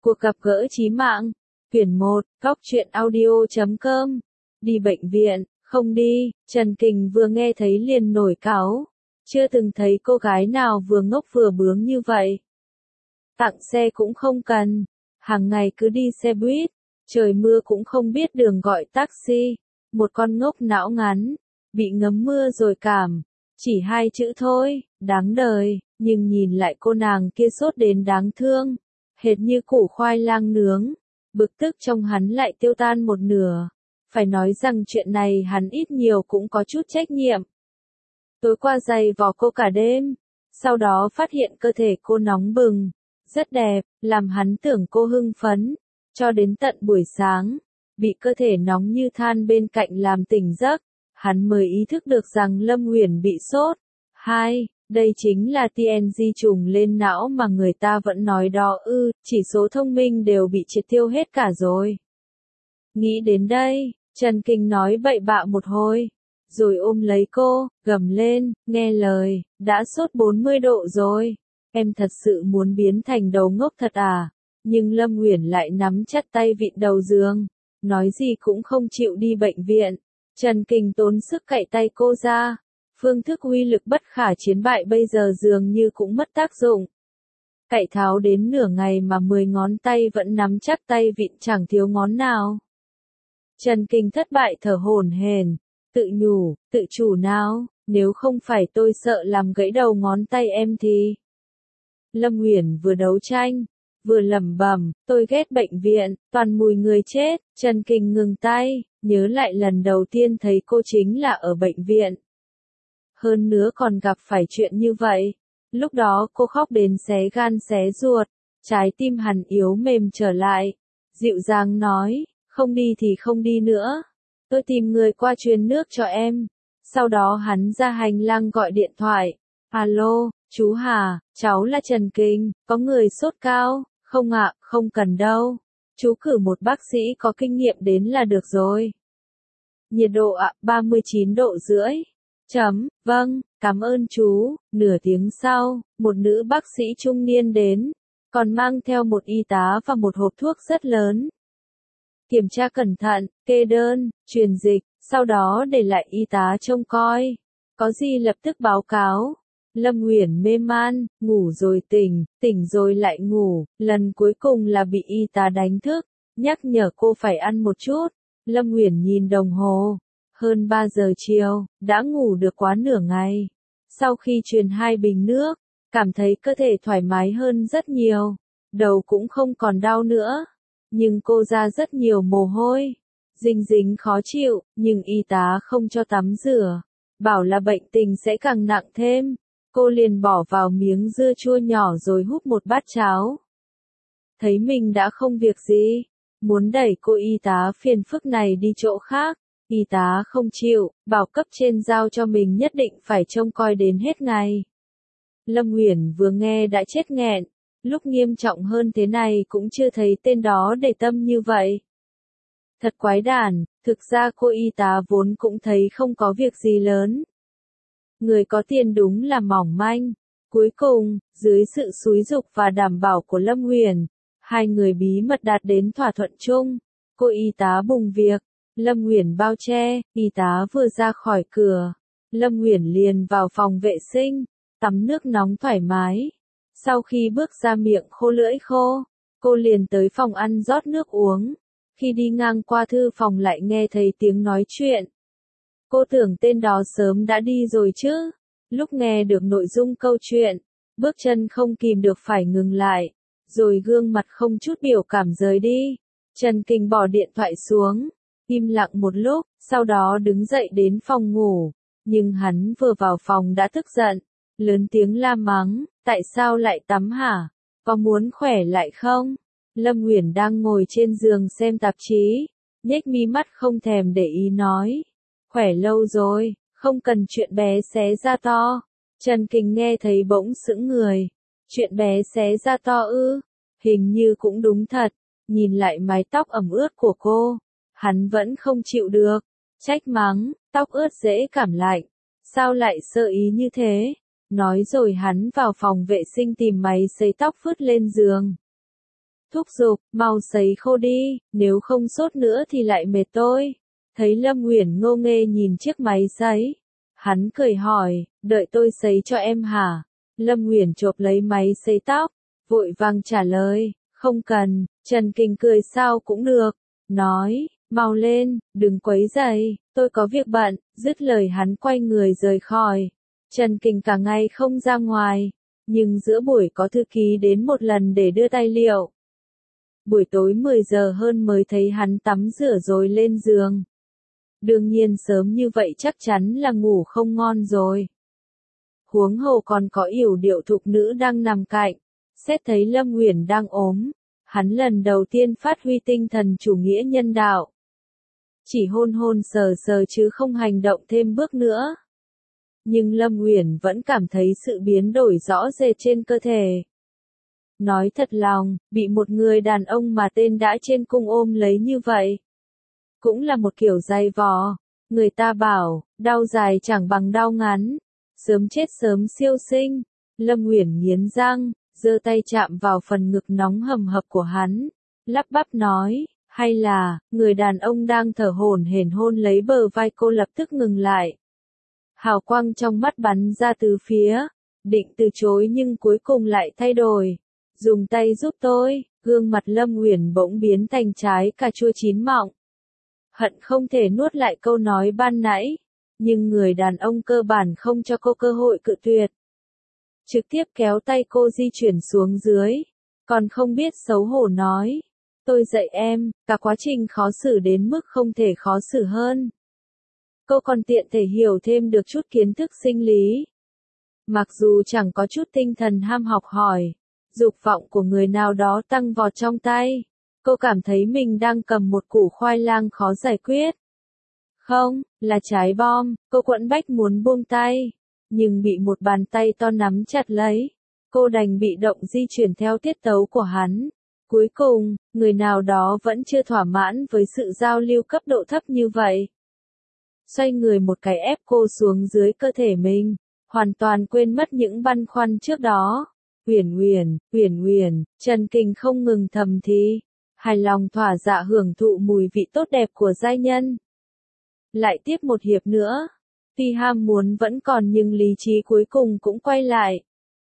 Cuộc gặp gỡ trí mạng. Quyển 1, goctruyện.audio.com. Đi bệnh viện, không đi, Trần Kình vừa nghe thấy liền nổi cáu. Chưa từng thấy cô gái nào vừa ngốc vừa bướng như vậy. Tặng xe cũng không cần, hàng ngày cứ đi xe buýt, trời mưa cũng không biết đường gọi taxi. Một con ngốc não ngắn, bị ngấm mưa rồi cảm. Chỉ 2 chữ thôi, đáng đời, nhưng nhìn lại cô nàng kia sốt đến đáng thương. Hệt như củ khoai lang nướng, bực tức trong hắn lại tiêu tan một nửa. Phải nói rằng chuyện này hắn ít nhiều cũng có chút trách nhiệm. Tối qua giày vò cô cả đêm, sau đó phát hiện cơ thể cô nóng bừng, rất đẹp, làm hắn tưởng cô hưng phấn, cho đến tận buổi sáng, bị cơ thể nóng như than bên cạnh làm tỉnh giấc, hắn mới ý thức được rằng Lâm Uyển bị sốt. 2. Đây chính là TNG trùng lên não mà người ta vẫn nói đó chỉ số thông minh đều bị triệt tiêu hết cả rồi. Nghĩ đến đây, Trần Kình nói bậy bạ một hồi, rồi ôm lấy cô, gầm lên, nghe lời, đã sốt 40 độ rồi, em thật sự muốn biến thành đầu ngốc thật à? Nhưng Lâm Uyển lại nắm chặt tay vịn đầu giường, nói gì cũng không chịu đi bệnh viện. Trần Kình tốn sức cạy tay cô ra. Phương thức uy lực bất khả chiến bại bây giờ dường như cũng mất tác dụng. Cạy tháo đến nửa ngày mà 10 ngón tay vẫn nắm chắc tay vịn chẳng thiếu ngón nào. Trần Kình thất bại thở hổn hển, tự nhủ, tự chủ nào, nếu không phải tôi sợ làm gãy đầu ngón tay em thì. Lâm Uyển vừa đấu tranh, vừa lẩm bẩm, tôi ghét bệnh viện, toàn mùi người chết. Trần Kình ngừng tay, nhớ lại lần đầu tiên thấy cô chính là ở bệnh viện. Hơn nữa còn gặp phải chuyện như vậy. Lúc đó cô khóc đến xé gan xé ruột, trái tim hắn yếu mềm trở lại. Dịu dàng nói, không đi thì không đi nữa. Tôi tìm người qua truyền nước cho em. Sau đó hắn ra hành lang gọi điện thoại. Alo, chú Hà, cháu là Trần Kình, có người sốt cao. Không ạ, không cần đâu. Chú cử một bác sĩ có kinh nghiệm đến là được rồi. Nhiệt độ ạ, 39 độ rưỡi. Vâng, cảm ơn chú. Nửa tiếng sau, một nữ bác sĩ trung niên đến, còn mang theo một y tá và một hộp thuốc rất lớn. Kiểm tra cẩn thận, kê đơn, truyền dịch, sau đó để lại y tá trông coi. Có gì lập tức báo cáo. Lâm Uyển mê man, ngủ rồi tỉnh, tỉnh rồi lại ngủ, lần cuối cùng là bị y tá đánh thức, nhắc nhở cô phải ăn một chút. Lâm Uyển nhìn đồng hồ. Hơn 3 giờ chiều, đã ngủ được quá nửa ngày. Sau khi truyền 2 bình nước, cảm thấy cơ thể thoải mái hơn rất nhiều. Đầu cũng không còn đau nữa. Nhưng cô ra rất nhiều mồ hôi. Dính dính khó chịu, nhưng y tá không cho tắm rửa. Bảo là bệnh tình sẽ càng nặng thêm. Cô liền bỏ vào miếng dưa chua nhỏ rồi húp một bát cháo. Thấy mình đã không việc gì. Muốn đẩy cô y tá phiền phức này đi chỗ khác. Y tá không chịu, bảo cấp trên giao cho mình nhất định phải trông coi đến hết ngày. Lâm Uyển vừa nghe đã chết nghẹn, lúc nghiêm trọng hơn thế này cũng chưa thấy tên đó để tâm như vậy. Thật quái đản, thực ra cô y tá vốn cũng thấy không có việc gì lớn. Người có tiền đúng là mỏng manh. Cuối cùng, dưới sự xúi giục và đảm bảo của Lâm Uyển, 2 người bí mật đạt đến thỏa thuận chung. Cô y tá bùng việc. Lâm Uyển bao che, y tá vừa ra khỏi cửa. Lâm Uyển liền vào phòng vệ sinh, tắm nước nóng thoải mái. Sau khi bước ra miệng khô lưỡi khô, cô liền tới phòng ăn rót nước uống. Khi đi ngang qua thư phòng lại nghe thấy tiếng nói chuyện. Cô tưởng tên đó sớm đã đi rồi chứ. Lúc nghe được nội dung câu chuyện, bước chân không kìm được phải ngừng lại, rồi gương mặt không chút biểu cảm rời đi. Trần Kình bỏ điện thoại xuống. Im lặng một lúc, sau đó đứng dậy đến phòng ngủ. Nhưng hắn vừa vào phòng đã tức giận, lớn tiếng la mắng, tại sao lại tắm hả? Có muốn khỏe lại không? Lâm Uyển đang ngồi trên giường xem tạp chí, nhếch mi mắt không thèm để ý nói. Khỏe lâu rồi, không cần chuyện bé xé ra to. Trần Kình nghe thấy bỗng sững người. Chuyện bé xé ra to ư? Hình như cũng đúng thật. Nhìn lại mái tóc ẩm ướt của cô. Hắn vẫn không chịu được, trách mắng, tóc ướt dễ cảm lạnh, sao lại sơ ý như thế? Nói rồi hắn vào phòng vệ sinh tìm máy sấy tóc phứt lên giường. thúc giục, mau sấy khô đi, nếu không sốt nữa thì lại mệt tôi. Thấy Lâm Uyển ngô nghê nhìn chiếc máy sấy. Hắn cười hỏi, đợi tôi sấy cho em hả? Lâm Uyển chộp lấy máy sấy tóc, vội vàng trả lời, không cần. Trần Kình cười sao cũng được, nói, mau lên, đừng quấy rầy, tôi có việc bận. Dứt lời hắn quay người rời khỏi. Trần Kình cả ngày không ra ngoài, nhưng giữa buổi có thư ký đến một lần để đưa tài liệu. Buổi tối 10 giờ hơn mới thấy hắn tắm rửa rồi lên giường. Đương nhiên sớm như vậy chắc chắn là ngủ không ngon rồi. Huống hồ còn có yểu điệu thục nữ đang nằm cạnh. Xét thấy Lâm Uyển đang ốm, hắn lần đầu tiên phát huy tinh thần chủ nghĩa nhân đạo. Chỉ hôn hôn sờ sờ chứ không hành động thêm bước nữa. Nhưng Lâm Uyển vẫn cảm thấy sự biến đổi rõ rệt trên cơ thể. Nói thật lòng, bị một người đàn ông mà tên đã trên cung ôm lấy như vậy. Cũng là một kiểu dày vò. Người ta bảo, đau dài chẳng bằng đau ngắn. Sớm chết sớm siêu sinh. Lâm Uyển nghiến răng, giơ tay chạm vào phần ngực nóng hầm hập của hắn. Lắp bắp nói, hay là, người đàn ông đang thở hổn hển hôn lấy bờ vai cô lập tức ngừng lại. Hào quang trong mắt bắn ra từ phía. Định từ chối nhưng cuối cùng lại thay đổi. Dùng tay giúp tôi, gương mặt Lâm Uyển bỗng biến thành trái cà chua chín mọng. Hận không thể nuốt lại câu nói ban nãy, nhưng người đàn ông cơ bản không cho cô cơ hội cự tuyệt. Trực tiếp kéo tay cô di chuyển xuống dưới, còn không biết xấu hổ nói. Tôi dạy em, cả quá trình khó xử đến mức không thể khó xử hơn. Cô còn tiện thể hiểu thêm được chút kiến thức sinh lý. Mặc dù chẳng có chút tinh thần ham học hỏi, dục vọng của người nào đó tăng vọt trong tay. Cô cảm thấy mình đang cầm một củ khoai lang khó giải quyết. Không, là trái bom, cô quẫn bách muốn buông tay. Nhưng bị một bàn tay to nắm chặt lấy. Cô đành bị động di chuyển theo tiết tấu của hắn. Cuối cùng, người nào đó vẫn chưa thỏa mãn với sự giao lưu cấp độ thấp như vậy. Xoay người một cái ép cô xuống dưới cơ thể mình. Hoàn toàn quên mất những băn khoăn trước đó. Uyển Uyển, Trần Kình không ngừng thầm thì. Hài lòng thỏa dạ hưởng thụ mùi vị tốt đẹp của giai nhân. Lại tiếp một hiệp nữa. Tuy ham muốn vẫn còn nhưng lý trí cuối cùng cũng quay lại.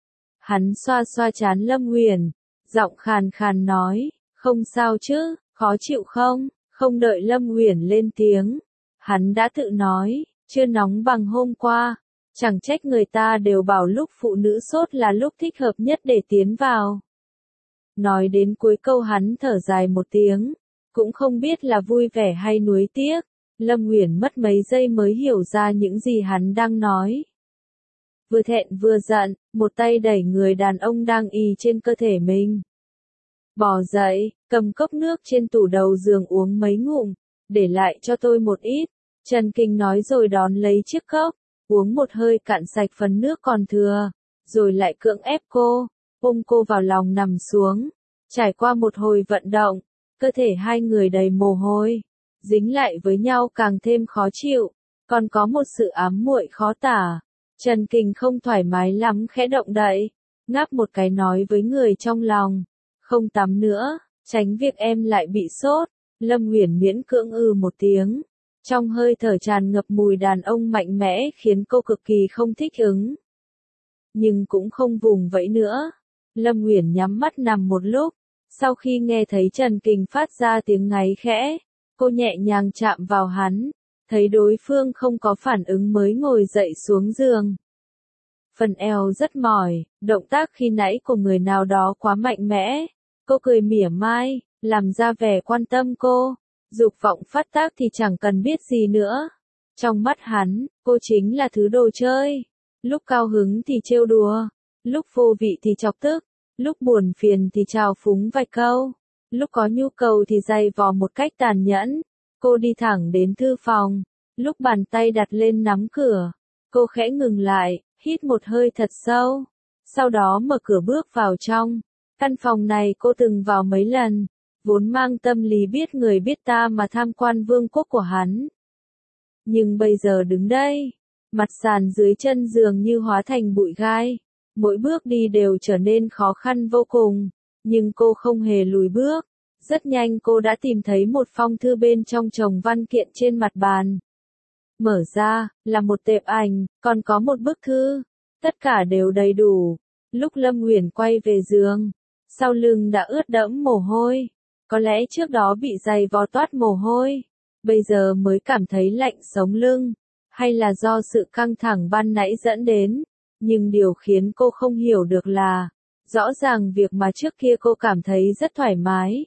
Hắn xoa xoa trán Lâm Uyển, giọng khàn khàn nói, không sao chứ, khó chịu không? Không đợi Lâm Uyển lên tiếng. Hắn đã tự nói, chưa nóng bằng hôm qua. Chẳng trách người ta đều bảo lúc phụ nữ sốt là lúc thích hợp nhất để tiến vào. Nói đến cuối câu hắn thở dài một tiếng, cũng không biết là vui vẻ hay nuối tiếc. Lâm Uyển mất mấy giây mới hiểu ra những gì hắn đang nói. Vừa thẹn vừa giận, một tay đẩy người đàn ông đang ì trên cơ thể mình. Bò dậy, cầm cốc nước trên tủ đầu giường uống mấy ngụm, để lại cho tôi một ít. Trần Kình nói rồi đón lấy chiếc cốc, uống một hơi cạn sạch phần nước còn thừa, rồi lại cưỡng ép cô, ôm cô vào lòng nằm xuống. Trải qua một hồi vận động, cơ thể hai người đầy mồ hôi, dính lại với nhau càng thêm khó chịu, còn có một sự ám muội khó tả. Trần Kình không thoải mái lắm khẽ động đậy, ngáp một cái nói với người trong lòng, không tắm nữa, tránh việc em lại bị sốt. Lâm Uyển miễn cưỡng một tiếng, trong hơi thở tràn ngập mùi đàn ông mạnh mẽ khiến cô cực kỳ không thích ứng. Nhưng cũng không vùng vẫy nữa. Lâm Uyển nhắm mắt nằm một lúc, sau khi nghe thấy Trần Kình phát ra tiếng ngáy khẽ, cô nhẹ nhàng chạm vào hắn, thấy đối phương không có phản ứng mới ngồi dậy xuống giường. Phần eo rất mỏi, động tác khi nãy của người nào đó quá mạnh mẽ. Cô cười mỉa mai, làm ra vẻ quan tâm cô. Dục vọng phát tác thì chẳng cần biết gì nữa. Trong mắt hắn, cô chính là thứ đồ chơi. Lúc cao hứng thì trêu đùa, lúc vô vị thì chọc tức, lúc buồn phiền thì trào phúng vài câu, lúc có nhu cầu thì giày vò một cách tàn nhẫn. Cô đi thẳng đến thư phòng, lúc bàn tay đặt lên nắm cửa, cô khẽ ngừng lại, hít một hơi thật sâu, sau đó mở cửa bước vào trong. Căn phòng này cô từng vào mấy lần, vốn mang tâm lý biết người biết ta mà tham quan vương quốc của hắn. Nhưng bây giờ đứng đây, mặt sàn dưới chân giường như hóa thành bụi gai, mỗi bước đi đều trở nên khó khăn vô cùng. Nhưng cô không hề lùi bước. Rất nhanh cô đã tìm thấy một phong thư bên trong chồng văn kiện trên mặt bàn. Mở ra, là một tệp ảnh, còn có một bức thư. Tất cả đều đầy đủ. Lúc Lâm Uyển quay về giường, sau lưng đã ướt đẫm mồ hôi. Có lẽ trước đó bị giày vò toát mồ hôi, bây giờ mới cảm thấy lạnh sống lưng. Hay là do sự căng thẳng ban nãy dẫn đến. Nhưng điều khiến cô không hiểu được là, rõ ràng việc mà trước kia cô cảm thấy rất thoải mái.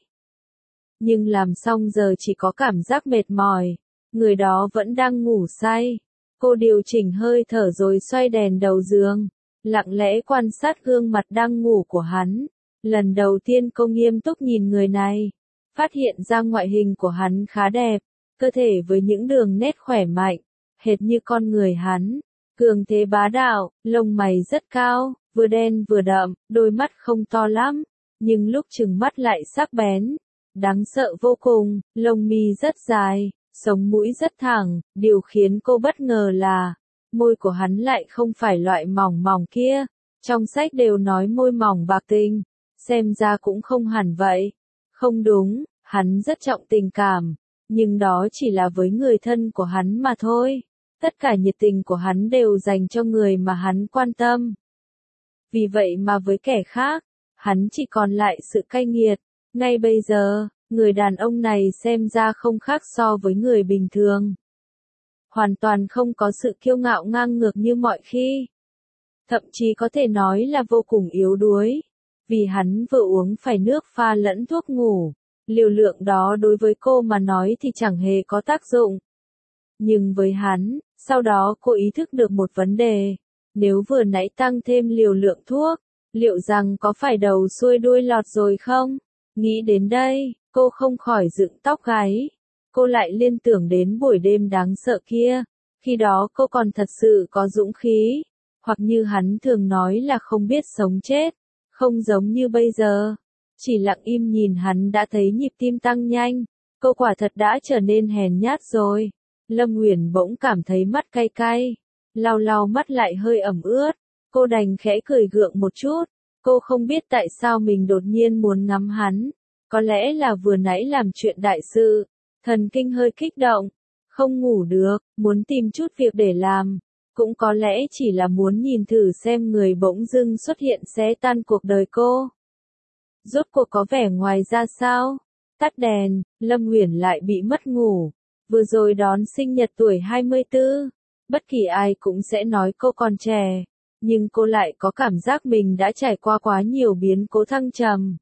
Nhưng làm xong giờ chỉ có cảm giác mệt mỏi. Người đó vẫn đang ngủ say. Cô điều chỉnh hơi thở rồi xoay đèn đầu giường. Lặng lẽ quan sát gương mặt đang ngủ của hắn. Lần đầu tiên cô nghiêm túc nhìn người này. Phát hiện ra ngoại hình của hắn khá đẹp. Cơ thể với những đường nét khỏe mạnh. Hệt như con người hắn. Cường thế bá đạo, lông mày rất cao, vừa đen vừa đậm, đôi mắt không to lắm. Nhưng lúc trừng mắt lại sắc bén. Đáng sợ vô cùng, lông mi rất dài, sống mũi rất thẳng, điều khiến cô bất ngờ là, môi của hắn lại không phải loại mỏng mỏng kia. Trong sách đều nói môi mỏng bạc tình, xem ra cũng không hẳn vậy. Không đúng, hắn rất trọng tình cảm, nhưng đó chỉ là với người thân của hắn mà thôi. Tất cả nhiệt tình của hắn đều dành cho người mà hắn quan tâm. Vì vậy mà với kẻ khác, hắn chỉ còn lại sự cay nghiệt. Ngay bây giờ, người đàn ông này xem ra không khác so với người bình thường. Hoàn toàn không có sự kiêu ngạo ngang ngược như mọi khi. Thậm chí có thể nói là vô cùng yếu đuối. Vì hắn vừa uống phải nước pha lẫn thuốc ngủ. Liều lượng đó đối với cô mà nói thì chẳng hề có tác dụng. Nhưng với hắn, sau đó cô ý thức được một vấn đề. Nếu vừa nãy tăng thêm liều lượng thuốc, liệu rằng có phải đầu xuôi đuôi lọt rồi không? Nghĩ đến đây, cô không khỏi dựng tóc gáy. Cô lại liên tưởng đến buổi đêm đáng sợ kia. Khi đó cô còn thật sự có dũng khí. Hoặc như hắn thường nói là không biết sống chết. Không giống như bây giờ. Chỉ lặng im nhìn hắn đã thấy nhịp tim tăng nhanh. Cô quả thật đã trở nên hèn nhát rồi. Lâm Uyển bỗng cảm thấy mắt cay cay. Lau lau mắt lại hơi ẩm ướt. Cô đành khẽ cười gượng một chút. Cô không biết tại sao mình đột nhiên muốn ngắm hắn. Có lẽ là vừa nãy làm chuyện đại sự. Thần kinh hơi kích động. Không ngủ được, muốn tìm chút việc để làm. Cũng có lẽ chỉ là muốn nhìn thử xem người bỗng dưng xuất hiện sẽ tan cuộc đời cô. Rốt cuộc có vẻ ngoài ra sao? Tắt đèn, Lâm Uyển lại bị mất ngủ. Vừa rồi đón sinh nhật tuổi 24. Bất kỳ ai cũng sẽ nói cô còn trẻ. Nhưng cô lại có cảm giác mình đã trải qua quá nhiều biến cố thăng trầm.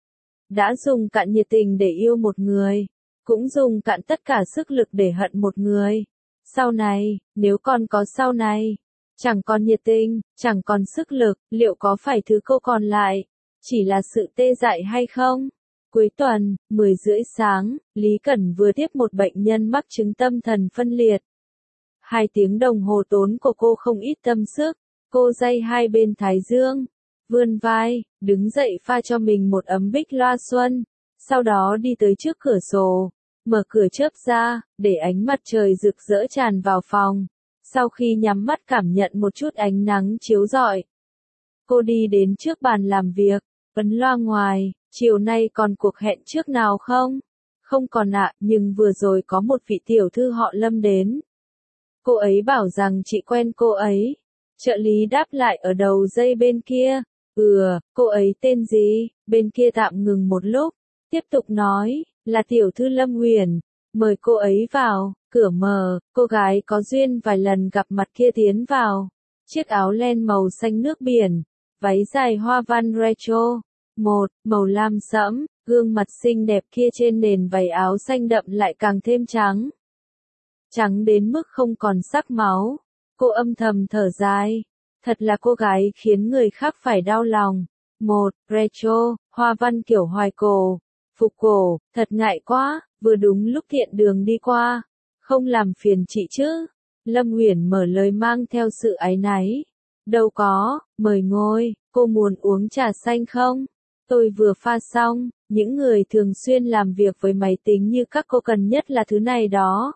Đã dùng cạn nhiệt tình để yêu một người. Cũng dùng cạn tất cả sức lực để hận một người. Sau này, nếu còn có sau này, chẳng còn nhiệt tình, chẳng còn sức lực, liệu có phải thứ cô còn lại chỉ là sự tê dại hay không? Cuối tuần, 10 rưỡi sáng, Lý Cẩn vừa tiếp một bệnh nhân mắc chứng tâm thần phân liệt. 2 tiếng đồng hồ tốn của cô không ít tâm sức. Cô day hai bên thái dương, vươn vai, đứng dậy pha cho mình một ấm bích loa xuân. Sau đó đi tới trước cửa sổ, mở cửa chớp ra, để ánh mặt trời rực rỡ tràn vào phòng. Sau khi nhắm mắt cảm nhận một chút ánh nắng chiếu rọi, cô đi đến trước bàn làm việc, ấn loa ngoài, chiều nay còn cuộc hẹn trước nào không? Không còn ạ, nhưng vừa rồi có một vị tiểu thư họ Lâm đến. Cô ấy bảo rằng chị quen cô ấy. Trợ lý đáp lại ở đầu dây bên kia. Cô ấy tên gì? Bên kia tạm ngừng một lúc. Tiếp tục nói, là tiểu thư Lâm Uyển. Mời cô ấy vào, cửa mở, cô gái có duyên vài lần gặp mặt kia tiến vào. Chiếc áo len màu xanh nước biển, váy dài hoa văn retro. Màu lam sẫm, gương mặt xinh đẹp kia trên nền váy áo xanh đậm lại càng thêm trắng. Trắng đến mức không còn sắc máu. Cô âm thầm thở dài. Thật là cô gái khiến người khác phải đau lòng. Retro, hoa văn kiểu hoài cổ. Phục cổ, thật ngại quá, vừa đúng lúc tiện đường đi qua. Không làm phiền chị chứ. Lâm Uyển mở lời mang theo sự áy náy. Đâu có, mời ngồi, cô muốn uống trà xanh không? Tôi vừa pha xong, những người thường xuyên làm việc với máy tính như các cô cần nhất là thứ này đó.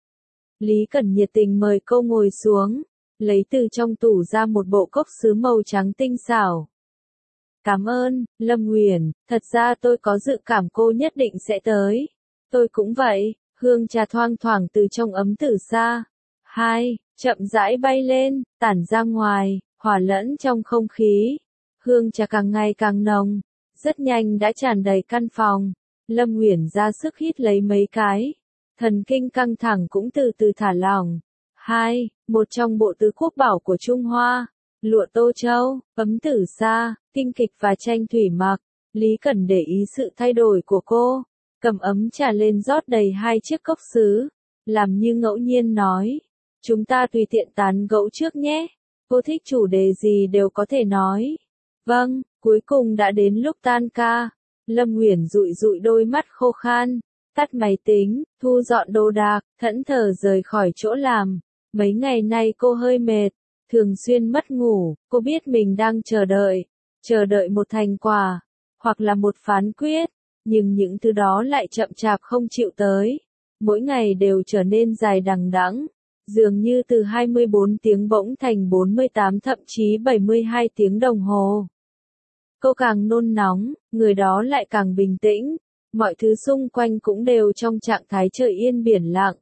Lý Cẩn nhiệt tình mời cô ngồi xuống, lấy từ trong tủ ra một bộ cốc sứ màu trắng tinh xảo. Cảm ơn, Lâm Nguyền, thật ra tôi có dự cảm cô nhất định sẽ tới. Tôi cũng vậy, hương trà thoang thoảng từ trong ấm từ xa. Hai, chậm rãi bay lên, tản ra ngoài, hòa lẫn trong không khí. Hương trà càng ngày càng nồng, rất nhanh đã tràn đầy căn phòng. Lâm Nguyền ra sức hít lấy mấy cái. Thần kinh căng thẳng cũng từ từ thả lỏng. Hai, một trong bộ tứ quốc bảo của Trung Hoa. Lụa Tô Châu, ấm tử sa, kinh kịch và tranh thủy mặc. Lý Cẩn để ý sự thay đổi của cô. Cầm ấm trà lên rót đầy 2 chiếc cốc sứ. Làm như ngẫu nhiên nói. Chúng ta tùy tiện tán gẫu trước nhé. Cô thích chủ đề gì đều có thể nói. Vâng, cuối cùng đã đến lúc tan ca. Lâm Nguyền dụi dụi đôi mắt khô khan. Tắt máy tính, thu dọn đồ đạc, thẫn thờ rời khỏi chỗ làm. Mấy ngày nay cô hơi mệt, thường xuyên mất ngủ, cô biết mình đang chờ đợi một thành quả, hoặc là một phán quyết, nhưng những thứ đó lại chậm chạp không chịu tới. Mỗi ngày đều trở nên dài đằng đẵng, dường như từ 24 tiếng bỗng thành 48 thậm chí 72 tiếng đồng hồ. Cô càng nôn nóng, người đó lại càng bình tĩnh. Mọi thứ xung quanh cũng đều trong trạng thái trời yên biển lặng.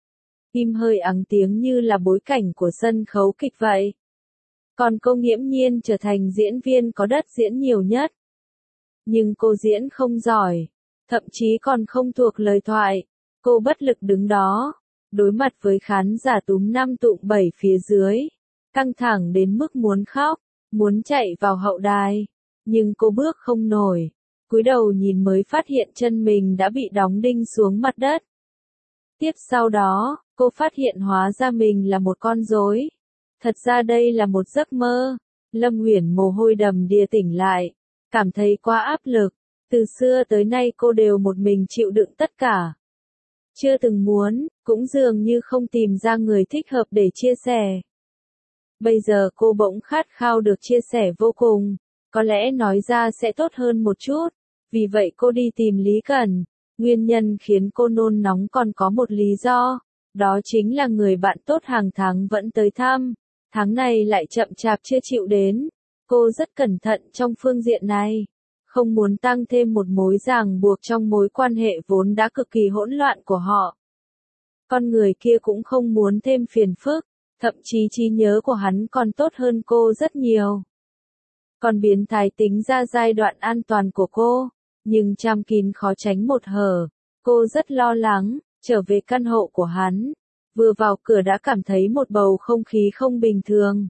Im hơi ắng tiếng như là bối cảnh của sân khấu kịch vậy. Còn cô nghiễm nhiên trở thành diễn viên có đất diễn nhiều nhất. Nhưng cô diễn không giỏi, thậm chí còn không thuộc lời thoại. Cô bất lực đứng đó, đối mặt với khán giả túm 5 tụm 7 phía dưới. Căng thẳng đến mức muốn khóc, muốn chạy vào hậu đài. Nhưng cô bước không nổi. Cúi đầu nhìn mới phát hiện chân mình đã bị đóng đinh xuống mặt đất. Tiếp sau đó, cô phát hiện hóa ra mình là một con rối. Thật ra đây là một giấc mơ. Lâm Nguyền mồ hôi đầm đìa tỉnh lại, cảm thấy quá áp lực. Từ xưa tới nay cô đều một mình chịu đựng tất cả. Chưa từng muốn, cũng dường như không tìm ra người thích hợp để chia sẻ. Bây giờ cô bỗng khát khao được chia sẻ vô cùng. Có lẽ nói ra sẽ tốt hơn một chút. Vì vậy cô đi tìm Lý Cẩn. Nguyên nhân khiến cô nôn nóng còn có một lý do. Đó chính là người bạn tốt hàng tháng vẫn tới thăm. Tháng này lại chậm chạp chưa chịu đến. Cô rất cẩn thận trong phương diện này. Không muốn tăng thêm một mối ràng buộc trong mối quan hệ vốn đã cực kỳ hỗn loạn của họ. Con người kia cũng không muốn thêm phiền phức. Thậm chí trí nhớ của hắn còn tốt hơn cô rất nhiều. Còn biến thái tính ra giai đoạn an toàn của cô. Nhưng trăm kín khó tránh một hở. Cô rất lo lắng, trở về căn hộ của hắn. Vừa vào cửa đã cảm thấy một bầu không khí không bình thường.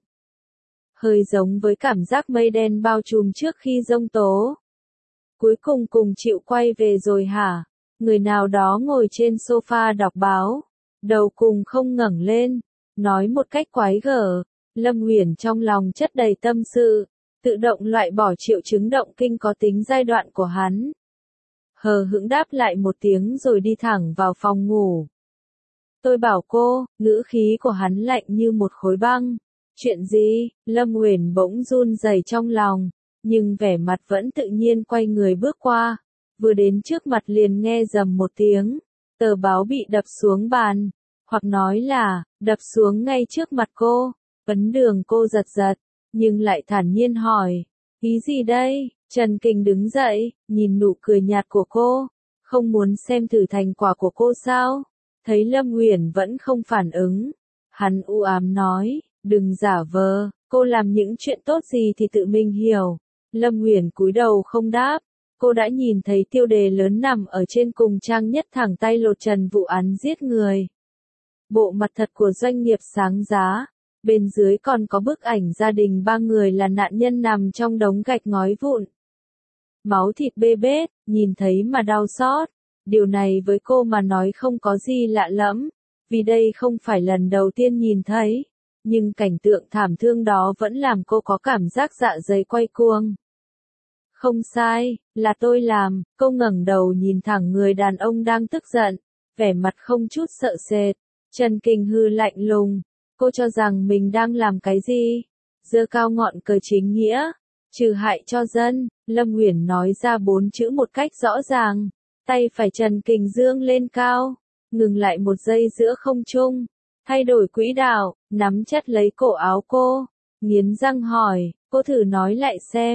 Hơi giống với cảm giác mây đen bao trùm trước khi giông tố. Cuối cùng chịu quay về rồi hả? Người nào đó ngồi trên sofa đọc báo. Đầu không ngẩng lên. Nói một cách quái gở. Lâm Nguyền trong lòng chất đầy tâm sự. Tự động loại bỏ triệu chứng động kinh có tính giai đoạn của hắn. Hờ hững đáp lại một tiếng rồi đi thẳng vào phòng ngủ. Tôi bảo cô, ngữ khí của hắn lạnh như một khối băng. Chuyện gì? Lâm Nguyền bỗng run rẩy trong lòng, nhưng vẻ mặt vẫn tự nhiên quay người bước qua. Vừa đến trước mặt liền nghe rầm một tiếng. Tờ báo bị đập xuống bàn. Hoặc nói là, đập xuống ngay trước mặt cô. Ấn Đường cô giật giật. Nhưng lại thản nhiên hỏi, ý gì đây? Trần Kình đứng dậy, nhìn nụ cười nhạt của cô, không muốn xem thử thành quả của cô sao? Thấy Lâm Nguyền vẫn không phản ứng, hắn u ám nói, đừng giả vờ, cô làm những chuyện tốt gì thì tự mình hiểu. Lâm Nguyền cúi đầu không đáp, cô đã nhìn thấy tiêu đề lớn nằm ở trên cùng trang nhất thẳng tay lột trần vụ án giết người. Bộ mặt thật của doanh nghiệp sáng giá. Bên dưới còn có bức ảnh gia đình 3 người là nạn nhân nằm trong đống gạch ngói vụn. Máu thịt bê bết, nhìn thấy mà đau xót. Điều này với cô mà nói không có gì lạ lẫm, vì đây không phải lần đầu tiên nhìn thấy. Nhưng cảnh tượng thảm thương đó vẫn làm cô có cảm giác dạ dày quay cuồng. Không sai, là tôi làm. Cô ngẩng đầu nhìn thẳng người đàn ông đang tức giận, vẻ mặt không chút sợ sệt. Trần Kình hư lạnh lùng. Cô cho rằng mình đang làm cái gì? Giơ cao ngọn cờ chính nghĩa, trừ hại cho dân. Lâm Nguyền nói ra 4 chữ một cách rõ ràng. Tay phải Trần Kình dương lên cao, ngừng lại một giây giữa không trung, thay đổi quỹ đạo, nắm chặt lấy cổ áo cô, nghiến răng hỏi, cô thử nói lại xem.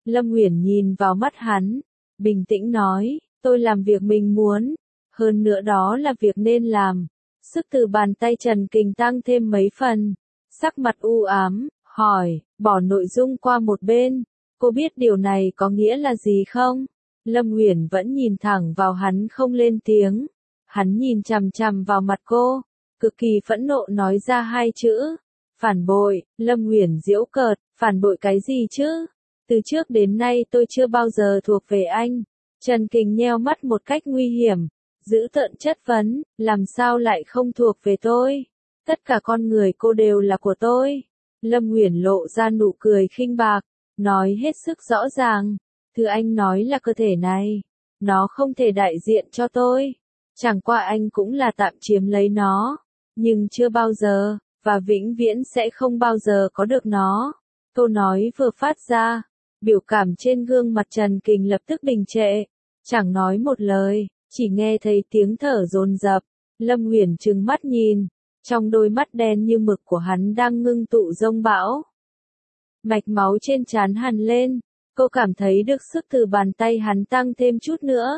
Lâm Uyển nhìn vào mắt hắn, bình tĩnh nói, tôi làm việc mình muốn, hơn nữa đó là việc nên làm. Sức từ bàn tay Trần Kình tăng thêm mấy phần, sắc mặt u ám, hỏi, bỏ nội dung qua một bên, cô biết điều này có nghĩa là gì không? Lâm Uyển vẫn nhìn thẳng vào hắn không lên tiếng, hắn nhìn chằm chằm vào mặt cô, cực kỳ phẫn nộ nói ra hai chữ, phản bội. Lâm Uyển giễu cợt, phản bội cái gì chứ? Từ trước đến nay tôi chưa bao giờ thuộc về anh. Trần Kình nheo mắt một cách nguy hiểm, giữ tợn chất vấn, làm sao lại không thuộc về tôi? Tất cả con người cô đều là của tôi. Lâm Uyển lộ ra nụ cười khinh bạc, nói hết sức rõ ràng, thứ anh nói là cơ thể này, nó không thể đại diện cho tôi. Chẳng qua anh cũng là tạm chiếm lấy nó, nhưng chưa bao giờ, và vĩnh viễn sẽ không bao giờ có được nó. Câu nói vừa phát ra, biểu cảm trên gương mặt Trần Kình lập tức đình trệ, chẳng nói một lời, chỉ nghe thấy tiếng thở dồn dập. Lâm Uyển trừng mắt nhìn, trong đôi mắt đen như mực của hắn đang ngưng tụ dông bão. Mạch máu trên trán hằn lên, cô cảm thấy được sức từ bàn tay hắn tăng thêm chút nữa.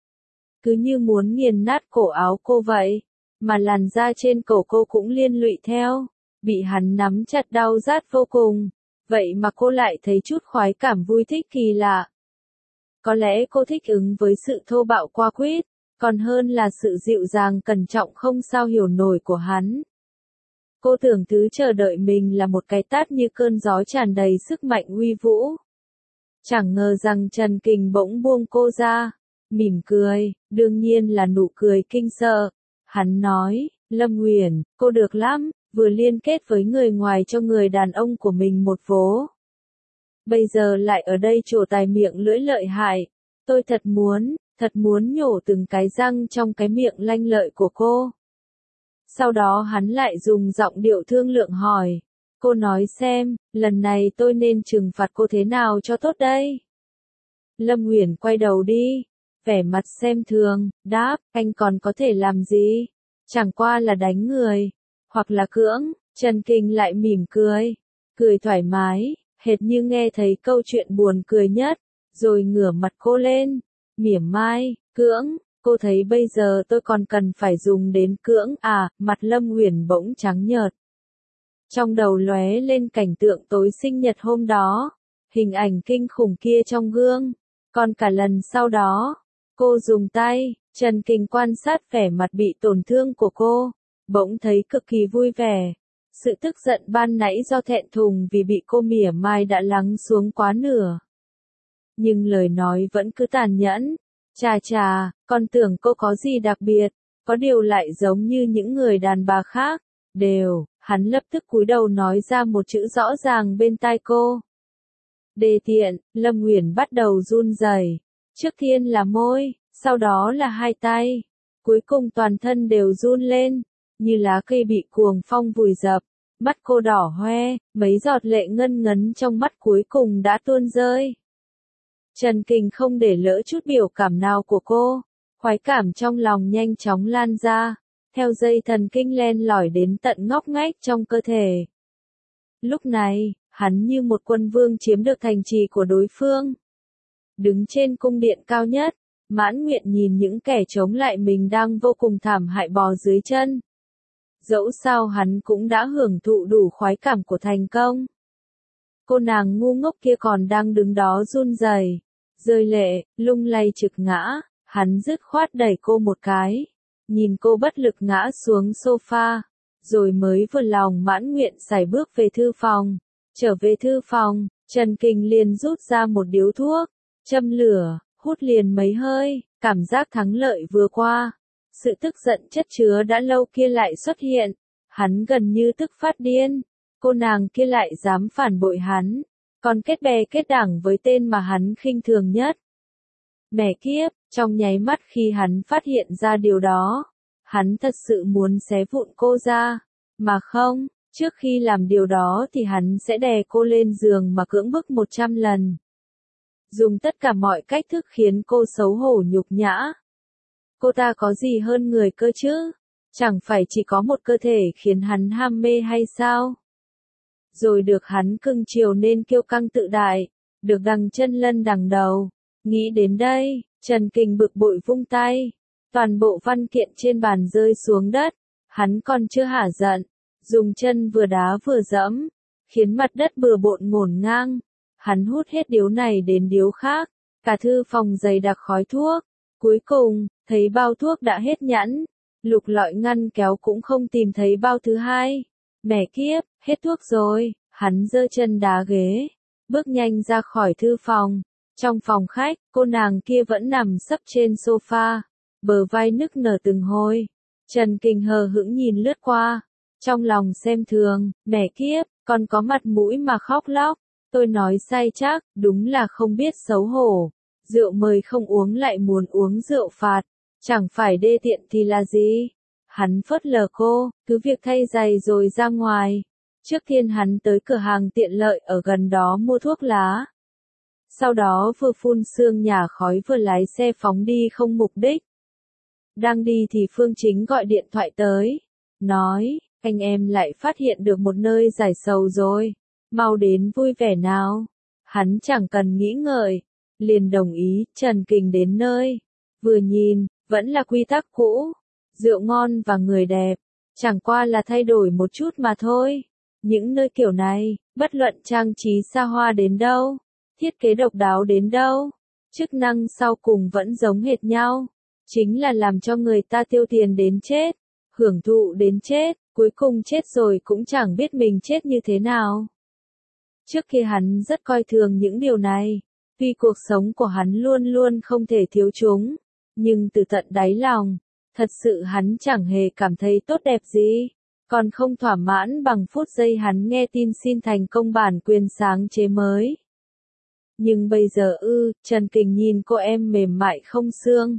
Cứ như muốn nghiền nát cổ áo cô vậy, mà làn da trên cổ cô cũng liên lụy theo, bị hắn nắm chặt đau rát vô cùng. Vậy mà cô lại thấy chút khoái cảm vui thích kỳ lạ. Có lẽ cô thích ứng với sự thô bạo qua quýt, còn hơn là sự dịu dàng cẩn trọng không sao hiểu nổi của hắn. Cô tưởng thứ chờ đợi mình là một cái tát như cơn gió tràn đầy sức mạnh uy vũ. Chẳng ngờ rằng Trần Kình bỗng buông cô ra, mỉm cười, đương nhiên là nụ cười kinh sợ. Hắn nói, Lâm Uyển, cô được lắm, vừa liên kết với người ngoài cho người đàn ông của mình một vố. Bây giờ lại ở đây trổ tài miệng lưỡi lợi hại. Tôi thật muốn nhổ từng cái răng trong cái miệng lanh lợi của cô. Sau đó hắn lại dùng giọng điệu thương lượng hỏi, cô nói xem, lần này tôi nên trừng phạt cô thế nào cho tốt đây? Lâm Uyển quay đầu đi, vẻ mặt xem thường, đáp, anh còn có thể làm gì? Chẳng qua là đánh người, hoặc là cưỡng. Trần Kình lại mỉm cười, cười thoải mái, hệt như nghe thấy câu chuyện buồn cười nhất, rồi ngửa mặt cô lên, mỉa mai, cưỡng, cô thấy bây giờ tôi còn cần phải dùng đến cưỡng à? Mặt Lâm Uyển bỗng trắng nhợt. Trong đầu lóe lên cảnh tượng tối sinh nhật hôm đó, hình ảnh kinh khủng kia trong gương, còn cả lần sau đó, cô dùng tay. Trần Kình quan sát vẻ mặt bị tổn thương của cô, bỗng thấy cực kỳ vui vẻ. Sự tức giận ban nãy do thẹn thùng vì bị cô mỉa mai đã lắng xuống quá nửa. Nhưng lời nói vẫn cứ tàn nhẫn. Chà, con tưởng cô có gì đặc biệt, có điều lại giống như những người đàn bà khác. Hắn lập tức cúi đầu nói ra một chữ rõ ràng bên tai cô. Đê tiện. Lâm Uyển bắt đầu run rẩy. Trước tiên là môi, sau đó là hai tay, cuối cùng toàn thân đều run lên, như lá cây bị cuồng phong vùi dập. Mắt cô đỏ hoe, mấy giọt lệ ngân ngấn trong mắt cuối cùng đã tuôn rơi. Trần Kình không để lỡ chút biểu cảm nào của cô, khoái cảm trong lòng nhanh chóng lan ra, theo dây thần kinh len lỏi đến tận ngóc ngách trong cơ thể. Lúc này, hắn như một quân vương chiếm được thành trì của đối phương. Đứng trên cung điện cao nhất, mãn nguyện nhìn những kẻ chống lại mình đang vô cùng thảm hại bò dưới chân. Dẫu sao hắn cũng đã hưởng thụ đủ khoái cảm của thành công. Cô nàng ngu ngốc kia còn đang đứng đó run rẩy, rơi lệ, lung lay trực ngã, hắn dứt khoát đẩy cô một cái, nhìn cô bất lực ngã xuống sofa, rồi mới vừa lòng mãn nguyện sải bước về thư phòng. Trở về thư phòng, Trần Kình liền rút ra một điếu thuốc, châm lửa, hút liền mấy hơi, cảm giác thắng lợi vừa qua. Sự tức giận chất chứa đã lâu kia lại xuất hiện, hắn gần như tức phát điên, cô nàng kia lại dám phản bội hắn, còn kết bè kết đảng với tên mà hắn khinh thường nhất. Mẹ kiếp, trong nháy mắt khi hắn phát hiện ra điều đó, hắn thật sự muốn xé vụn cô ra, mà không, trước khi làm điều đó thì hắn sẽ đè cô lên giường mà cưỡng bức 100 lần. Dùng tất cả mọi cách thức khiến cô xấu hổ nhục nhã. Cô ta có gì hơn người cơ chứ? Chẳng phải chỉ có một cơ thể khiến hắn ham mê hay sao? Rồi được hắn cưng chiều nên kiêu căng tự đại, được đằng chân lân đằng đầu. Nghĩ đến đây, Trần Kình bực bội vung tay. Toàn bộ văn kiện trên bàn rơi xuống đất. Hắn còn chưa hả giận. Dùng chân vừa đá vừa dẫm. Khiến mặt đất bừa bộn ngổn ngang. Hắn hút hết điếu này đến điếu khác. Cả thư phòng dày đặc khói thuốc. Cuối cùng, thấy bao thuốc đã hết nhẵn. Lục lọi ngăn kéo cũng không tìm thấy bao thứ hai. Mẹ kiếp, hết thuốc rồi. Hắn giơ chân đá ghế. Bước nhanh ra khỏi thư phòng. Trong phòng khách, cô nàng kia vẫn nằm sấp trên sofa. Bờ vai nức nở từng hồi. Trần Kình hờ hững nhìn lướt qua. Trong lòng xem thường, mẹ kiếp, còn có mặt mũi mà khóc lóc. Tôi nói sai chắc, đúng là không biết xấu hổ. Rượu mời không uống lại muốn uống rượu phạt. Chẳng phải đê tiện thì là gì? Hắn phớt lờ cô, cứ việc thay giày rồi ra ngoài. Trước tiên hắn tới cửa hàng tiện lợi ở gần đó mua thuốc lá. Sau đó vừa phun sương nhả khói vừa lái xe phóng đi không mục đích. Đang đi thì Phương Chính gọi điện thoại tới. Nói, anh em lại phát hiện được một nơi giải sầu rồi. Mau đến vui vẻ nào. Hắn chẳng cần nghĩ ngợi. Liền đồng ý, Trần Kình đến nơi. Vừa nhìn, vẫn là quy tắc cũ. Rượu ngon và người đẹp. Chẳng qua là thay đổi một chút mà thôi. Những nơi kiểu này, bất luận trang trí xa hoa đến đâu, thiết kế độc đáo đến đâu, chức năng sau cùng vẫn giống hệt nhau. Chính là làm cho người ta tiêu tiền đến chết, hưởng thụ đến chết, cuối cùng chết rồi cũng chẳng biết mình chết như thế nào. Trước kia hắn rất coi thường những điều này, vì cuộc sống của hắn luôn luôn không thể thiếu chúng, nhưng từ tận đáy lòng, thật sự hắn chẳng hề cảm thấy tốt đẹp gì. Còn không thỏa mãn bằng phút giây hắn nghe tin xin thành công bản quyền sáng chế mới. Nhưng bây giờ Trần Kình nhìn cô em mềm mại không xương.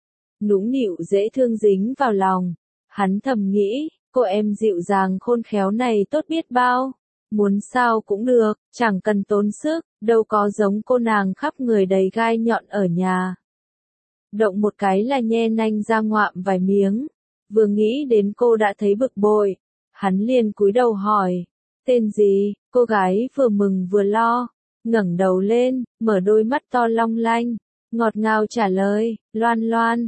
Nũng nịu dễ thương dính vào lòng. Hắn thầm nghĩ, cô em dịu dàng khôn khéo này tốt biết bao. Muốn sao cũng được, chẳng cần tốn sức, đâu có giống cô nàng khắp người đầy gai nhọn ở nhà. Động một cái là nhe nanh ra ngoạm vài miếng. Vừa nghĩ đến cô đã thấy bực bội. Hắn liền cúi đầu hỏi. Tên gì? Cô gái vừa mừng vừa lo. Ngẩng đầu lên, mở đôi mắt to long lanh. Ngọt ngào trả lời. Loan Loan,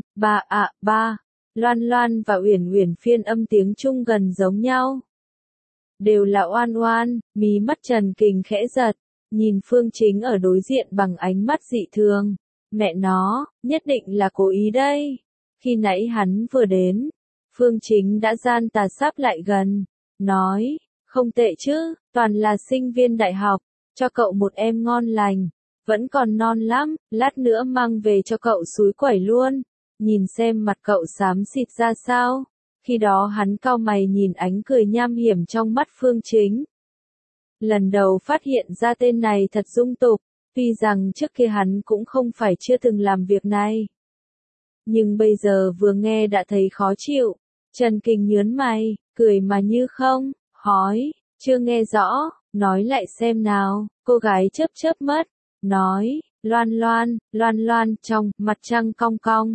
ba. Loan Loan và Uyển Uyển phiên âm tiếng Trung gần giống nhau. Đều là oan oan, mí mắt Trần Kình khẽ giật. Nhìn Phương Chính ở đối diện bằng ánh mắt dị thường. Mẹ nó, nhất định là cố ý đây. Khi nãy hắn vừa đến. Phương Chính đã gian tà sáp lại gần, nói, không tệ chứ, toàn là sinh viên đại học, cho cậu một em ngon lành, vẫn còn non lắm, lát nữa mang về cho cậu xúi quẩy luôn, nhìn xem mặt cậu xám xịt ra sao. Khi đó hắn cau mày nhìn ánh cười nham hiểm trong mắt Phương Chính. Lần đầu phát hiện ra tên này thật dung tục, tuy rằng trước kia hắn cũng không phải chưa từng làm việc này. Nhưng bây giờ vừa nghe đã thấy khó chịu. Trần Kình nhớn mày, cười mà như không, hỏi, chưa nghe rõ, nói lại xem nào. Cô gái chớp chớp mắt, nói, Loan Loan, trong, mặt trăng cong cong.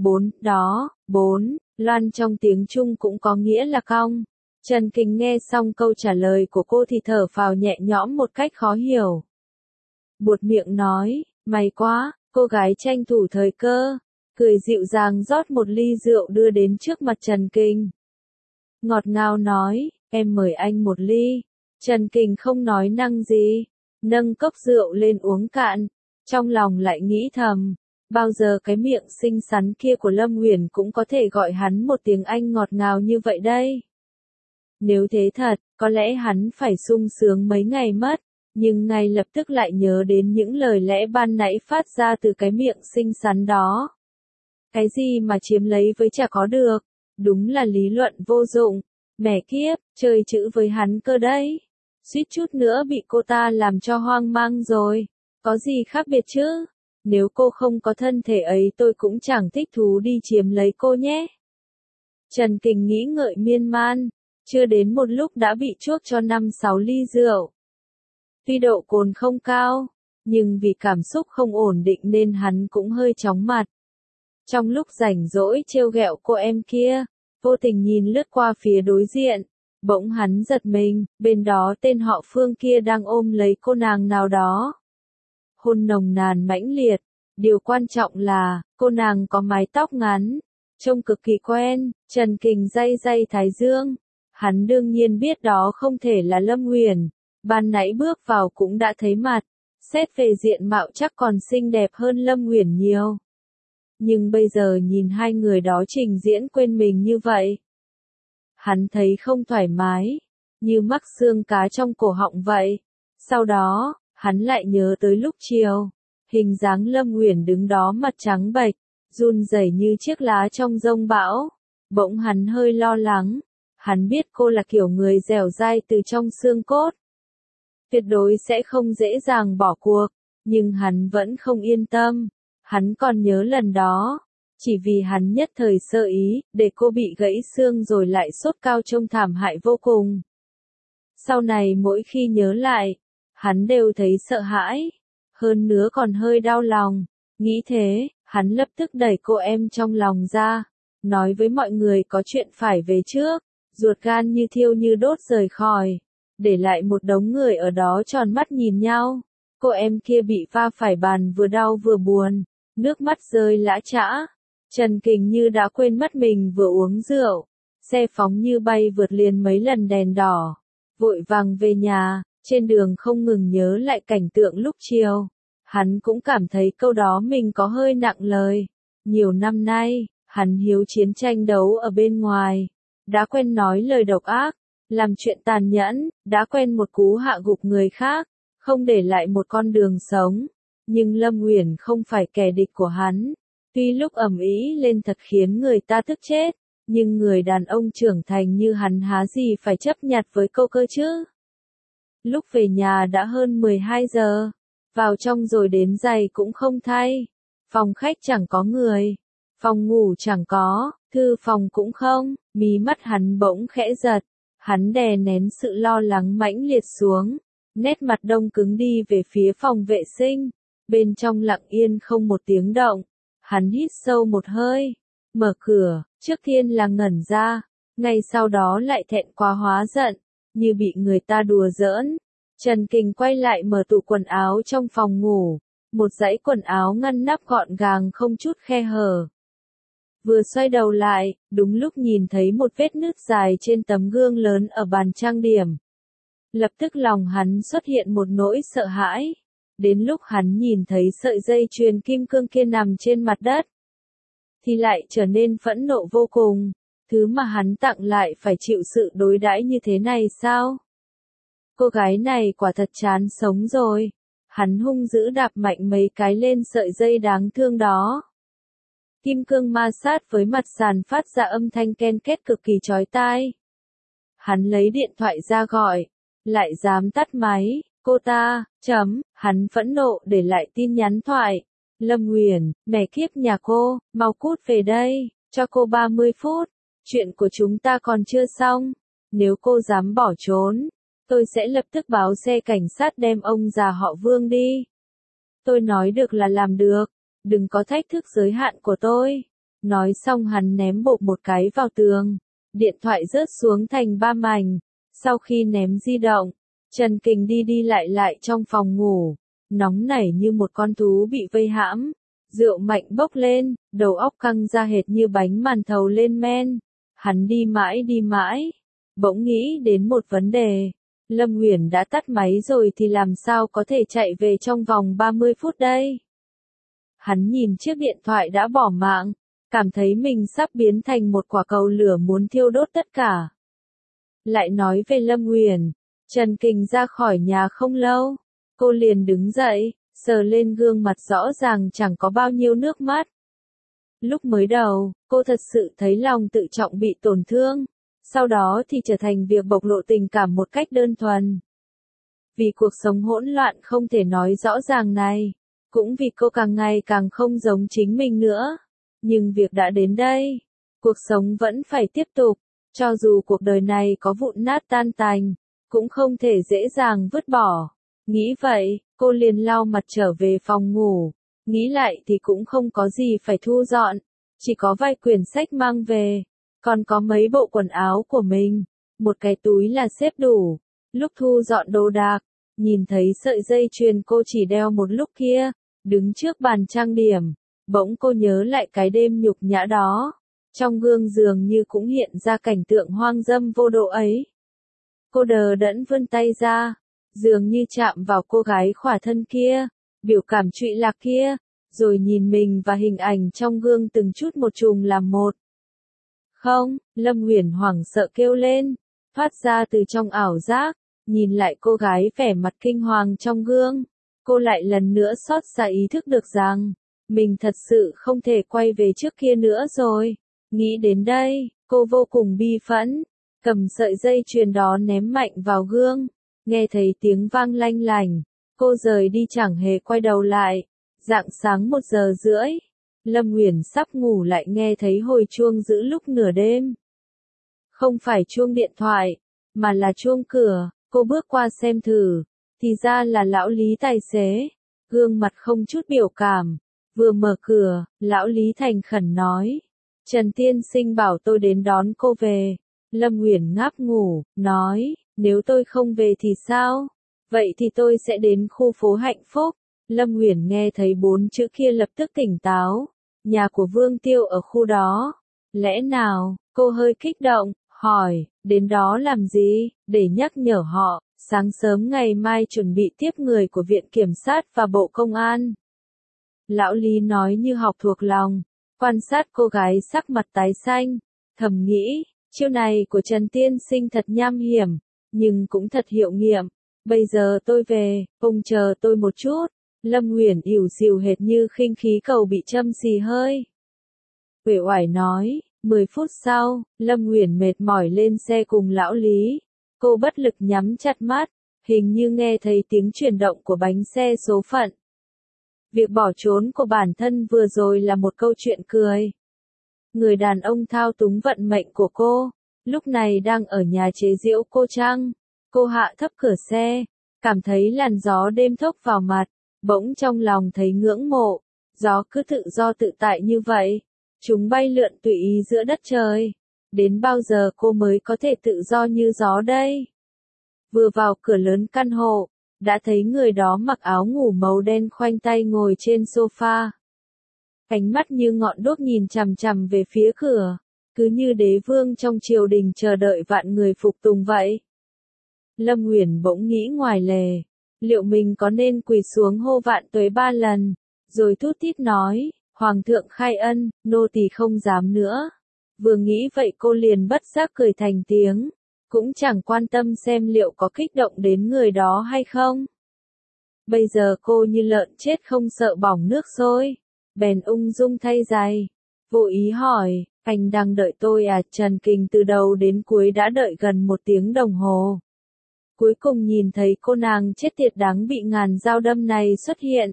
4, Loan trong tiếng Trung cũng có nghĩa là cong. Trần Kình nghe xong câu trả lời của cô thì thở phào nhẹ nhõm một cách khó hiểu. Buột miệng nói, may quá, cô gái tranh thủ thời cơ. Cười dịu dàng rót một ly rượu đưa đến trước mặt Trần Kình. Ngọt ngào nói, em mời anh một ly. Trần Kình không nói năng gì, nâng cốc rượu lên uống cạn. Trong lòng lại nghĩ thầm, bao giờ cái miệng xinh xắn kia của Lâm Uyển cũng có thể gọi hắn một tiếng anh ngọt ngào như vậy đây. Nếu thế thật, có lẽ hắn phải sung sướng mấy ngày mất. Nhưng ngay lập tức lại nhớ đến những lời lẽ ban nãy phát ra từ cái miệng xinh xắn đó. Cái gì mà chiếm lấy với chả có được, đúng là lý luận vô dụng, mẹ kiếp, chơi chữ với hắn cơ đấy. Suýt chút nữa bị cô ta làm cho hoang mang rồi, có gì khác biệt chứ, nếu cô không có thân thể ấy tôi cũng chẳng thích thú đi chiếm lấy cô nhé. Trần Kình nghĩ ngợi miên man, chưa đến một lúc đã bị chuốc cho 5-6 ly rượu. Tuy độ cồn không cao, nhưng vì cảm xúc không ổn định nên hắn cũng hơi chóng mặt. Trong lúc rảnh rỗi trêu ghẹo cô em kia, vô tình nhìn lướt qua phía đối diện, bỗng hắn giật mình, bên đó tên họ Phương kia đang ôm lấy cô nàng nào đó. hôn nồng nàn mãnh liệt. Điều quan trọng là, cô nàng có mái tóc ngắn, trông cực kỳ quen. Trần Kình day day thái dương. Hắn đương nhiên biết đó không thể là Lâm Uyển. Ban nãy bước vào cũng đã thấy mặt. Xét về diện mạo chắc còn xinh đẹp hơn Lâm Uyển nhiều. Nhưng bây giờ nhìn hai người đó trình diễn quên mình như vậy. Hắn thấy không thoải mái, như mắc xương cá trong cổ họng vậy. Sau đó, hắn lại nhớ tới lúc chiều. Hình dáng Lâm Uyển đứng đó mặt trắng bệch, run rẩy như chiếc lá trong giông bão. Bỗng hắn hơi lo lắng. Hắn biết cô là kiểu người dẻo dai từ trong xương cốt. Tuyệt đối sẽ không dễ dàng bỏ cuộc, nhưng hắn vẫn không yên tâm. Hắn còn nhớ lần đó, chỉ vì hắn nhất thời sơ ý, để cô bị gãy xương rồi lại sốt cao trông thảm hại vô cùng. Sau này mỗi khi nhớ lại, hắn đều thấy sợ hãi, hơn nữa còn hơi đau lòng. Nghĩ thế, hắn lập tức đẩy cô em trong lòng ra, nói với mọi người có chuyện phải về trước, ruột gan như thiêu như đốt rời khỏi, để lại một đống người ở đó tròn mắt nhìn nhau. Cô em kia bị va phải bàn vừa đau vừa buồn, nước mắt rơi lã chã. Trần Kình như đã quên mất mình vừa uống rượu, xe phóng như bay vượt liền mấy lần đèn đỏ, vội vàng về nhà, trên đường không ngừng nhớ lại cảnh tượng lúc chiều. Hắn cũng cảm thấy câu đó mình có hơi nặng lời. Nhiều năm nay, hắn hiếu chiến tranh đấu ở bên ngoài, đã quen nói lời độc ác, làm chuyện tàn nhẫn, đã quen một cú hạ gục người khác, không để lại một con đường sống. Nhưng Lâm Uyển không phải kẻ địch của hắn. Tuy lúc ầm ĩ lên thật khiến người ta tức chết, nhưng người đàn ông trưởng thành như hắn há gì phải chấp nhặt với câu cơ chứ. Lúc về nhà đã hơn 12 giờ, vào trong rồi đến giày cũng không thay. Phòng khách chẳng có người, phòng ngủ chẳng có, thư phòng cũng không, mí mắt hắn bỗng khẽ giật. Hắn đè nén sự lo lắng mãnh liệt xuống, nét mặt đông cứng đi về phía phòng vệ sinh. Bên trong lặng yên không một tiếng động. Hắn hít sâu một hơi, mở cửa, trước tiên là ngẩn ra, ngay sau đó lại thẹn quá hóa giận, như bị người ta đùa giỡn. Trần Kình quay lại mở tủ quần áo trong phòng ngủ, một dãy quần áo ngăn nắp gọn gàng không chút khe hở. Vừa xoay đầu lại, đúng lúc nhìn thấy một vết nứt dài trên tấm gương lớn ở bàn trang điểm. Lập tức lòng hắn xuất hiện một nỗi sợ hãi. Đến lúc hắn nhìn thấy sợi dây chuyền kim cương kia nằm trên mặt đất, thì lại trở nên phẫn nộ vô cùng. Thứ mà hắn tặng lại phải chịu sự đối đãi như thế này sao? Cô gái này quả thật chán sống rồi. Hắn hung dữ đạp mạnh mấy cái lên sợi dây đáng thương đó. Kim cương ma sát với mặt sàn phát ra âm thanh ken két cực kỳ chói tai. Hắn lấy điện thoại ra gọi, lại dám tắt máy. Cô ta, hắn phẫn nộ để lại tin nhắn thoại. Lâm Uyển, mẹ kiếp nhà cô, mau cút về đây, cho cô 30 phút. Chuyện của chúng ta còn chưa xong. Nếu cô dám bỏ trốn, tôi sẽ lập tức báo xe cảnh sát đem ông già họ Vương đi. Tôi nói được là làm được, đừng có thách thức giới hạn của tôi. Nói xong hắn ném bộp một cái vào tường. Điện thoại rớt xuống thành 3 mảnh. Sau khi ném di động, Trần Kình đi đi lại trong phòng ngủ, nóng nảy như một con thú bị vây hãm. Rượu mạnh bốc lên, đầu óc căng ra hệt như bánh màn thầu lên men. Hắn đi mãi, bỗng nghĩ đến một vấn đề. Lâm Uyển đã tắt máy rồi thì làm sao có thể chạy về trong vòng 30 phút đây? Hắn nhìn chiếc điện thoại đã bỏ mạng, cảm thấy mình sắp biến thành một quả cầu lửa muốn thiêu đốt tất cả. Lại nói về Lâm Uyển, Trần Kình ra khỏi nhà không lâu, cô liền đứng dậy, sờ lên gương mặt rõ ràng chẳng có bao nhiêu nước mắt. Lúc mới đầu, cô thật sự thấy lòng tự trọng bị tổn thương, sau đó thì trở thành việc bộc lộ tình cảm một cách đơn thuần. Vì cuộc sống hỗn loạn không thể nói rõ ràng này, cũng vì cô càng ngày càng không giống chính mình nữa. Nhưng việc đã đến đây, cuộc sống vẫn phải tiếp tục, cho dù cuộc đời này có vụn nát tan tành, cũng không thể dễ dàng vứt bỏ. Nghĩ vậy, cô liền lau mặt trở về phòng ngủ. Nghĩ lại thì cũng không có gì phải thu dọn, chỉ có vài quyển sách mang về, còn có mấy bộ quần áo của mình, một cái túi là xếp đủ. Lúc thu dọn đồ đạc, nhìn thấy sợi dây chuyền cô chỉ đeo một lúc kia, đứng trước bàn trang điểm, bỗng cô nhớ lại cái đêm nhục nhã đó. Trong gương dường như cũng hiện ra cảnh tượng hoang dâm vô độ ấy. Cô đờ đẫn vươn tay ra, dường như chạm vào cô gái khỏa thân kia, biểu cảm trụy lạc kia, rồi nhìn mình và hình ảnh trong gương từng chút một trùng làm một. Không, Lâm Huyền hoảng sợ kêu lên, phát ra từ trong ảo giác, nhìn lại cô gái vẻ mặt kinh hoàng trong gương. Cô lại lần nữa xót xa ý thức được rằng, mình thật sự không thể quay về trước kia nữa rồi. Nghĩ đến đây, cô vô cùng bi phẫn, cầm sợi dây chuyền đó ném mạnh vào gương, nghe thấy tiếng vang lanh lành, cô rời đi chẳng hề quay đầu lại. Rạng sáng 1 giờ rưỡi, Lâm Huyền sắp ngủ lại nghe thấy hồi chuông giữa lúc nửa đêm. Không phải chuông điện thoại, mà là chuông cửa. Cô bước qua xem thử, thì ra là lão Lý tài xế, gương mặt không chút biểu cảm. Vừa mở cửa, lão Lý thành khẩn nói, Trần tiên sinh bảo tôi đến đón cô về. Lâm Huyền ngáp ngủ, nói, nếu tôi không về thì sao? Vậy thì tôi sẽ đến khu phố Hạnh Phúc. Lâm Huyền nghe thấy 4 chữ kia lập tức tỉnh táo, nhà của Vương Tiêu ở khu đó. Lẽ nào, cô hơi kích động, hỏi, đến đó làm gì, để nhắc nhở họ, sáng sớm ngày mai chuẩn bị tiếp người của Viện Kiểm sát và Bộ Công an. Lão Lý nói như học thuộc lòng, quan sát cô gái sắc mặt tái xanh, thầm nghĩ, chiêu này của Trần tiên sinh thật nham hiểm, nhưng cũng thật hiệu nghiệm. Bây giờ tôi về, ông chờ tôi một chút. Lâm Huyền ỉu xìu hệt như khinh khí cầu bị châm xì hơi. Uể oải nói, 10 phút sau, Lâm Huyền mệt mỏi lên xe cùng lão Lý. Cô bất lực nhắm chặt mắt, hình như nghe thấy tiếng chuyển động của bánh xe số phận. Việc bỏ trốn của bản thân vừa rồi là một câu chuyện cười. Người đàn ông thao túng vận mệnh của cô, lúc này đang ở nhà chế giễu cô chăng? Cô hạ thấp cửa xe, cảm thấy làn gió đêm thốc vào mặt, bỗng trong lòng thấy ngưỡng mộ. Gió cứ tự do tự tại như vậy, chúng bay lượn tùy ý giữa đất trời. Đến bao giờ cô mới có thể tự do như gió đây? Vừa vào cửa lớn căn hộ, đã thấy người đó mặc áo ngủ màu đen khoanh tay ngồi trên sofa. Ánh mắt như ngọn đuốc nhìn chằm chằm về phía cửa, cứ như đế vương trong triều đình chờ đợi vạn người phục tùng vậy. Lâm Huyền bỗng nghĩ ngoài lề, liệu mình có nên quỳ xuống hô vạn tuế 3 lần, rồi thút thít nói, Hoàng thượng khai ân, nô tỳ không dám nữa. Vừa nghĩ vậy cô liền bất giác cười thành tiếng, cũng chẳng quan tâm xem liệu có kích động đến người đó hay không. Bây giờ cô như lợn chết không sợ bỏng nước sôi, bèn ung dung thay giày, vô ý hỏi, anh đang đợi tôi à? Trần Kình từ đầu đến cuối đã đợi gần 1 tiếng đồng hồ. Cuối cùng nhìn thấy cô nàng chết tiệt đáng bị ngàn dao đâm này xuất hiện.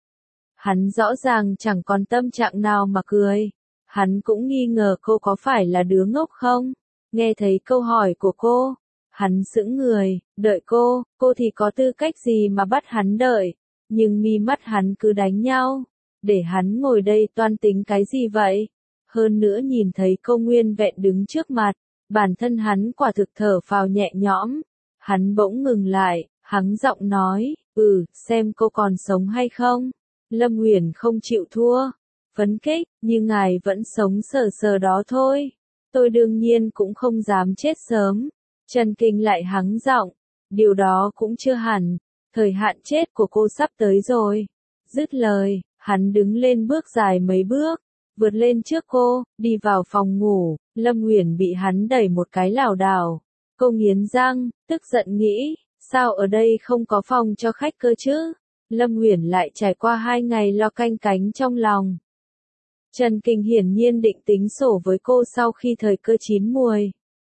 Hắn rõ ràng chẳng còn tâm trạng nào mà cười. Hắn cũng nghi ngờ cô có phải là đứa ngốc không? Nghe thấy câu hỏi của cô, hắn sững người, đợi cô thì có tư cách gì mà bắt hắn đợi? Nhưng mi mắt hắn cứ đánh nhau, để hắn ngồi đây toan tính cái gì vậy? Hơn nữa nhìn thấy cô nguyên vẹn đứng trước mặt, bản thân hắn quả thực thở phào nhẹ nhõm. Hắn bỗng ngừng lại, hắng giọng nói, xem cô còn sống hay không? Lâm Huyền không chịu thua, phấn khích, nhưng ngài vẫn sống sờ sờ đó thôi. Tôi đương nhiên cũng không dám chết sớm. Trần Kình lại hắng giọng, điều đó cũng chưa hẳn, thời hạn chết của cô sắp tới rồi. Dứt lời, hắn đứng lên bước dài mấy bước, vượt lên trước cô, đi vào phòng ngủ. Lâm Huyền bị hắn đẩy một cái lảo đảo. Cô nghiến răng, tức giận nghĩ, sao ở đây không có phòng cho khách cơ chứ? Lâm Huyền lại trải qua 2 ngày lo canh cánh trong lòng. Trần Kình hiển nhiên định tính sổ với cô sau khi thời cơ chín muồi.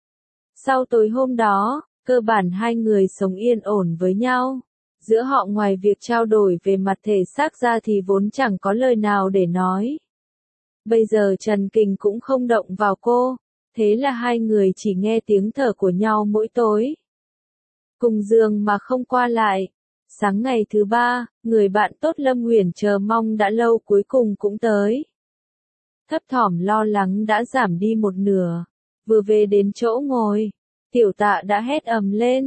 Sau tối hôm đó, cơ bản hai người sống yên ổn với nhau. Giữa họ ngoài việc trao đổi về mặt thể xác ra thì vốn chẳng có lời nào để nói. Bây giờ Trần Kình cũng không động vào cô, thế là hai người chỉ nghe tiếng thở của nhau mỗi tối. Cùng giường mà không qua lại. Sáng ngày thứ 3, người bạn tốt Lâm Huyền chờ mong đã lâu cuối cùng cũng tới. Thấp thỏm lo lắng đã giảm đi một nửa. Vừa về đến chỗ ngồi, Tiểu Tạ đã hét ầm lên,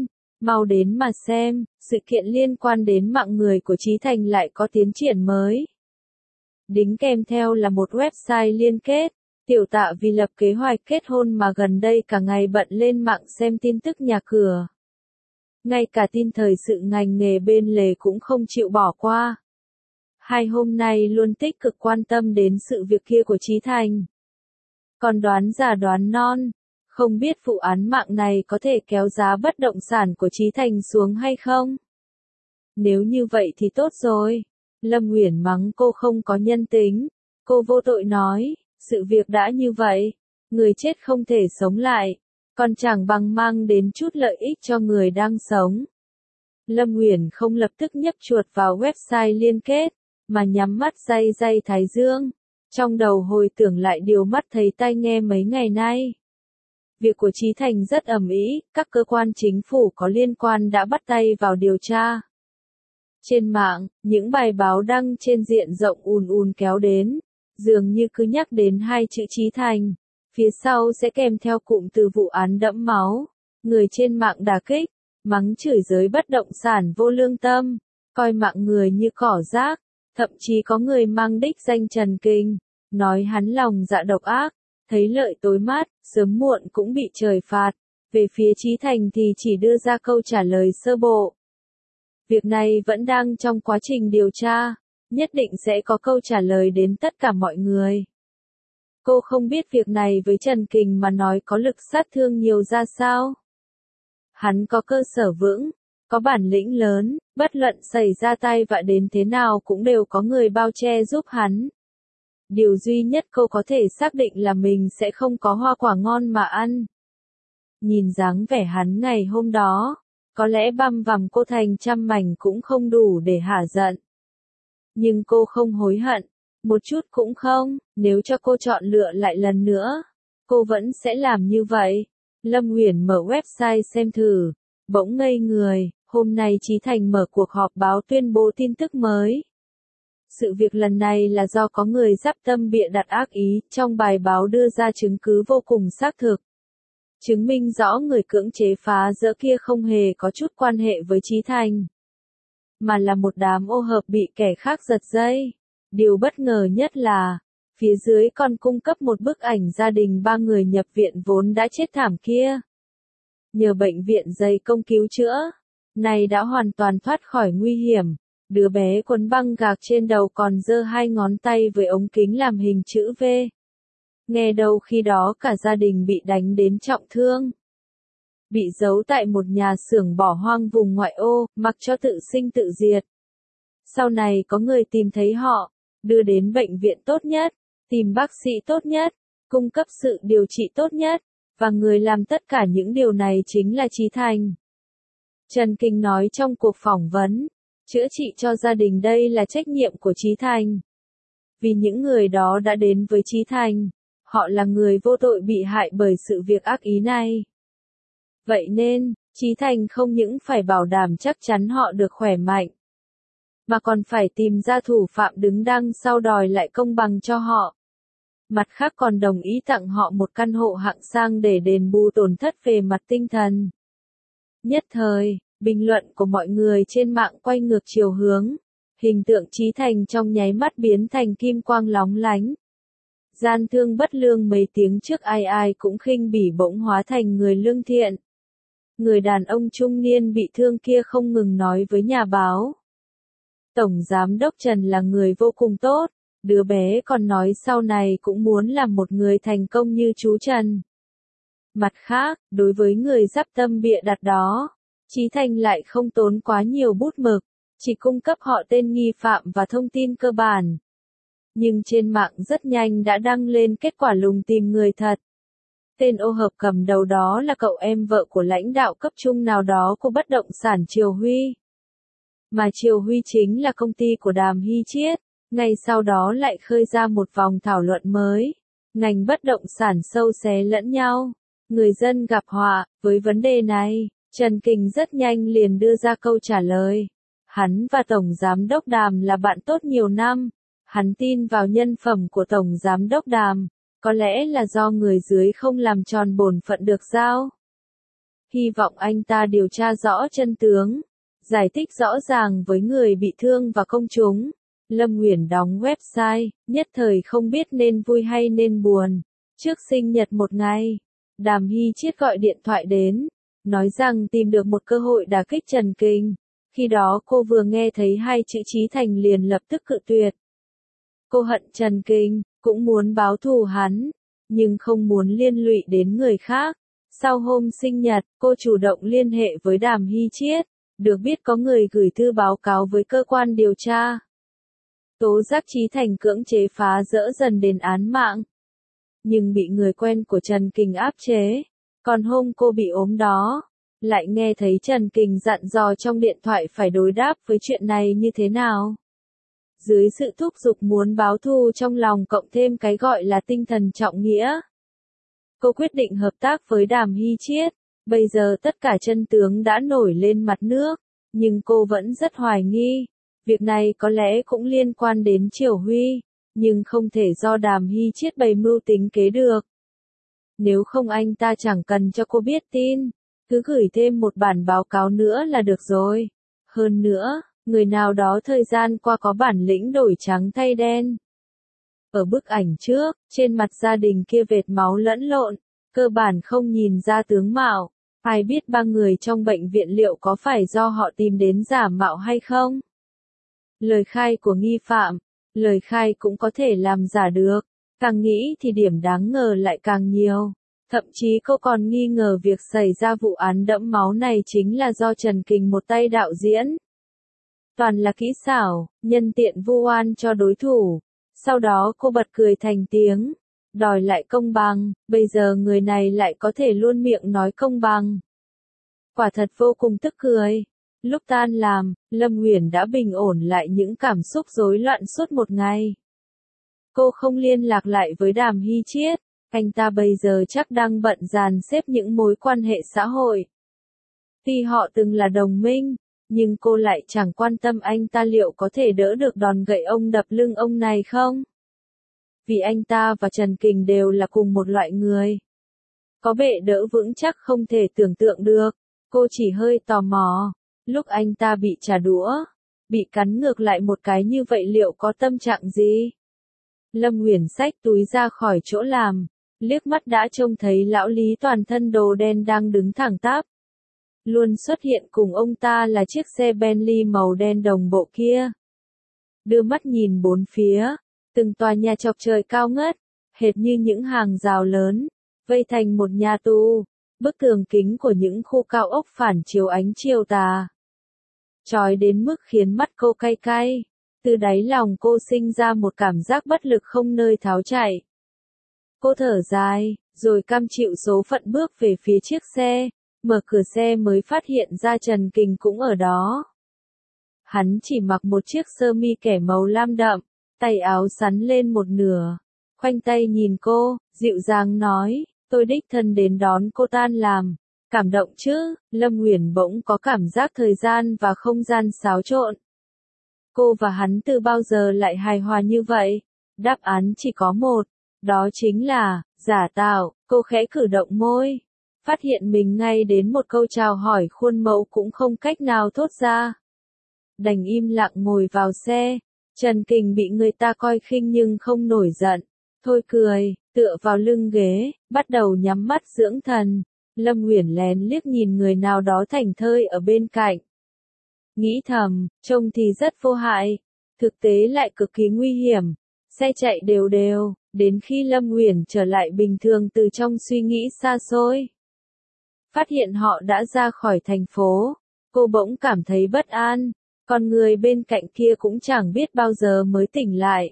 Mau đến mà xem, sự kiện liên quan đến mạng người của Chí Thành lại có tiến triển mới. Đính kèm theo là một website liên kết. Tiểu Tạ vì lập kế hoạch kết hôn mà gần đây cả ngày bận lên mạng xem tin tức nhà cửa. Ngay cả tin thời sự ngành nghề bên lề cũng không chịu bỏ qua. Hai hôm nay luôn tích cực quan tâm đến sự việc kia của Chí Thành. Còn đoán già đoán non, không biết vụ án mạng này có thể kéo giá bất động sản của Chí Thành xuống hay không? Nếu như vậy thì tốt rồi. Lâm Uyển mắng cô không có nhân tính. Cô vô tội nói, sự việc đã như vậy, người chết không thể sống lại, còn chẳng bằng mang đến chút lợi ích cho người đang sống. Lâm Uyển không lập tức nhấp chuột vào website liên kết, mà nhắm mắt day day thái dương, trong đầu hồi tưởng lại điều mắt thấy tai nghe mấy ngày nay. Việc của Chí Thành rất ầm ĩ, các cơ quan chính phủ có liên quan đã bắt tay vào điều tra. Trên mạng, những bài báo đăng trên diện rộng ùn kéo đến, dường như cứ nhắc đến hai chữ Chí Thành, phía sau sẽ kèm theo cụm từ vụ án đẫm máu. Người trên mạng đả kích, mắng chửi giới bất động sản vô lương tâm, coi mạng người như cỏ rác, thậm chí có người mang đích danh Trần Kinh, nói hắn lòng dạ độc ác, thấy lợi tối mát, sớm muộn cũng bị trời phạt. Về phía Chí Thành thì chỉ đưa ra câu trả lời sơ bộ. Việc này vẫn đang trong quá trình điều tra, nhất định sẽ có câu trả lời đến tất cả mọi người. Cô không biết việc này với Trần Kình mà nói có lực sát thương nhiều ra sao. Hắn có cơ sở vững, có bản lĩnh lớn, bất luận xảy ra tai vạ đến thế nào cũng đều có người bao che giúp hắn. Điều duy nhất cô có thể xác định là mình sẽ không có hoa quả ngon mà ăn. Nhìn dáng vẻ hắn ngày hôm đó, có lẽ băm vằm cô thành trăm mảnh cũng không đủ để hả giận. Nhưng cô không hối hận, một chút cũng không, nếu cho cô chọn lựa lại lần nữa, cô vẫn sẽ làm như vậy. Lâm Uyển mở website xem thử, bỗng ngây người, hôm nay Chí Thành mở cuộc họp báo tuyên bố tin tức mới. Sự việc lần này là do có người dắp tâm bịa đặt ác ý, trong bài báo đưa ra chứng cứ vô cùng xác thực. Chứng minh rõ người cưỡng chế phá rỡ kia không hề có chút quan hệ với Chí Thành, mà là một đám ô hợp bị kẻ khác giật dây. Điều bất ngờ nhất là, phía dưới còn cung cấp một bức ảnh gia đình ba người nhập viện vốn đã chết thảm kia. Nhờ bệnh viện dày công cứu chữa, này đã hoàn toàn thoát khỏi nguy hiểm. Đứa bé quấn băng gạc trên đầu còn giơ hai ngón tay với ống kính làm hình chữ V. Nghe đâu khi đó cả gia đình bị đánh đến trọng thương. Bị giấu tại một nhà xưởng bỏ hoang vùng ngoại ô, mặc cho tự sinh tự diệt. Sau này có người tìm thấy họ, đưa đến bệnh viện tốt nhất, tìm bác sĩ tốt nhất, cung cấp sự điều trị tốt nhất, và người làm tất cả những điều này chính là Chí Thành. Trần Kinh nói trong cuộc phỏng vấn, chữa trị cho gia đình đây là trách nhiệm của Chí Thành. Vì những người đó đã đến với Chí Thành, họ là người vô tội bị hại bởi sự việc ác ý này. Vậy nên, Chí Thành không những phải bảo đảm chắc chắn họ được khỏe mạnh, mà còn phải tìm ra thủ phạm đứng đằng sau đòi lại công bằng cho họ. Mặt khác còn đồng ý tặng họ một căn hộ hạng sang để đền bù tổn thất về mặt tinh thần. Nhất thời, bình luận của mọi người trên mạng quay ngược chiều hướng. Hình tượng Chí Thành trong nháy mắt biến thành kim quang lóng lánh. Gian thương bất lương mấy tiếng trước ai ai cũng khinh bỉ bỗng hóa thành người lương thiện. Người đàn ông trung niên bị thương kia không ngừng nói với nhà báo. Tổng giám đốc Trần là người vô cùng tốt, đứa bé còn nói sau này cũng muốn làm một người thành công như chú Trần. Mặt khác, đối với người dắp tâm bịa đặt đó, Chí Thành lại không tốn quá nhiều bút mực, chỉ cung cấp họ tên nghi phạm và thông tin cơ bản. Nhưng trên mạng rất nhanh đã đăng lên kết quả lùng tìm người thật. Tên ô hợp cầm đầu đó là cậu em vợ của lãnh đạo cấp trung nào đó của bất động sản Triều Huy. Mà Triều Huy chính là công ty của Đàm Hy Chiết. Ngay sau đó lại khơi ra một vòng thảo luận mới. Ngành bất động sản sâu xé lẫn nhau. Người dân gặp họa, với vấn đề này, Trần Kình rất nhanh liền đưa ra câu trả lời. Hắn và Tổng Giám đốc Đàm là bạn tốt nhiều năm. Hắn tin vào nhân phẩm của Tổng Giám đốc Đàm. Có lẽ là do người dưới không làm tròn bổn phận được giao. Hy vọng anh ta điều tra rõ chân tướng, giải thích rõ ràng với người bị thương và công chúng. Lâm Uyển đóng website, nhất thời không biết nên vui hay nên buồn. Trước sinh nhật một ngày, Đàm Hy Chiết gọi điện thoại đến, nói rằng tìm được một cơ hội đả kích Trần Kình. Khi đó cô vừa nghe thấy hai chữ Chí Thành liền lập tức cự tuyệt. Cô hận Trần Kình, cũng muốn báo thù hắn, nhưng không muốn liên lụy đến người khác. Sau hôm sinh nhật, cô chủ động liên hệ với Đàm Hy Chiết, được biết có người gửi thư báo cáo với cơ quan điều tra. Tố giác Chí Thành cưỡng chế phá dỡ dần đền án mạng, nhưng bị người quen của Trần Kình áp chế. Còn hôm cô bị ốm đó, lại nghe thấy Trần Kình dặn dò trong điện thoại phải đối đáp với chuyện này như thế nào. Dưới sự thúc giục muốn báo thù trong lòng cộng thêm cái gọi là tinh thần trọng nghĩa, cô quyết định hợp tác với Đàm Hy Chiết. Bây giờ tất cả chân tướng đã nổi lên mặt nước, nhưng cô vẫn rất hoài nghi. Việc này có lẽ cũng liên quan đến Triều Huy, nhưng không thể do Đàm Hy Chiết bày mưu tính kế được. Nếu không anh ta chẳng cần cho cô biết tin, cứ gửi thêm một bản báo cáo nữa là được rồi. Hơn nữa, người nào đó thời gian qua có bản lĩnh đổi trắng thay đen. Ở bức ảnh trước, trên mặt gia đình kia vệt máu lẫn lộn, cơ bản không nhìn ra tướng mạo. Ai biết ba người trong bệnh viện liệu có phải do họ tìm đến giả mạo hay không? Lời khai của nghi phạm, lời khai cũng có thể làm giả được. Càng nghĩ thì điểm đáng ngờ lại càng nhiều. Thậm chí cô còn nghi ngờ việc xảy ra vụ án đẫm máu này chính là do Trần Kình một tay đạo diễn. Toàn là kỹ xảo, nhân tiện vu oan cho đối thủ. Sau đó cô bật cười thành tiếng, đòi lại công bằng, bây giờ người này lại có thể luôn miệng nói công bằng. Quả thật vô cùng tức cười. Lúc tan làm, Lâm Uyển đã bình ổn lại những cảm xúc rối loạn suốt một ngày. Cô không liên lạc lại với Đàm Hy Chiết, anh ta bây giờ chắc đang bận dàn xếp những mối quan hệ xã hội. Tuy họ từng là đồng minh, nhưng cô lại chẳng quan tâm anh ta liệu có thể đỡ được đòn gậy ông đập lưng ông này không. Vì anh ta và Trần Kình đều là cùng một loại người. Có bệ đỡ vững chắc không thể tưởng tượng được, cô chỉ hơi tò mò. Lúc anh ta bị trả đũa, bị cắn ngược lại một cái như vậy liệu có tâm trạng gì? Lâm Uyển xách túi ra khỏi chỗ làm, liếc mắt đã trông thấy lão Lý toàn thân đồ đen đang đứng thẳng tắp. Luôn xuất hiện cùng ông ta là chiếc xe Bentley màu đen đồng bộ kia. Đưa mắt nhìn bốn phía, từng tòa nhà chọc trời cao ngất, hệt như những hàng rào lớn, vây thành một nhà tù. Bức tường kính của những khu cao ốc phản chiếu ánh chiều tà, chói đến mức khiến mắt cô cay cay. Từ đáy lòng cô sinh ra một cảm giác bất lực không nơi tháo chạy. Cô thở dài, rồi cam chịu số phận bước về phía chiếc xe, mở cửa xe mới phát hiện ra Trần Kình cũng ở đó. Hắn chỉ mặc một chiếc sơ mi kẻ màu lam đậm, tay áo xắn lên một nửa, khoanh tay nhìn cô, dịu dàng nói, tôi đích thân đến đón cô tan làm. Cảm động chứ? Lâm Uyển bỗng có cảm giác thời gian và không gian xáo trộn. Cô và hắn từ bao giờ lại hài hòa như vậy? Đáp án chỉ có một, đó chính là giả tạo. Cô khẽ cử động môi, phát hiện mình ngay đến một câu chào hỏi khuôn mẫu cũng không cách nào thốt ra. Đành im lặng ngồi vào xe. Trần Kình bị người ta coi khinh nhưng không nổi giận, thôi cười, tựa vào lưng ghế, bắt đầu nhắm mắt dưỡng thần. Lâm Uyển lén liếc nhìn người nào đó thảnh thơi ở bên cạnh. Nghĩ thầm, trông thì rất vô hại, thực tế lại cực kỳ nguy hiểm. Xe chạy đều đều, đến khi Lâm Uyển trở lại bình thường từ trong suy nghĩ xa xôi. Phát hiện họ đã ra khỏi thành phố, cô bỗng cảm thấy bất an, còn người bên cạnh kia cũng chẳng biết bao giờ mới tỉnh lại.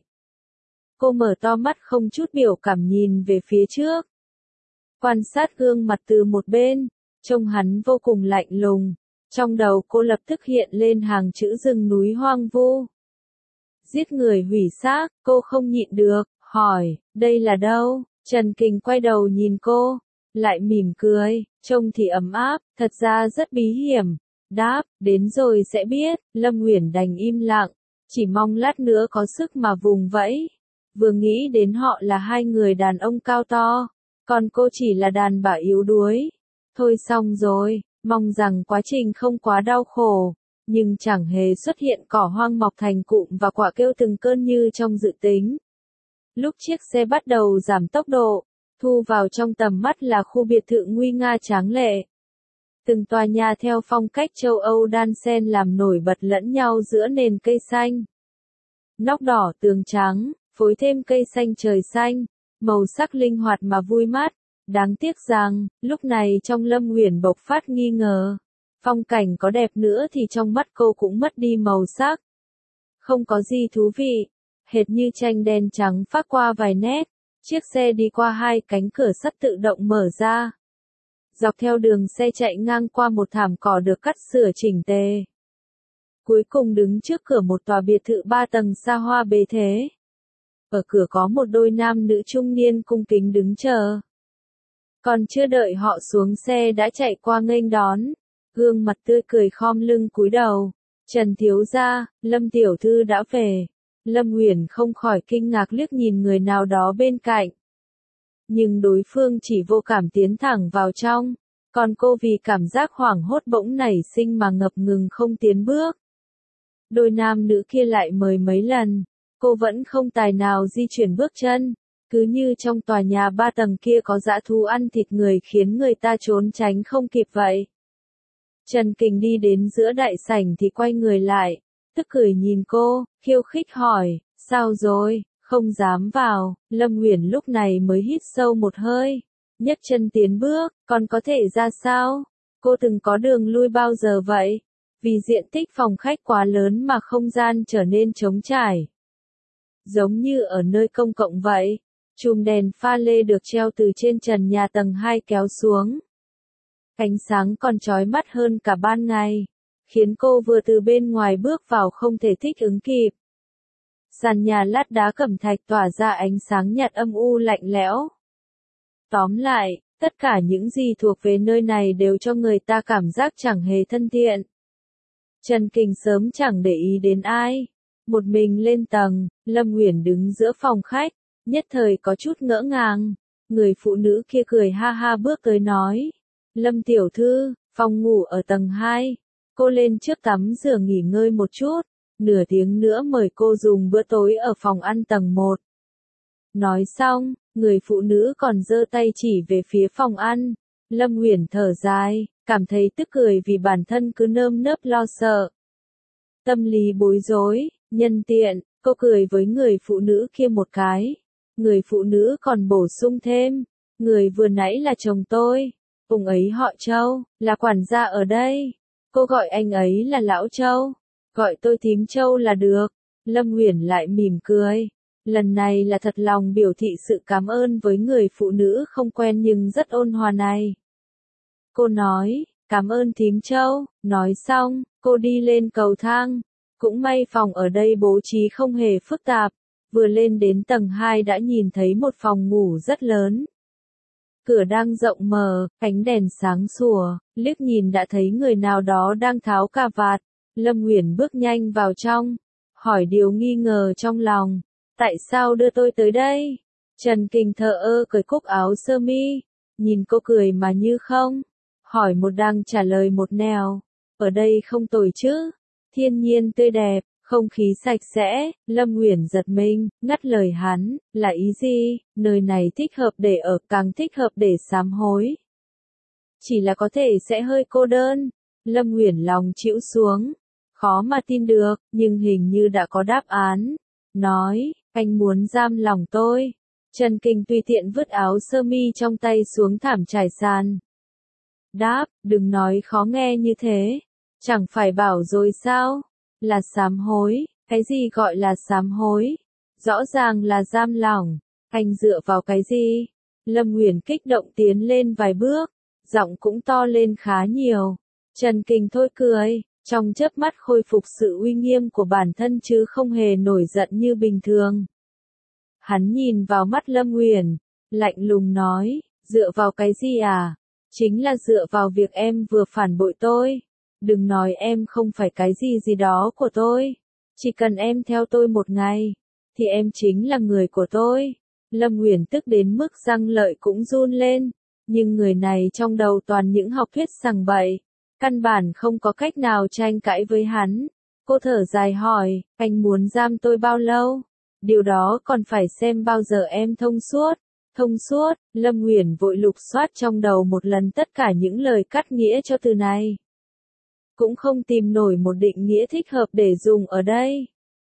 Cô mở to mắt không chút biểu cảm nhìn về phía trước. Quan sát gương mặt từ một bên, trông hắn vô cùng lạnh lùng. Trong đầu cô lập tức hiện lên hàng chữ rừng núi hoang vu. Giết người hủy xác, cô không nhịn được, hỏi, đây là đâu? Trần Kình quay đầu nhìn cô, lại mỉm cười, trông thì ấm áp, thật ra rất bí hiểm. Đáp, đến rồi sẽ biết. Lâm Uyển đành im lặng, chỉ mong lát nữa có sức mà vùng vẫy. Vừa nghĩ đến họ là hai người đàn ông cao to, còn cô chỉ là đàn bà yếu đuối. Thôi xong rồi, mong rằng quá trình không quá đau khổ, nhưng chẳng hề xuất hiện cỏ hoang mọc thành cụm và quả kêu từng cơn như trong dự tính. Lúc chiếc xe bắt đầu giảm tốc độ, thu vào trong tầm mắt là khu biệt thự nguy nga tráng lệ. Từng tòa nhà theo phong cách châu Âu đan xen làm nổi bật lẫn nhau giữa nền cây xanh. Nóc đỏ tường trắng, phối thêm cây xanh trời xanh, màu sắc linh hoạt mà vui mắt. Đáng tiếc rằng, lúc này trong Lâm Uyển bộc phát nghi ngờ. Phong cảnh có đẹp nữa thì trong mắt cô cũng mất đi màu sắc. Không có gì thú vị, hệt như tranh đen trắng phác qua vài nét. Chiếc xe đi qua hai cánh cửa sắt tự động mở ra. Dọc theo đường xe chạy ngang qua một thảm cỏ được cắt sửa chỉnh tề. Cuối cùng đứng trước cửa một tòa biệt thự 3 tầng xa hoa bề thế. Ở cửa có một đôi nam nữ trung niên cung kính đứng chờ. Còn chưa đợi họ xuống xe đã chạy qua nghênh đón, gương mặt tươi cười khom lưng cúi đầu. Trần thiếu gia, Lâm tiểu thư đã về. Lâm Uyển không khỏi kinh ngạc liếc nhìn người nào đó bên cạnh. Nhưng đối phương chỉ vô cảm tiến thẳng vào trong, còn cô vì cảm giác hoảng hốt bỗng nảy sinh mà ngập ngừng không tiến bước. Đôi nam nữ kia lại mời mấy lần, cô vẫn không tài nào di chuyển bước chân, cứ như trong tòa nhà 3 tầng kia có dã thú ăn thịt người khiến người ta trốn tránh không kịp vậy. Trần Kình đi đến giữa đại sảnh thì quay người lại, tức cười nhìn cô, khiêu khích hỏi, sao rồi, không dám vào. Lâm Uyển lúc này mới hít sâu một hơi, nhấc chân tiến bước, còn có thể ra sao? Cô từng có đường lui bao giờ vậy? Vì diện tích phòng khách quá lớn mà không gian trở nên trống trải. Giống như ở nơi công cộng vậy, chùm đèn pha lê được treo từ trên trần nhà tầng 2 kéo xuống. Ánh sáng còn chói mắt hơn cả ban ngày, khiến cô vừa từ bên ngoài bước vào không thể thích ứng kịp. Sàn nhà lát đá cẩm thạch tỏa ra ánh sáng nhạt âm u lạnh lẽo. Tóm lại, tất cả những gì thuộc về nơi này đều cho người ta cảm giác chẳng hề thân thiện. Trần Kình sớm chẳng để ý đến ai. Một mình lên tầng, Lâm Uyển đứng giữa phòng khách, nhất thời có chút ngỡ ngàng. Người phụ nữ kia cười ha ha bước tới nói. Lâm tiểu thư, phòng ngủ ở tầng 2. Cô lên trước tắm rửa nghỉ ngơi một chút. Nửa tiếng nữa mời cô dùng bữa tối ở phòng ăn tầng 1. Nói xong, người phụ nữ còn giơ tay chỉ về phía phòng ăn. Lâm Uyển thở dài, cảm thấy tức cười vì bản thân cứ nơm nớp lo sợ. Tâm lý bối rối, nhân tiện, cô cười với người phụ nữ kia một cái. Người phụ nữ còn bổ sung thêm, người vừa nãy là chồng tôi, ông ấy họ Châu, là quản gia ở đây. Cô gọi anh ấy là Lão Châu, gọi tôi thím Châu là được. Lâm Uyển lại mỉm cười. Lần này là thật lòng biểu thị sự cảm ơn với người phụ nữ không quen nhưng rất ôn hòa này. Cô nói, cảm ơn thím Châu. Nói xong, cô đi lên cầu thang. Cũng may phòng ở đây bố trí không hề phức tạp. Vừa lên đến tầng 2 đã nhìn thấy một phòng ngủ rất lớn. Cửa đang rộng mở, ánh đèn sáng sủa, liếc nhìn đã thấy người nào đó đang tháo cà vạt. Lâm Uyển bước nhanh vào trong, hỏi điều nghi ngờ trong lòng. Tại sao đưa tôi tới đây? Trần Kình thờ ơ cởi cúc áo sơ mi, nhìn cô cười mà như không. Hỏi một đằng trả lời một nẻo. Ở đây không tồi chứ? Thiên nhiên tươi đẹp, không khí sạch sẽ. Lâm Uyển giật mình, ngắt lời hắn, là ý gì? Nơi này thích hợp để ở, càng thích hợp để sám hối. Chỉ là có thể sẽ hơi cô đơn. Lâm Uyển lòng chịu xuống. Khó mà tin được, nhưng hình như đã có đáp án. Nói, anh muốn giam lòng tôi. Trần Kình tùy tiện vứt áo sơ mi trong tay xuống thảm trải sàn. Đáp, đừng nói khó nghe như thế. Chẳng phải bảo rồi sao? Là sám hối. Cái gì gọi là sám hối? Rõ ràng là giam lòng. Anh dựa vào cái gì? Lâm Uyển kích động tiến lên vài bước. Giọng cũng to lên khá nhiều. Trần Kình thôi cười. Trong chớp mắt khôi phục sự uy nghiêm của bản thân chứ không hề nổi giận như bình thường. Hắn nhìn vào mắt Lâm Uyển, lạnh lùng nói, dựa vào cái gì à? Chính là dựa vào việc em vừa phản bội tôi. Đừng nói em không phải cái gì gì đó của tôi. Chỉ cần em theo tôi một ngày, thì em chính là người của tôi. Lâm Uyển tức đến mức răng lợi cũng run lên. Nhưng người này trong đầu toàn những học thuyết sằng bậy, căn bản không có cách nào tranh cãi với hắn. Cô thở dài hỏi, anh muốn giam tôi bao lâu? Điều đó còn phải xem bao giờ em thông suốt. Thông suốt, Lâm Uyển vội lục soát trong đầu một lần tất cả những lời cắt nghĩa cho từ này. Cũng không tìm nổi một định nghĩa thích hợp để dùng ở đây.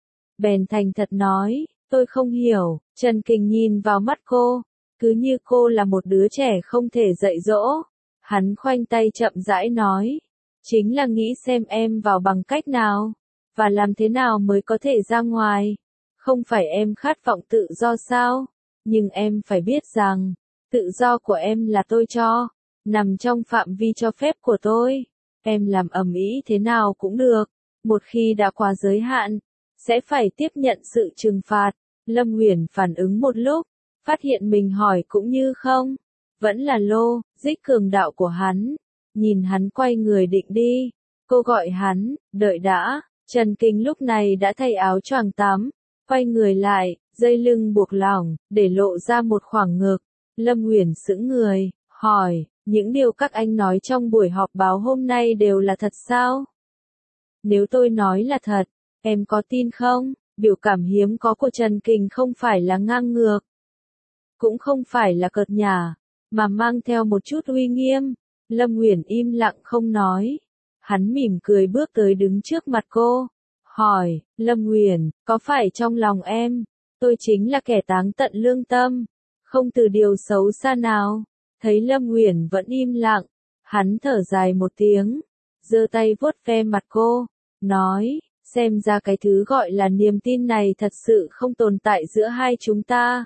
Bèn thành thật nói, tôi không hiểu. Trần Kình nhìn vào mắt cô, cứ như cô là một đứa trẻ không thể dạy dỗ. Hắn khoanh tay chậm rãi nói, chính là nghĩ xem em vào bằng cách nào, và làm thế nào mới có thể ra ngoài. Không phải em khát vọng tự do sao? Nhưng em phải biết rằng, tự do của em là tôi cho, nằm trong phạm vi cho phép của tôi. Em làm ầm ĩ thế nào cũng được, một khi đã quá giới hạn, sẽ phải tiếp nhận sự trừng phạt. Lâm Uyển phản ứng một lúc, phát hiện mình hỏi cũng như không, vẫn là lô, dích cường đạo của hắn. Nhìn hắn quay người định đi, cô gọi hắn, đợi đã. Trần Kình lúc này đã thay áo choàng tắm, quay người lại, dây lưng buộc lỏng, để lộ ra một khoảng ngực. Lâm Uyển sững người, hỏi, những điều các anh nói trong buổi họp báo hôm nay đều là thật sao? Nếu tôi nói là thật, em có tin không? Biểu cảm hiếm có của Trần Kình không phải là ngang ngược, cũng không phải là cợt nhả, mà mang theo một chút uy nghiêm. Lâm Uyển im lặng không nói. Hắn mỉm cười bước tới đứng trước mặt cô, hỏi, Lâm Uyển, có phải trong lòng em, tôi chính là kẻ táng tận lương tâm, không từ điều xấu xa nào? Thấy Lâm Uyển vẫn im lặng, hắn thở dài một tiếng, giơ tay vuốt ve mặt cô, nói, xem ra cái thứ gọi là niềm tin này thật sự không tồn tại giữa hai chúng ta.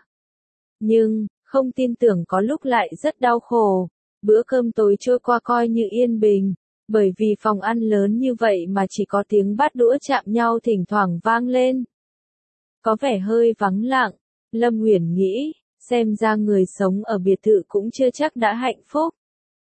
Nhưng, không tin tưởng có lúc lại rất đau khổ. Bữa cơm tối trôi qua coi như yên bình, bởi vì phòng ăn lớn như vậy mà chỉ có tiếng bát đũa chạm nhau thỉnh thoảng vang lên. Có vẻ hơi vắng lặng, Lâm Uyển nghĩ, xem ra người sống ở biệt thự cũng chưa chắc đã hạnh phúc.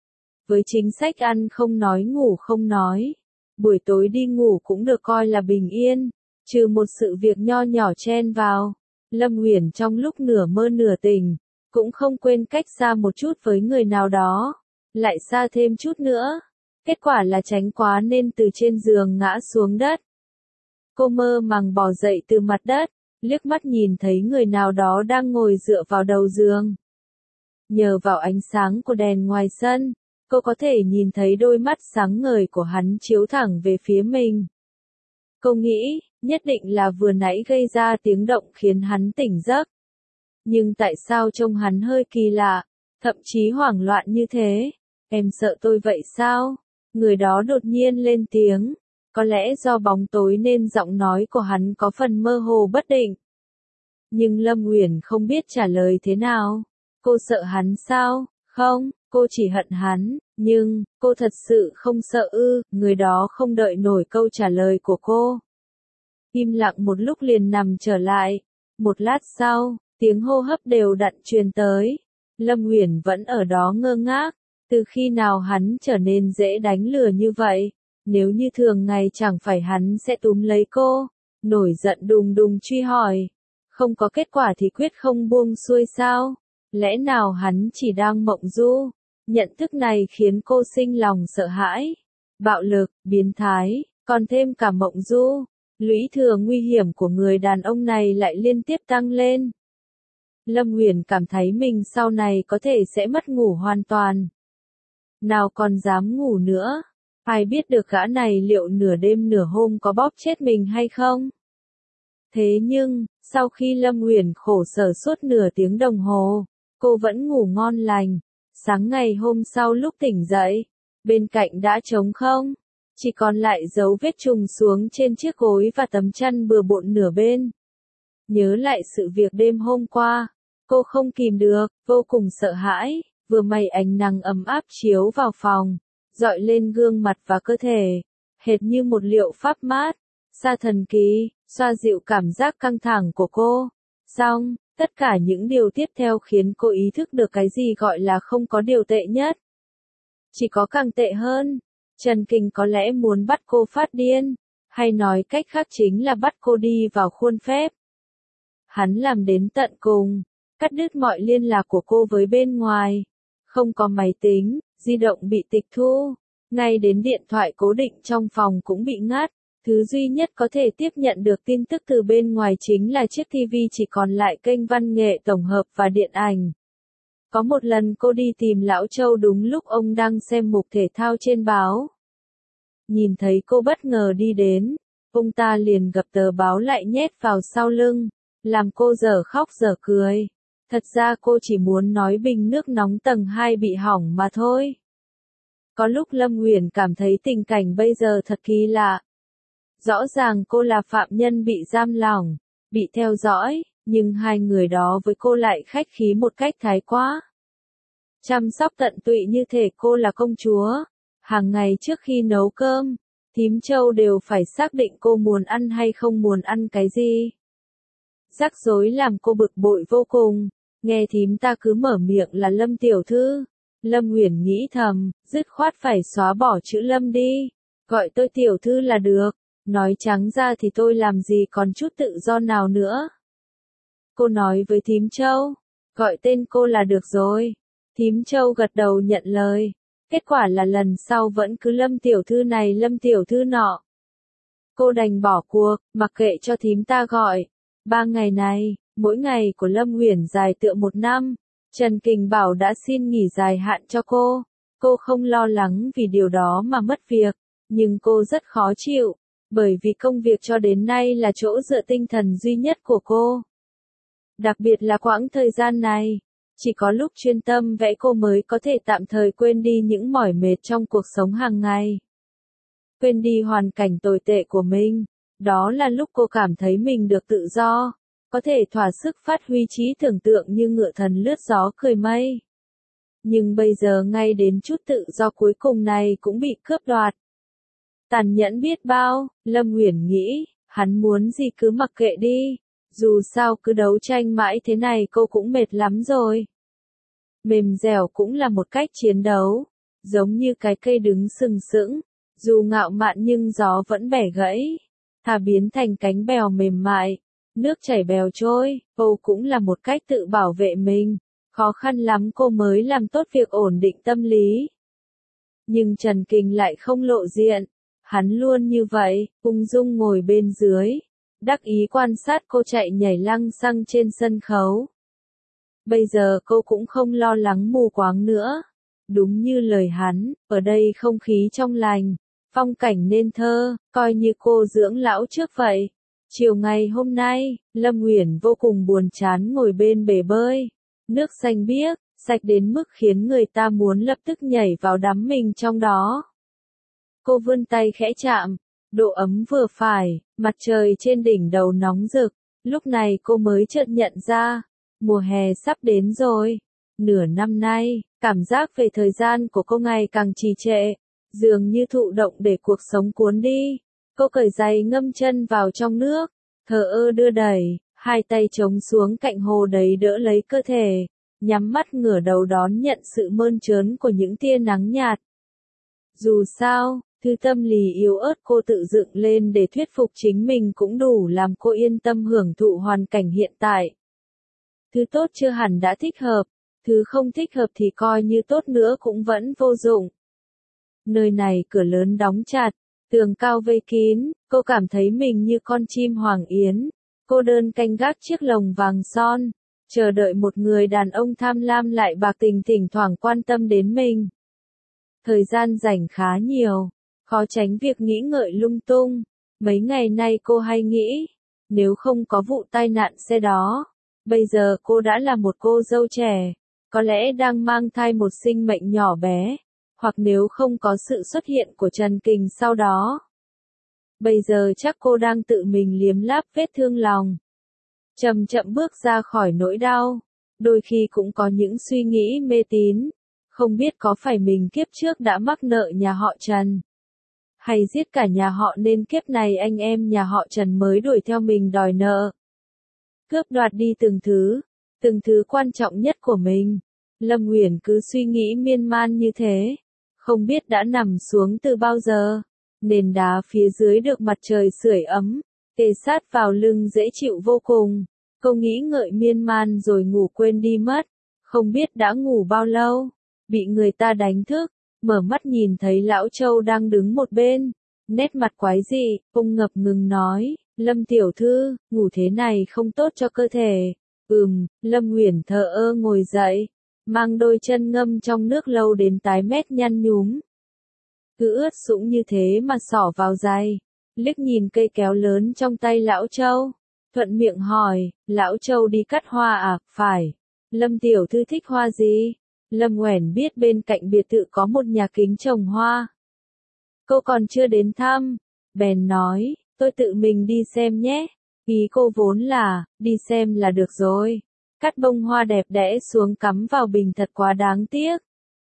Với chính sách ăn không nói ngủ không nói, buổi tối đi ngủ cũng được coi là bình yên, trừ một sự việc nho nhỏ chen vào. Lâm Uyển trong lúc nửa mơ nửa tỉnh, cũng không quên cách xa một chút với người nào đó, lại xa thêm chút nữa. Kết quả là tránh quá nên từ trên giường ngã xuống đất. Cô mơ màng bò dậy từ mặt đất, liếc mắt nhìn thấy người nào đó đang ngồi dựa vào đầu giường. Nhờ vào ánh sáng của đèn ngoài sân, cô có thể nhìn thấy đôi mắt sáng ngời của hắn chiếu thẳng về phía mình. Cô nghĩ, nhất định là vừa nãy gây ra tiếng động khiến hắn tỉnh giấc. Nhưng tại sao trông hắn hơi kỳ lạ, thậm chí hoảng loạn như thế? Em sợ tôi vậy sao? Người đó đột nhiên lên tiếng. Có lẽ do bóng tối nên giọng nói của hắn có phần mơ hồ bất định. Nhưng Lâm Uyển không biết trả lời thế nào. Cô sợ hắn sao? Không, cô chỉ hận hắn. Nhưng, cô thật sự không sợ ư? Người đó không đợi nổi câu trả lời của cô. Im lặng một lúc liền nằm trở lại. Một lát sau, tiếng hô hấp đều đặn truyền tới. Lâm Uyển vẫn ở đó ngơ ngác. Từ khi nào hắn trở nên dễ đánh lừa như vậy? Nếu như thường ngày chẳng phải hắn sẽ túm lấy cô, nổi giận đùng đùng truy hỏi. Không có kết quả thì quyết không buông xuôi sao? Lẽ nào hắn chỉ đang mộng du? Nhận thức này khiến cô sinh lòng sợ hãi. Bạo lực, biến thái, còn thêm cả mộng du. Lũy thừa nguy hiểm của người đàn ông này lại liên tiếp tăng lên. Lâm Uyển cảm thấy mình sau này có thể sẽ mất ngủ hoàn toàn. Nào còn dám ngủ nữa. Ai biết được gã này liệu nửa đêm nửa hôm có bóp chết mình hay không? Thế nhưng, sau khi Lâm Uyển khổ sở suốt nửa tiếng đồng hồ, cô vẫn ngủ ngon lành. Sáng ngày hôm sau lúc tỉnh dậy, bên cạnh đã trống không, chỉ còn lại dấu vết trùng xuống trên chiếc gối và tấm chăn bừa bộn nửa bên. Nhớ lại sự việc đêm hôm qua, cô không kìm được, vô cùng sợ hãi, vừa may ánh nắng ấm áp chiếu vào phòng, dọi lên gương mặt và cơ thể, hệt như một liệu pháp mát, xa thần kỳ, xoa dịu cảm giác căng thẳng của cô. Xong, tất cả những điều tiếp theo khiến cô ý thức được cái gì gọi là không có điều tệ nhất. Chỉ có càng tệ hơn. Trần Kình có lẽ muốn bắt cô phát điên, hay nói cách khác chính là bắt cô đi vào khuôn phép. Hắn làm đến tận cùng, cắt đứt mọi liên lạc của cô với bên ngoài. Không có máy tính, di động bị tịch thu, ngay đến điện thoại cố định trong phòng cũng bị ngắt. Thứ duy nhất có thể tiếp nhận được tin tức từ bên ngoài chính là chiếc TV, chỉ còn lại kênh văn nghệ tổng hợp và điện ảnh. Có một lần cô đi tìm Lão Châu đúng lúc ông đang xem mục thể thao trên báo. Nhìn thấy cô bất ngờ đi đến, ông ta liền gập tờ báo lại nhét vào sau lưng, làm cô dở khóc dở cười. Thật ra cô chỉ muốn nói bình nước nóng tầng 2 bị hỏng mà thôi. Có lúc Lâm Uyển cảm thấy tình cảnh bây giờ thật kỳ lạ. Rõ ràng cô là phạm nhân bị giam lỏng, bị theo dõi, nhưng hai người đó với cô lại khách khí một cách thái quá. Chăm sóc tận tụy như thể cô là công chúa. Hàng ngày trước khi nấu cơm, thím Châu đều phải xác định cô muốn ăn hay không muốn ăn cái gì. Rắc rối làm cô bực bội vô cùng, nghe thím ta cứ mở miệng là Lâm tiểu thư. Lâm Uyển nghĩ thầm, dứt khoát phải xóa bỏ chữ Lâm đi, gọi tôi tiểu thư là được. Nói trắng ra thì tôi làm gì còn chút tự do nào nữa. Cô nói với thím Châu, gọi tên cô là được rồi. Thím Châu gật đầu nhận lời. Kết quả là lần sau vẫn cứ Lâm tiểu thư này Lâm tiểu thư nọ. Cô đành bỏ cuộc, mặc kệ cho thím ta gọi. 3 ngày này, mỗi ngày của Lâm Uyển dài tựa 1 năm. Trần Kình Bảo đã xin nghỉ dài hạn cho cô. Cô không lo lắng vì điều đó mà mất việc, nhưng cô rất khó chịu, bởi vì công việc cho đến nay là chỗ dựa tinh thần duy nhất của cô. Đặc biệt là quãng thời gian này, chỉ có lúc chuyên tâm vẽ cô mới có thể tạm thời quên đi những mỏi mệt trong cuộc sống hàng ngày. Quên đi hoàn cảnh tồi tệ của mình, đó là lúc cô cảm thấy mình được tự do, có thể thỏa sức phát huy trí tưởng tượng như ngựa thần lướt gió cười mây. Nhưng bây giờ ngay đến chút tự do cuối cùng này cũng bị cướp đoạt. Tàn nhẫn biết bao, Lâm Uyển nghĩ, hắn muốn gì cứ mặc kệ đi, dù sao cứ đấu tranh mãi thế này cô cũng mệt lắm rồi. Mềm dẻo cũng là một cách chiến đấu, giống như cái cây đứng sừng sững, dù ngạo mạn nhưng gió vẫn bẻ gãy, thà biến thành cánh bèo mềm mại, nước chảy bèo trôi, cô cũng là một cách tự bảo vệ mình, khó khăn lắm cô mới làm tốt việc ổn định tâm lý. Nhưng Trần Kình lại không lộ diện. Hắn luôn như vậy, ung dung ngồi bên dưới, đắc ý quan sát cô chạy nhảy lăng xăng trên sân khấu. Bây giờ cô cũng không lo lắng mù quáng nữa. Đúng như lời hắn, ở đây không khí trong lành, phong cảnh nên thơ, coi như cô dưỡng lão trước vậy. Chiều ngày hôm nay, Lâm Uyển vô cùng buồn chán ngồi bên bể bơi. Nước xanh biếc, sạch đến mức khiến người ta muốn lập tức nhảy vào đắm mình trong đó. Cô vươn tay khẽ chạm, độ ấm vừa phải, mặt trời trên đỉnh đầu nóng rực. Lúc này cô mới chợt nhận ra, mùa hè sắp đến rồi. Nửa năm nay, cảm giác về thời gian của cô ngày càng trì trệ, dường như thụ động để cuộc sống cuốn đi. Cô cởi giày ngâm chân vào trong nước, thờ ơ đưa đẩy, hai tay chống xuống cạnh hồ đầy đỡ lấy cơ thể, nhắm mắt ngửa đầu đón nhận sự mơn trớn của những tia nắng nhạt. Dù sao, thứ tâm lý yếu ớt cô tự dựng lên để thuyết phục chính mình cũng đủ làm cô yên tâm hưởng thụ hoàn cảnh hiện tại. Thứ tốt chưa hẳn đã thích hợp, thứ không thích hợp thì coi như tốt nữa cũng vẫn vô dụng. Nơi này cửa lớn đóng chặt, tường cao vây kín, cô cảm thấy mình như con chim hoàng yến, cô đơn canh gác chiếc lồng vàng son, chờ đợi một người đàn ông tham lam lại bạc tình thỉnh thoảng quan tâm đến mình. Thời gian rảnh khá nhiều, khó tránh việc nghĩ ngợi lung tung. Mấy ngày nay cô hay nghĩ, nếu không có vụ tai nạn xe đó, bây giờ cô đã là một cô dâu trẻ, có lẽ đang mang thai một sinh mệnh nhỏ bé, hoặc nếu không có sự xuất hiện của Trần Kình sau đó. Bây giờ chắc cô đang tự mình liếm láp vết thương lòng. Chậm chậm bước ra khỏi nỗi đau, đôi khi cũng có những suy nghĩ mê tín, không biết có phải mình kiếp trước đã mắc nợ nhà họ Trần, hay giết cả nhà họ nên kiếp này anh em nhà họ Trần mới đuổi theo mình đòi nợ. Cướp đoạt đi từng thứ quan trọng nhất của mình. Lâm Uyển cứ suy nghĩ miên man như thế, không biết đã nằm xuống từ bao giờ. Nền đá phía dưới được mặt trời sưởi ấm, kề sát vào lưng dễ chịu vô cùng. Cô nghĩ ngợi miên man rồi ngủ quên đi mất, không biết đã ngủ bao lâu. bị người ta đánh thức, mở mắt nhìn thấy Lão Châu đang đứng một bên, nét mặt quái dị, ông ngập ngừng nói, Lâm tiểu thư, ngủ thế này không tốt cho cơ thể. Lâm Uyển thờ ơ ngồi dậy, mang đôi chân ngâm trong nước lâu đến tái mét nhăn nhúm. Cứ ướt sũng như thế mà xỏ vào giày, liếc nhìn cây kéo lớn trong tay Lão Châu, thuận miệng hỏi, Lão Châu đi cắt hoa à? Phải. Lâm tiểu thư thích hoa gì? Lâm Uyển biết bên cạnh biệt thự có một nhà kính trồng hoa. Cô còn chưa đến thăm, bèn nói, tôi tự mình đi xem nhé. Ý cô vốn là, đi xem là được rồi. Cắt bông hoa đẹp đẽ xuống cắm vào bình thật quá đáng tiếc.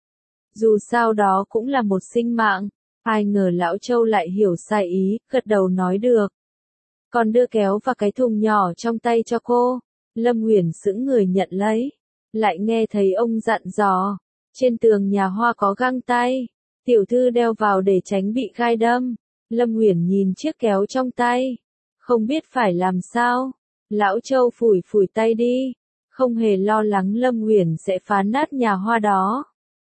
Dù sao đó cũng là một sinh mạng. Ai ngờ Lão Châu lại hiểu sai ý, gật đầu nói được. Còn đưa kéo và cái thùng nhỏ trong tay cho cô. Lâm Uyển sững người nhận lấy. Lại nghe thấy ông dặn dò. Trên tường nhà hoa có găng tay. Tiểu thư đeo vào để tránh bị gai đâm. Lâm Uyển nhìn chiếc kéo trong tay. Không biết phải làm sao. Lão Châu phủi phủi tay đi. Không hề lo lắng Lâm Uyển sẽ phá nát nhà hoa đó.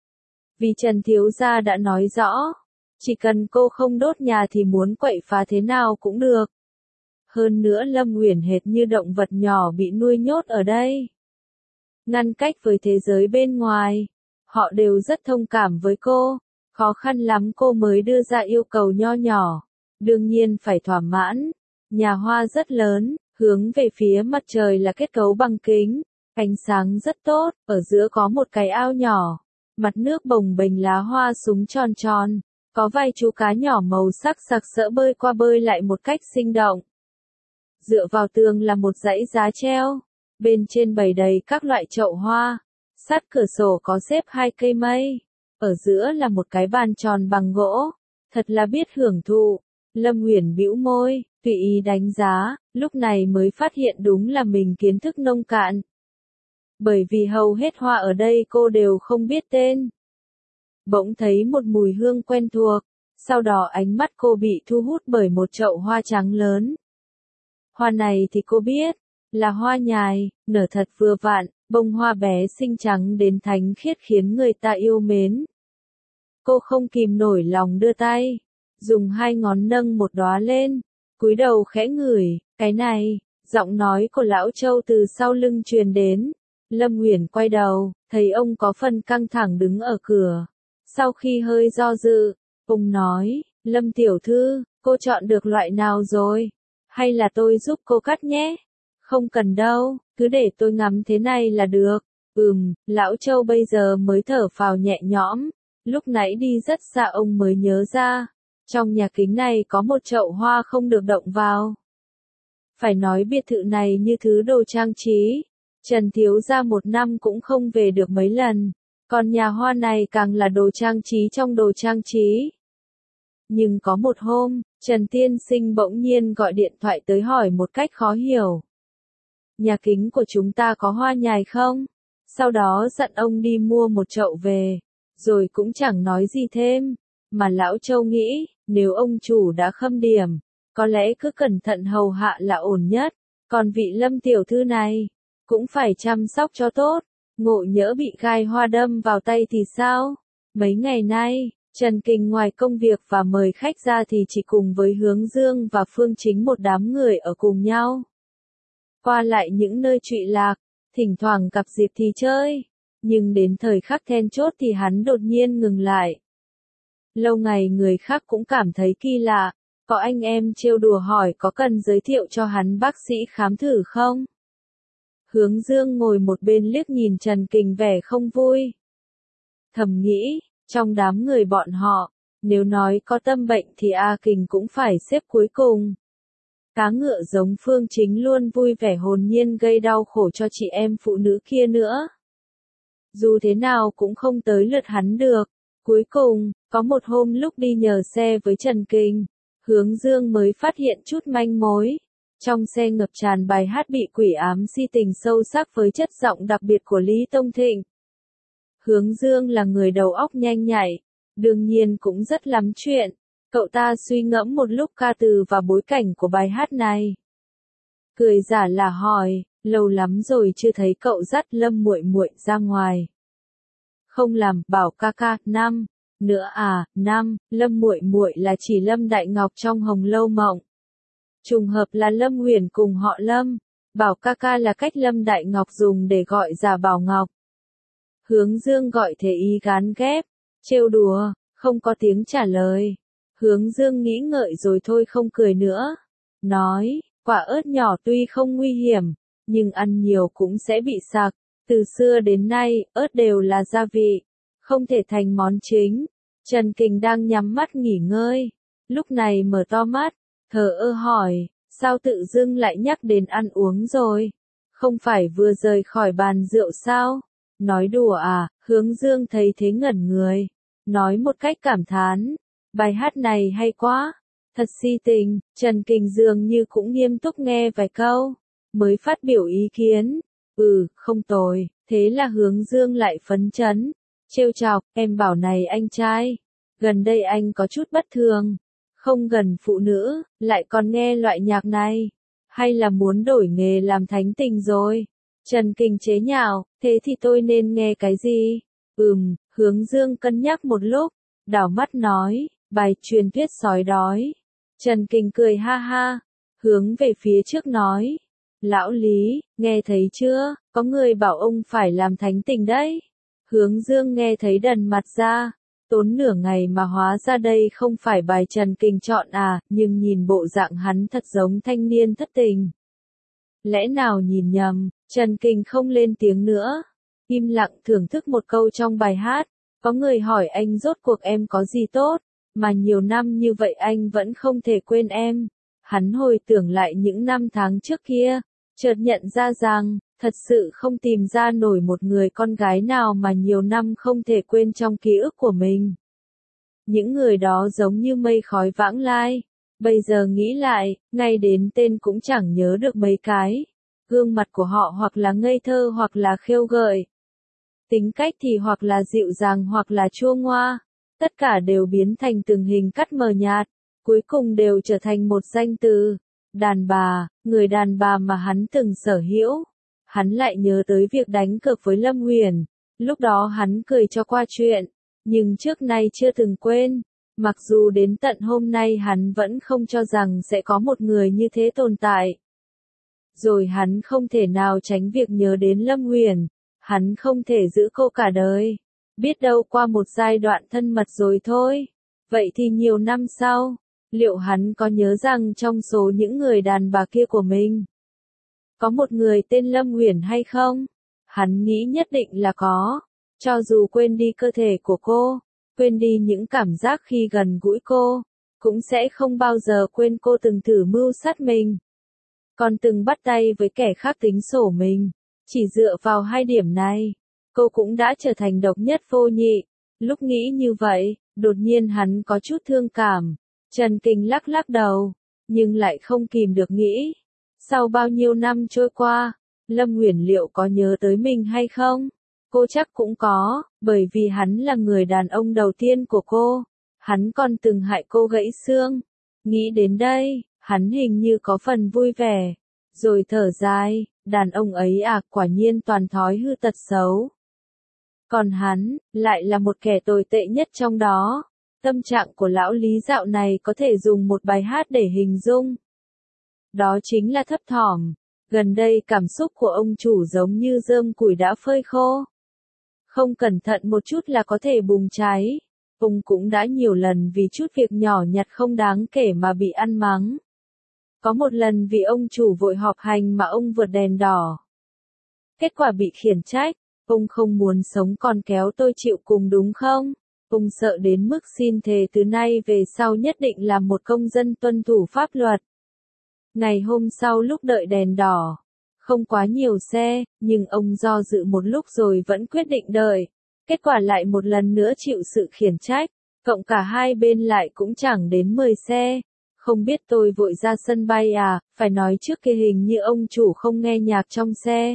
Vì Trần thiếu gia đã nói rõ. Chỉ cần cô không đốt nhà thì muốn quậy phá thế nào cũng được. Hơn nữa Lâm Uyển hệt như động vật nhỏ bị nuôi nhốt ở đây. Ngăn cách với thế giới bên ngoài. Họ đều rất thông cảm với cô. Khó khăn lắm cô mới đưa ra yêu cầu nho nhỏ. Đương nhiên phải thỏa mãn. Nhà hoa rất lớn, hướng về phía mặt trời là kết cấu bằng kính. Ánh sáng rất tốt, ở giữa có một cái ao nhỏ. Mặt nước bồng bềnh lá hoa súng tròn tròn. Có vài chú cá nhỏ màu sắc sặc sỡ bơi qua bơi lại một cách sinh động. Dựa vào tường là một dãy giá treo. Bên trên bày đầy các loại chậu hoa. Sát cửa sổ có xếp 2 cây mây. Ở giữa là một cái bàn tròn bằng gỗ. Thật là biết hưởng thụ. Lâm Uyển bĩu môi, tùy ý đánh giá, lúc này mới phát hiện đúng là mình kiến thức nông cạn. Bởi vì hầu hết hoa ở đây cô đều không biết tên. Bỗng thấy một mùi hương quen thuộc, sau đó ánh mắt cô bị thu hút bởi một chậu hoa trắng lớn. Hoa này thì cô biết, là hoa nhài, nở thật vừa vặn, bông hoa bé xinh trắng đến thánh khiết khiến người ta yêu mến. Cô không kìm nổi lòng đưa tay, dùng 2 ngón nâng một đóa lên, cúi đầu khẽ ngửi, cái này, giọng nói của Lão Châu từ sau lưng truyền đến. Lâm Uyển quay đầu, thấy ông có phần căng thẳng đứng ở cửa. Sau khi hơi do dự, ông nói, Lâm tiểu thư, cô chọn được loại nào rồi? Hay là tôi giúp cô cắt nhé? Không cần đâu, cứ để tôi ngắm thế này là được. Lão Châu bây giờ mới thở phào nhẹ nhõm. Lúc nãy đi rất xa ông mới nhớ ra. Trong nhà kính này có một chậu hoa không được động vào. Phải nói biệt thự này như thứ đồ trang trí. Trần thiếu gia 1 năm cũng không về được mấy lần. Còn nhà hoa này càng là đồ trang trí trong đồ trang trí. Nhưng có một hôm, Trần tiên sinh bỗng nhiên gọi điện thoại tới hỏi một cách khó hiểu. Nhà kính của chúng ta có hoa nhài không? Sau đó dặn ông đi mua một chậu về. Rồi cũng chẳng nói gì thêm. Mà Lão Châu nghĩ, nếu ông chủ đã khâm điểm, có lẽ cứ cẩn thận hầu hạ là ổn nhất. Còn vị Lâm tiểu thư này, cũng phải chăm sóc cho tốt. Ngộ nhỡ bị gai hoa đâm vào tay thì sao? Mấy ngày nay, Trần Kình ngoài công việc và mời khách ra thì chỉ cùng với Hướng Dương và Phương Chính một đám người ở cùng nhau. Qua lại những nơi trụy lạc, thỉnh thoảng gặp dịp thì chơi. Nhưng đến thời khắc then chốt thì hắn đột nhiên ngừng lại. Lâu ngày người khác cũng cảm thấy kỳ lạ. Có anh em trêu đùa hỏi có cần giới thiệu cho hắn bác sĩ khám thử không? Hướng Dương ngồi một bên liếc nhìn Trần Kình vẻ không vui. Thầm nghĩ, trong đám người bọn họ, nếu nói có tâm bệnh thì A Kình cũng phải xếp cuối cùng. Cá ngựa giống Phương Chính luôn vui vẻ hồn nhiên gây đau khổ cho chị em phụ nữ kia nữa. Dù thế nào cũng không tới lượt hắn được. Cuối cùng, có một hôm lúc đi nhờ xe với Trần Kình, Hướng Dương mới phát hiện chút manh mối. Trong xe ngập tràn bài hát bị quỷ ám si tình sâu sắc với chất giọng đặc biệt của Lý Tông Thịnh. Hướng Dương là người đầu óc nhanh nhạy, đương nhiên cũng rất lắm chuyện. Cậu ta suy ngẫm một lúc ca từ và bối cảnh của bài hát này. Cười giả là hỏi, lâu lắm rồi chưa thấy cậu dắt Lâm muội muội ra ngoài. Không làm, bảo ca ca, năm. Nữa à, năm, Lâm muội muội là chỉ Lâm Đại Ngọc trong Hồng Lâu Mộng. Trùng hợp là Lâm Huyền cùng họ Lâm. Bảo ca ca là cách Lâm Đại Ngọc dùng để gọi giả Bảo Ngọc. Hướng Dương gọi thế ý gán ghép, trêu đùa, không có tiếng trả lời. Hướng Dương nghĩ ngợi rồi thôi không cười nữa. Nói, quả ớt nhỏ tuy không nguy hiểm, nhưng ăn nhiều cũng sẽ bị sặc. Từ xưa đến nay, ớt đều là gia vị, không thể thành món chính. Trần Kình đang nhắm mắt nghỉ ngơi. Lúc này mở to mắt, thờ ơ hỏi, sao tự dưng lại nhắc đến ăn uống rồi? Không phải vừa rời khỏi bàn rượu sao? Nói đùa à? Hướng Dương thấy thế ngẩn người. Nói một cách cảm thán, bài hát này hay quá. Thật si tình. Trần Kình dường như cũng nghiêm túc nghe vài câu, mới phát biểu ý kiến. Không tồi. Thế là Hướng Dương lại phấn chấn, trêu chọc, em bảo này anh trai, gần đây anh có chút bất thường, không gần phụ nữ, lại còn nghe loại nhạc này, hay là muốn đổi nghề làm thánh tình rồi? Trần Kình chế nhạo, thế thì tôi nên nghe cái gì? Hướng Dương cân nhắc một lúc, đảo mắt nói, bài truyền thuyết sói đói. Trần Kình cười ha ha, hướng về phía trước nói, lão Lý, nghe thấy chưa, có người bảo ông phải làm thánh tình đấy. Hướng Dương nghe thấy đần mặt ra, tốn nửa ngày mà hóa ra đây không phải bài Trần Kình chọn à, nhưng nhìn bộ dạng hắn thật giống thanh niên thất tình. Lẽ nào nhìn nhầm? Trần Kình không lên tiếng nữa, im lặng thưởng thức một câu trong bài hát. Có người hỏi anh rốt cuộc em có gì tốt, mà nhiều năm như vậy anh vẫn không thể quên em. Hắn hồi tưởng lại những năm tháng trước kia, chợt nhận ra rằng, thật sự không tìm ra nổi một người con gái nào mà nhiều năm không thể quên trong ký ức của mình. Những người đó giống như mây khói vãng lai. Bây giờ nghĩ lại, ngay đến tên cũng chẳng nhớ được mấy cái. Gương mặt của họ hoặc là ngây thơ hoặc là khêu gợi. Tính cách thì hoặc là dịu dàng hoặc là chua ngoa. Tất cả đều biến thành từng hình cắt mờ nhạt. Cuối cùng đều trở thành một danh từ. Đàn bà, người đàn bà mà hắn từng sở hữu. Hắn lại nhớ tới việc đánh cược với Lâm Huyền. Lúc đó hắn cười cho qua chuyện. Nhưng trước nay chưa từng quên. Mặc dù đến tận hôm nay hắn vẫn không cho rằng sẽ có một người như thế tồn tại. Rồi hắn không thể nào tránh việc nhớ đến Lâm Huyền. Hắn không thể giữ cô cả đời. Biết đâu qua một giai đoạn thân mật rồi thôi. Vậy thì nhiều năm sau, liệu hắn có nhớ rằng trong số những người đàn bà kia của mình, có một người tên Lâm Huyền hay không? Hắn nghĩ nhất định là có. Cho dù quên đi cơ thể của cô, quên đi những cảm giác khi gần gũi cô, cũng sẽ không bao giờ quên cô từng thử mưu sát mình. Còn từng bắt tay với kẻ khác tính sổ mình. Chỉ dựa vào hai điểm này, cô cũng đã trở thành độc nhất vô nhị. Lúc nghĩ như vậy, đột nhiên hắn có chút thương cảm. Trần Kình lắc lắc đầu, nhưng lại không kìm được nghĩ. Sau bao nhiêu năm trôi qua, Lâm Huyền liệu có nhớ tới mình hay không? Cô chắc cũng có, bởi vì hắn là người đàn ông đầu tiên của cô. Hắn còn từng hại cô gãy xương. Nghĩ đến đây, hắn hình như có phần vui vẻ. Rồi thở dài, đàn ông ấy à, quả nhiên toàn thói hư tật xấu. Còn hắn, lại là một kẻ tồi tệ nhất trong đó. Tâm trạng của lão Lý dạo này có thể dùng một bài hát để hình dung. Đó chính là thấp thỏm. Gần đây cảm xúc của ông chủ giống như rơm củi đã phơi khô. Không cẩn thận một chút là có thể bùng cháy. Ông cũng đã nhiều lần vì chút việc nhỏ nhặt không đáng kể mà bị ăn mắng. Có một lần vì ông chủ vội họp hành mà ông vượt đèn đỏ. Kết quả bị khiển trách. Ông không muốn sống còn kéo tôi chịu cùng đúng không? Ông sợ đến mức xin thề từ nay về sau nhất định là một công dân tuân thủ pháp luật. Ngày hôm sau lúc đợi đèn đỏ, không quá nhiều xe, nhưng ông do dự một lúc rồi vẫn quyết định đợi. Kết quả lại một lần nữa chịu sự khiển trách, cộng cả hai bên lại cũng chẳng đến 10 xe. Không biết tôi vội ra sân bay à, phải nói trước kia hình như ông chủ không nghe nhạc trong xe.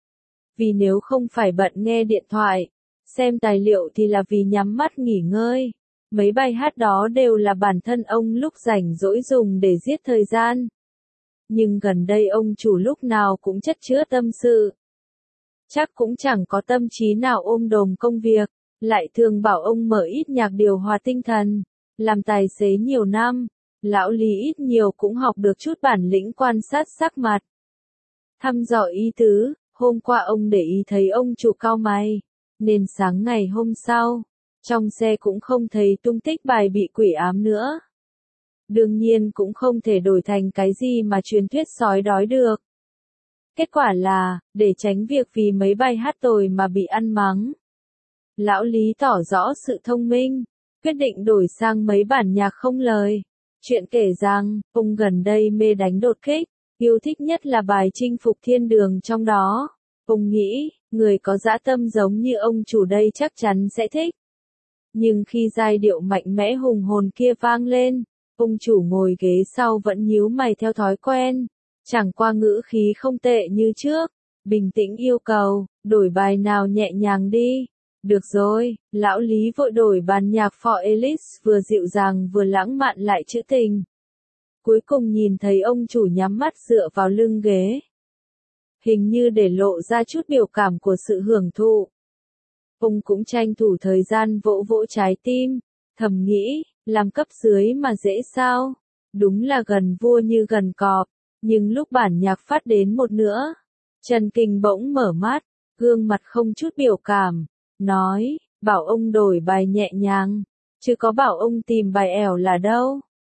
Vì nếu không phải bận nghe điện thoại, xem tài liệu thì là vì nhắm mắt nghỉ ngơi. Mấy bài hát đó đều là bản thân ông lúc rảnh rỗi dùng để giết thời gian. Nhưng gần đây ông chủ lúc nào cũng chất chứa tâm sự. Chắc cũng chẳng có tâm trí nào ôm đồm công việc. lại thường bảo ông mở ít nhạc điều hòa tinh thần, làm tài xế nhiều năm, lão Lý ít nhiều cũng học được chút bản lĩnh quan sát sắc mặt. Thăm dò ý tứ, hôm qua ông để ý thấy ông chủ cau mày, nên sáng ngày hôm sau, trong xe cũng không thấy tung tích bài bị quỷ ám nữa. Đương nhiên cũng không thể đổi thành cái gì mà truyền thuyết sói đói được. Kết quả là, để tránh việc vì mấy bài hát tồi mà bị ăn mắng, lão Lý tỏ rõ sự thông minh, quyết định đổi sang mấy bản nhạc không lời. Chuyện kể rằng, ông gần đây mê đánh đột kích, yêu thích nhất là bài Chinh phục thiên đường trong đó. Ông nghĩ, người có dã tâm giống như ông chủ đây chắc chắn sẽ thích. Nhưng khi giai điệu mạnh mẽ hùng hồn kia vang lên, ông chủ ngồi ghế sau vẫn nhíu mày theo thói quen. Chẳng qua ngữ khí không tệ như trước, bình tĩnh yêu cầu, đổi bài nào nhẹ nhàng đi. Được rồi, lão Lý vội đổi bản nhạc For Alice vừa dịu dàng vừa lãng mạn lại trữ tình. Cuối cùng nhìn thấy ông chủ nhắm mắt dựa vào lưng ghế. Hình như để lộ ra chút biểu cảm của sự hưởng thụ. Ông cũng tranh thủ thời gian vỗ vỗ trái tim, thầm nghĩ, làm cấp dưới mà dễ sao? Đúng là gần vua như gần cọp, nhưng lúc bản nhạc phát đến một nửa, Trần Kình bỗng mở mắt, gương mặt không chút biểu cảm, nói, bảo ông đổi bài nhẹ nhàng, chứ có bảo ông tìm bài ẻo là đâu.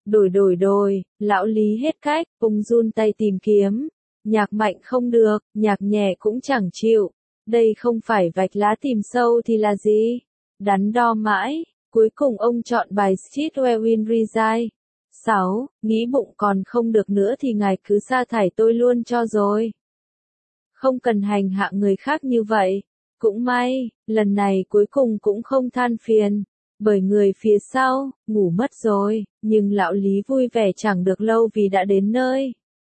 Đổi, lão Lý hết cách, ông run tay tìm kiếm, nhạc mạnh không được, nhạc nhẹ cũng chẳng chịu, đây không phải vạch lá tìm sâu thì là gì? Đắn đo mãi, cuối cùng ông chọn bài Street Where Wind Reside. 6. Nghĩ bụng còn không được nữa thì ngài cứ sa thải tôi luôn cho rồi. Không cần hành hạ người khác như vậy. Cũng may, lần này cuối cùng cũng không than phiền, bởi người phía sau, ngủ mất rồi, nhưng lão Lý vui vẻ chẳng được lâu vì đã đến nơi.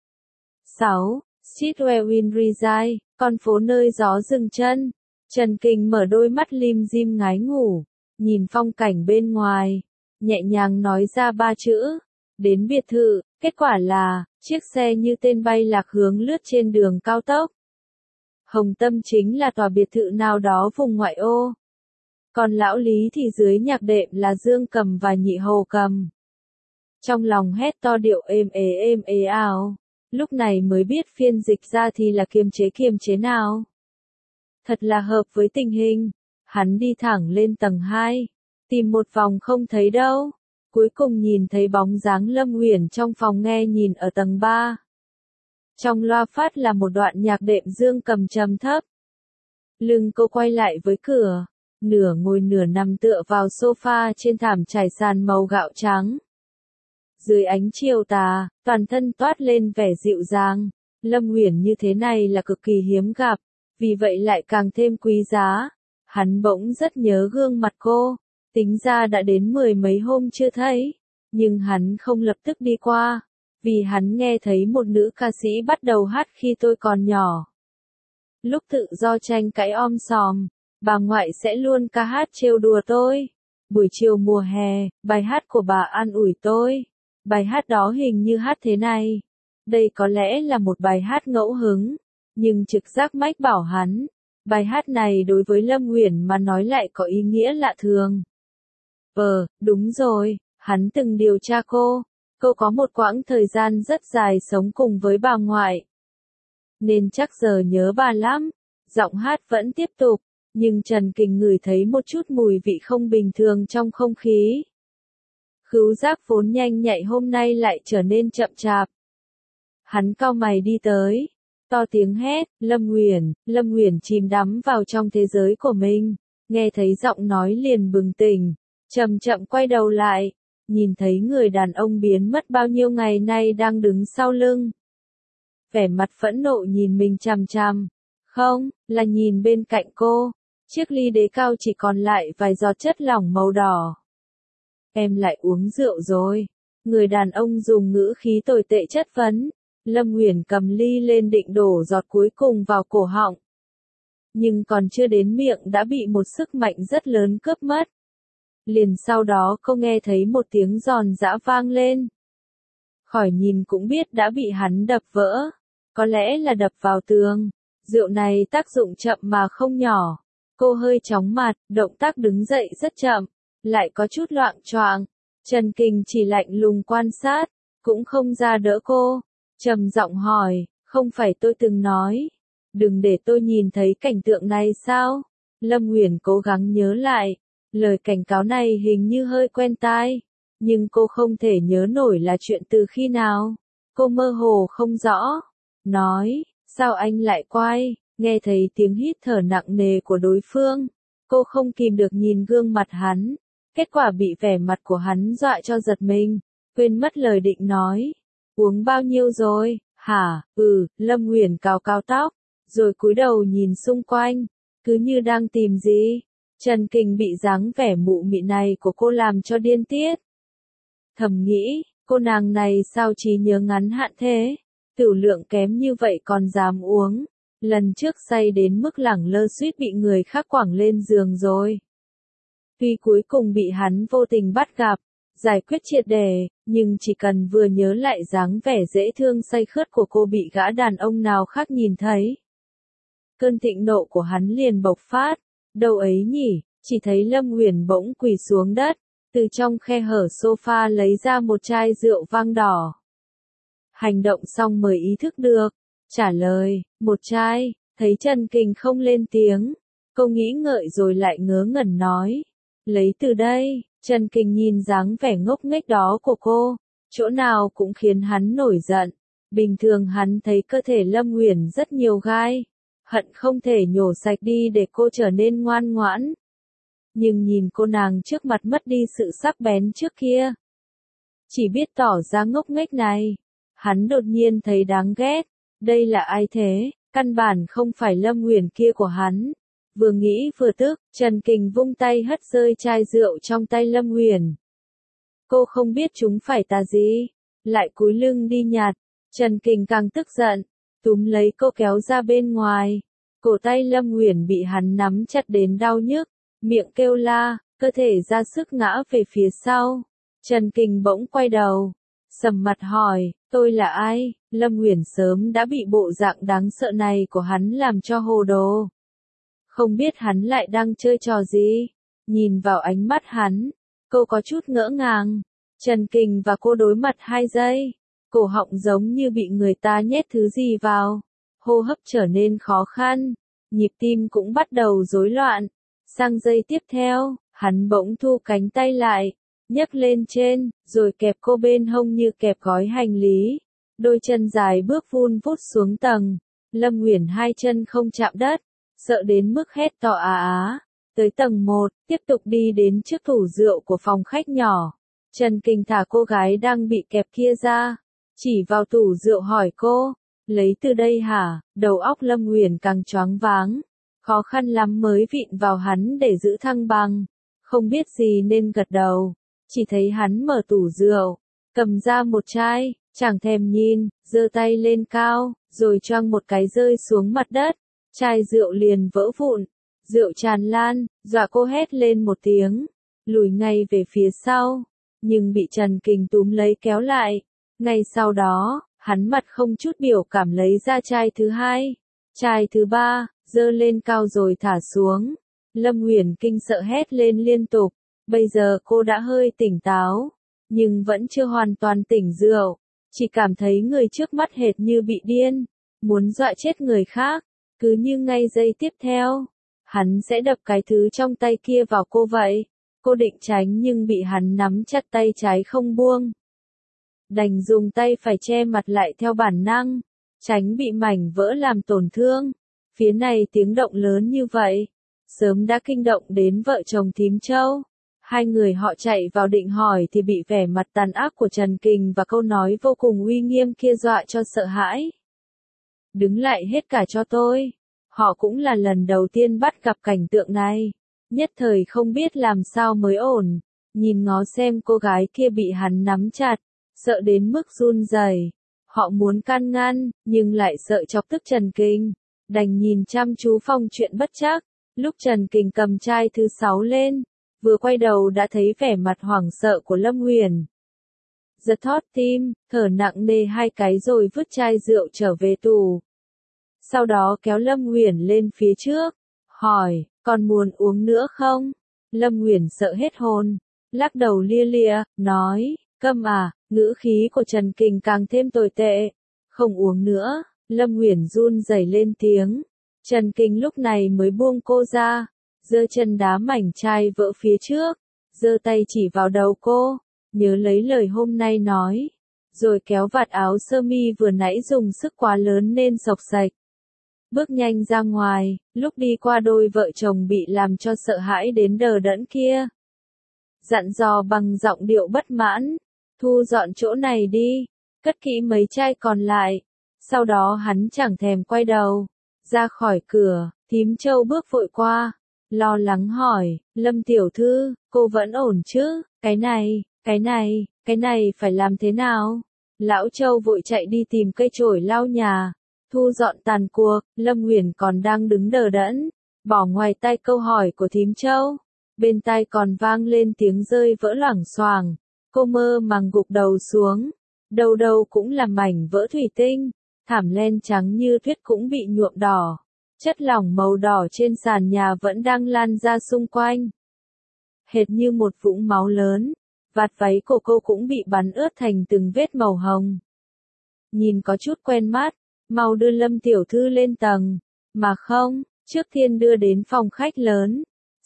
6. Street Where Wind Reside, con phố nơi gió dừng chân. Trần Kình mở đôi mắt lim dim ngái ngủ, nhìn phong cảnh bên ngoài, nhẹ nhàng nói ra 3 chữ. Đến biệt thự, kết quả là, chiếc xe như tên bay lạc hướng lướt trên đường cao tốc. Hồng Tâm chính là tòa biệt thự nào đó vùng ngoại ô. Còn lão Lý thì dưới nhạc đệm là Dương Cầm và Nhị Hồ Cầm. Trong lòng hét to điệu êm ế ào. Lúc này mới biết phiên dịch ra thì là kiềm chế nào. Thật là hợp với tình hình. Hắn đi thẳng lên tầng 2. Tìm một vòng không thấy đâu. Cuối cùng nhìn thấy bóng dáng Lâm Uyển trong phòng nghe nhìn ở tầng 3. Trong loa phát là một đoạn nhạc đệm Dương Cầm trầm thấp. Lưng cô quay lại với cửa, nửa ngồi nửa nằm tựa vào sofa trên thảm trải sàn màu gạo trắng. Dưới ánh chiều tà, toàn thân toát lên vẻ dịu dàng. Lâm Uyển như thế này là cực kỳ hiếm gặp, vì vậy lại càng thêm quý giá. Hắn bỗng rất nhớ gương mặt cô, tính ra đã đến 10 mấy hôm chưa thấy, nhưng hắn không lập tức đi qua, vì hắn nghe thấy một nữ ca sĩ bắt đầu hát khi tôi còn nhỏ. Lúc tự do tranh cãi om sòm, bà ngoại sẽ luôn ca hát trêu đùa tôi. Buổi chiều mùa hè, bài hát của bà an ủi tôi. Bài hát đó hình như hát thế này. Đây có lẽ là một bài hát ngẫu hứng, nhưng trực giác mách bảo hắn, bài hát này đối với Lâm Uyển mà nói lại có ý nghĩa lạ thường. Đúng rồi, hắn từng điều tra cô. Cô có một quãng thời gian rất dài sống cùng với bà ngoại, nên chắc giờ nhớ bà lắm. Giọng hát vẫn tiếp tục, nhưng Trần Kình ngửi thấy một chút mùi vị không bình thường trong không khí. Khứu giác vốn nhanh nhạy hôm nay lại trở nên chậm chạp. Hắn cau mày đi tới, to tiếng hét, Lâm Uyển chìm đắm vào trong thế giới của mình, nghe thấy giọng nói liền bừng tỉnh, chậm chậm quay đầu lại, nhìn thấy người đàn ông biến mất bao nhiêu ngày nay đang đứng sau lưng. Vẻ mặt phẫn nộ nhìn mình chằm chằm, không, là nhìn bên cạnh cô, chiếc ly đế cao chỉ còn lại vài giọt chất lỏng màu đỏ. Em lại uống rượu rồi. Người đàn ông dùng ngữ khí tồi tệ chất vấn. Lâm Uyển cầm ly lên định đổ giọt cuối cùng vào cổ họng. Nhưng còn chưa đến miệng đã bị một sức mạnh rất lớn cướp mất. Liền sau đó cô nghe thấy một tiếng giòn giã vang lên. Khỏi nhìn cũng biết đã bị hắn đập vỡ. Có lẽ là đập vào tường. Rượu này tác dụng chậm mà không nhỏ. Cô hơi chóng mặt, động tác đứng dậy rất chậm, lại có chút loạng choạng. Trần Kình chỉ lạnh lùng quan sát, cũng không ra đỡ cô. Trầm giọng hỏi, không phải tôi từng nói, đừng để tôi nhìn thấy cảnh tượng này sao? Lâm Uyển cố gắng nhớ lại, lời cảnh cáo này hình như hơi quen tai, nhưng cô không thể nhớ nổi là chuyện từ khi nào. Cô mơ hồ không rõ, nói, sao anh lại quay? Nghe thấy tiếng hít thở nặng nề của đối phương, cô không kìm được nhìn gương mặt hắn, kết quả bị vẻ mặt của hắn dọa cho giật mình, quên mất lời định nói. Uống bao nhiêu rồi? Hả? Lâm Uyển cào cào tóc, rồi cúi đầu nhìn xung quanh, cứ như đang tìm gì. Trần Kình bị dáng vẻ mụ mị này của cô làm cho điên tiết. Thầm nghĩ, cô nàng này sao trí nhớ ngắn hạn thế, tửu lượng kém như vậy còn dám uống. Lần trước say đến mức lẳng lơ suýt bị người khác quẳng lên giường rồi. Tuy cuối cùng bị hắn vô tình bắt gặp, giải quyết triệt đề, nhưng chỉ cần vừa nhớ lại dáng vẻ dễ thương say khướt của cô bị gã đàn ông nào khác nhìn thấy. Cơn thịnh nộ của hắn liền bộc phát, đâu ấy nhỉ, chỉ thấy Lâm Uyển bỗng quỳ xuống đất, từ trong khe hở sofa lấy ra một chai rượu vang đỏ. Hành động xong mới ý thức được, trả lời, một chai, thấy Trần Kình không lên tiếng, cô nghĩ ngợi rồi lại ngớ ngẩn nói, lấy từ đây. Trần Kình nhìn dáng vẻ ngốc nghếch đó của cô, chỗ nào cũng khiến hắn nổi giận. Bình thường hắn thấy cơ thể Lâm Uyển rất nhiều gai, hận không thể nhổ sạch đi để cô trở nên ngoan ngoãn. Nhưng nhìn cô nàng trước mặt mất đi sự sắc bén trước kia, chỉ biết tỏ ra ngốc nghếch này, hắn đột nhiên thấy đáng ghét. Đây là ai thế? Căn bản không phải Lâm Uyển kia của hắn. Vừa nghĩ vừa tức, Trần Kình vung tay hất rơi chai rượu trong tay Lâm Uyển. Cô không biết chúng phải tà gì, lại cúi lưng đi nhặt. Trần Kình càng tức giận, túm lấy cô kéo ra bên ngoài. Cổ tay Lâm Uyển bị hắn nắm chặt đến đau nhức, miệng kêu la, cơ thể ra sức ngã về phía sau. Trần Kình bỗng quay đầu, sầm mặt hỏi, tôi là ai? Lâm Uyển sớm đã bị bộ dạng đáng sợ này của hắn làm cho hồ đồ. Không biết hắn lại đang chơi trò gì. Nhìn vào ánh mắt hắn, cô có chút ngỡ ngàng. Trần Kình và cô đối mặt 2 giây. Cổ họng giống như bị người ta nhét thứ gì vào. Hô hấp trở nên khó khăn. Nhịp tim cũng bắt đầu rối loạn. Sang giây tiếp theo, hắn bỗng thu cánh tay lại, nhấc lên trên, rồi kẹp cô bên hông như kẹp gói hành lý. Đôi chân dài bước vun vút xuống tầng. Lâm Uyển 2 chân không chạm đất, sợ đến mức hét to á. Tới tầng 1, tiếp tục đi đến trước tủ rượu của phòng khách nhỏ. Trần Kình thả cô gái đang bị kẹp kia ra, chỉ vào tủ rượu hỏi cô, lấy từ đây hả? Đầu óc Lâm Uyển càng choáng váng, khó khăn lắm mới vịn vào hắn để giữ thăng bằng, không biết gì nên gật đầu. Chỉ thấy hắn mở tủ rượu, cầm ra một chai, chẳng thèm nhìn, giơ tay lên cao, rồi choang một cái rơi xuống mặt đất. Chai rượu liền vỡ vụn, rượu tràn lan, dọa cô hét lên một tiếng, lùi ngay về phía sau, nhưng bị Trần Kình túm lấy kéo lại. Ngay sau đó, hắn mặt không chút biểu cảm lấy ra chai thứ 2, chai thứ 3, giơ lên cao rồi thả xuống. Lâm Uyển kinh sợ hét lên liên tục, bây giờ cô đã hơi tỉnh táo, nhưng vẫn chưa hoàn toàn tỉnh rượu, chỉ cảm thấy người trước mắt hệt như bị điên, muốn dọa chết người khác. Cứ như ngay giây tiếp theo, hắn sẽ đập cái thứ trong tay kia vào cô vậy. Cô định tránh nhưng bị hắn nắm chặt tay trái không buông. Đành dùng tay phải che mặt lại theo bản năng, tránh bị mảnh vỡ làm tổn thương. Phía này tiếng động lớn như vậy, sớm đã kinh động đến vợ chồng Thím Châu. 2 người họ chạy vào định hỏi thì bị vẻ mặt tàn ác của Trần Kình và câu nói vô cùng uy nghiêm kia dọa cho sợ hãi. Đứng lại hết cả cho tôi. Họ cũng là lần đầu tiên bắt gặp cảnh tượng này, nhất thời không biết làm sao mới ổn. Nhìn ngó xem cô gái kia bị hắn nắm chặt, sợ đến mức run rẩy. Họ muốn can ngăn, nhưng lại sợ chọc tức Trần Kình, đành nhìn chăm chú phong chuyện bất trắc. Lúc Trần Kình cầm chai thứ 6 lên, vừa quay đầu đã thấy vẻ mặt hoảng sợ của Lâm Uyển. Giật thót tim, thở nặng nề 2 cái rồi vứt chai rượu trở về tủ. Sau đó kéo Lâm Uyển lên phía trước, hỏi, còn muốn uống nữa không? Lâm Uyển sợ hết hồn, lắc đầu lia lịa, nói, câm à, ngữ khí của Trần Kình càng thêm tồi tệ. Không uống nữa, Lâm Uyển run rẩy lên tiếng. Trần Kình lúc này mới buông cô ra, giơ chân đá mảnh chai vỡ phía trước, giơ tay chỉ vào đầu cô, nhớ lấy lời hôm nay nói, rồi kéo vạt áo sơ mi vừa nãy dùng sức quá lớn nên xộc xạch. Bước nhanh ra ngoài, lúc đi qua đôi vợ chồng bị làm cho sợ hãi đến đờ đẫn kia. Dặn dò bằng giọng điệu bất mãn, thu dọn chỗ này đi, cất kỹ mấy chai còn lại. Sau đó hắn chẳng thèm quay đầu, ra khỏi cửa, Thím Châu bước vội qua, lo lắng hỏi, Lâm tiểu thư, cô vẫn ổn chứ, cái này phải làm thế nào? Lão Châu vội chạy đi tìm cây chổi lau nhà, thu dọn tàn cuộc. Lâm Uyển còn đang đứng đờ đẫn, bỏ ngoài tai câu hỏi của Thím Châu, bên tai còn vang lên tiếng rơi vỡ loảng xoảng. Cô mơ màng gục đầu xuống, đầu đầu cũng là mảnh vỡ thủy tinh, thảm len trắng như tuyết cũng bị nhuộm đỏ. Chất lỏng màu đỏ trên sàn nhà vẫn đang lan ra xung quanh, hệt như một vũng máu lớn. Vạt váy của cô cũng bị bắn ướt thành từng vết màu hồng. Nhìn có chút quen mắt, mau đưa Lâm tiểu thư lên tầng. Mà không, trước tiên đưa đến phòng khách lớn,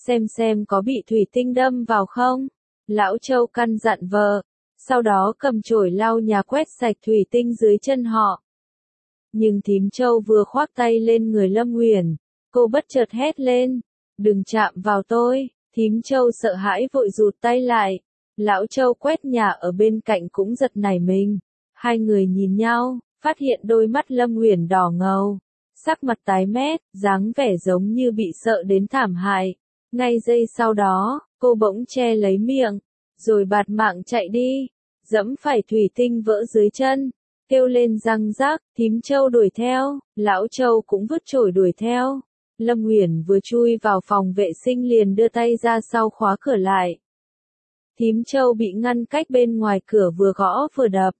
xem có bị thủy tinh đâm vào không. Lão Châu căn dặn vợ, sau đó cầm chổi lau nhà quét sạch thủy tinh dưới chân họ. Nhưng Thím Châu vừa khoác tay lên người Lâm Uyển, cô bất chợt hét lên, đừng chạm vào tôi. Thím Châu sợ hãi vội rụt tay lại. Lão Châu quét nhà ở bên cạnh cũng giật nảy mình. Hai người nhìn nhau, phát hiện đôi mắt Lâm Uyển đỏ ngầu, sắc mặt tái mét, dáng vẻ giống như bị sợ đến thảm hại. Ngay giây sau đó, cô bỗng che lấy miệng, rồi bạt mạng chạy đi, dẫm phải thủy tinh vỡ dưới chân, kêu lên răng rắc. Thím Châu đuổi theo, Lão Châu cũng vứt chổi đuổi theo. Lâm Uyển vừa chui vào phòng vệ sinh liền đưa tay ra sau khóa cửa lại. Thím Châu bị ngăn cách bên ngoài cửa, vừa gõ vừa đập,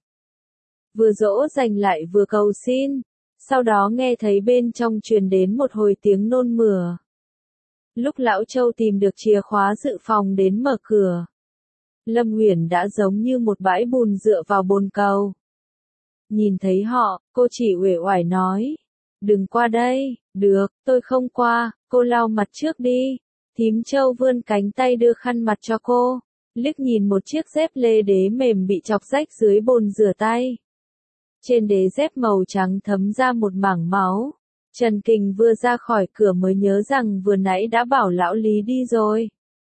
vừa dỗ dành lại vừa cầu xin. Sau đó nghe thấy bên trong truyền đến một hồi tiếng nôn mửa. Lúc Lão Châu tìm được chìa khóa dự phòng đến mở cửa, Lâm Uyển đã giống như một bãi bùn dựa vào bồn cầu. Nhìn thấy họ, cô chỉ uể oải nói, đừng qua đây. Được, tôi không qua, cô lau mặt trước đi. Thím Châu vươn cánh tay đưa khăn mặt cho cô, liếc nhìn một chiếc dép lê đế mềm bị chọc rách dưới bồn rửa tay. Trên đế dép màu trắng thấm ra một mảng máu. Trần Kình vừa ra khỏi cửa mới nhớ rằng vừa nãy đã bảo lão Lý đi rồi.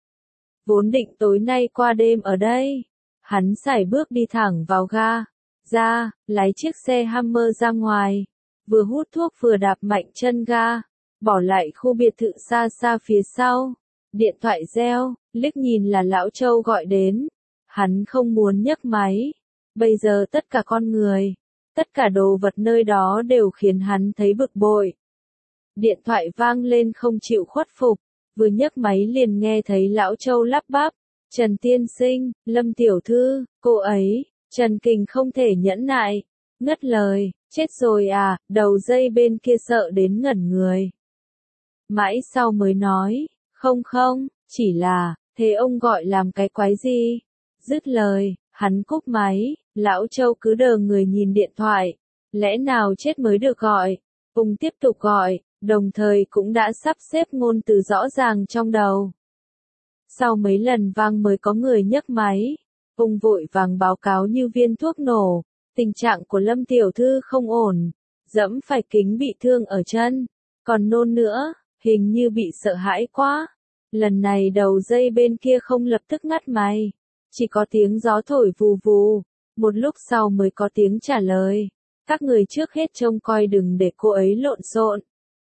Vốn định tối nay qua đêm ở đây. Hắn sải bước đi thẳng vào ga, ra, lái chiếc xe Hummer ra ngoài, vừa hút thuốc vừa đạp mạnh chân ga, bỏ lại khu biệt thự xa xa phía sau. Điện thoại reo, liếc nhìn là Lão Châu gọi đến. Hắn không muốn nhấc máy. Bây giờ tất cả con người, tất cả đồ vật nơi đó đều khiến hắn thấy bực bội. Điện thoại vang lên không chịu khuất phục, vừa nhấc máy liền nghe thấy Lão Châu lắp bắp, Trần tiên sinh, Lâm tiểu thư, cô ấy. Trần Kình không thể nhẫn nại, ngắt lời, chết rồi à. Đầu dây bên kia sợ đến ngẩn người. Mãi sau mới nói, không, chỉ là, thế ông gọi làm cái quái gì? Dứt lời, hắn cúp máy. Lão Châu cứ đờ người nhìn điện thoại, lẽ nào chết mới được gọi. Ông tiếp tục gọi, đồng thời cũng đã sắp xếp ngôn từ rõ ràng trong đầu. Sau mấy lần vang mới có người nhấc máy, ông vội vàng báo cáo như viên thuốc nổ, tình trạng của Lâm tiểu thư không ổn, dẫm phải kính bị thương ở chân, còn nôn nữa, hình như bị sợ hãi quá. Lần này đầu dây bên kia không lập tức ngắt máy, chỉ có tiếng gió thổi vù vù, một lúc sau mới có tiếng trả lời. Các người trước hết trông coi đừng để cô ấy lộn xộn.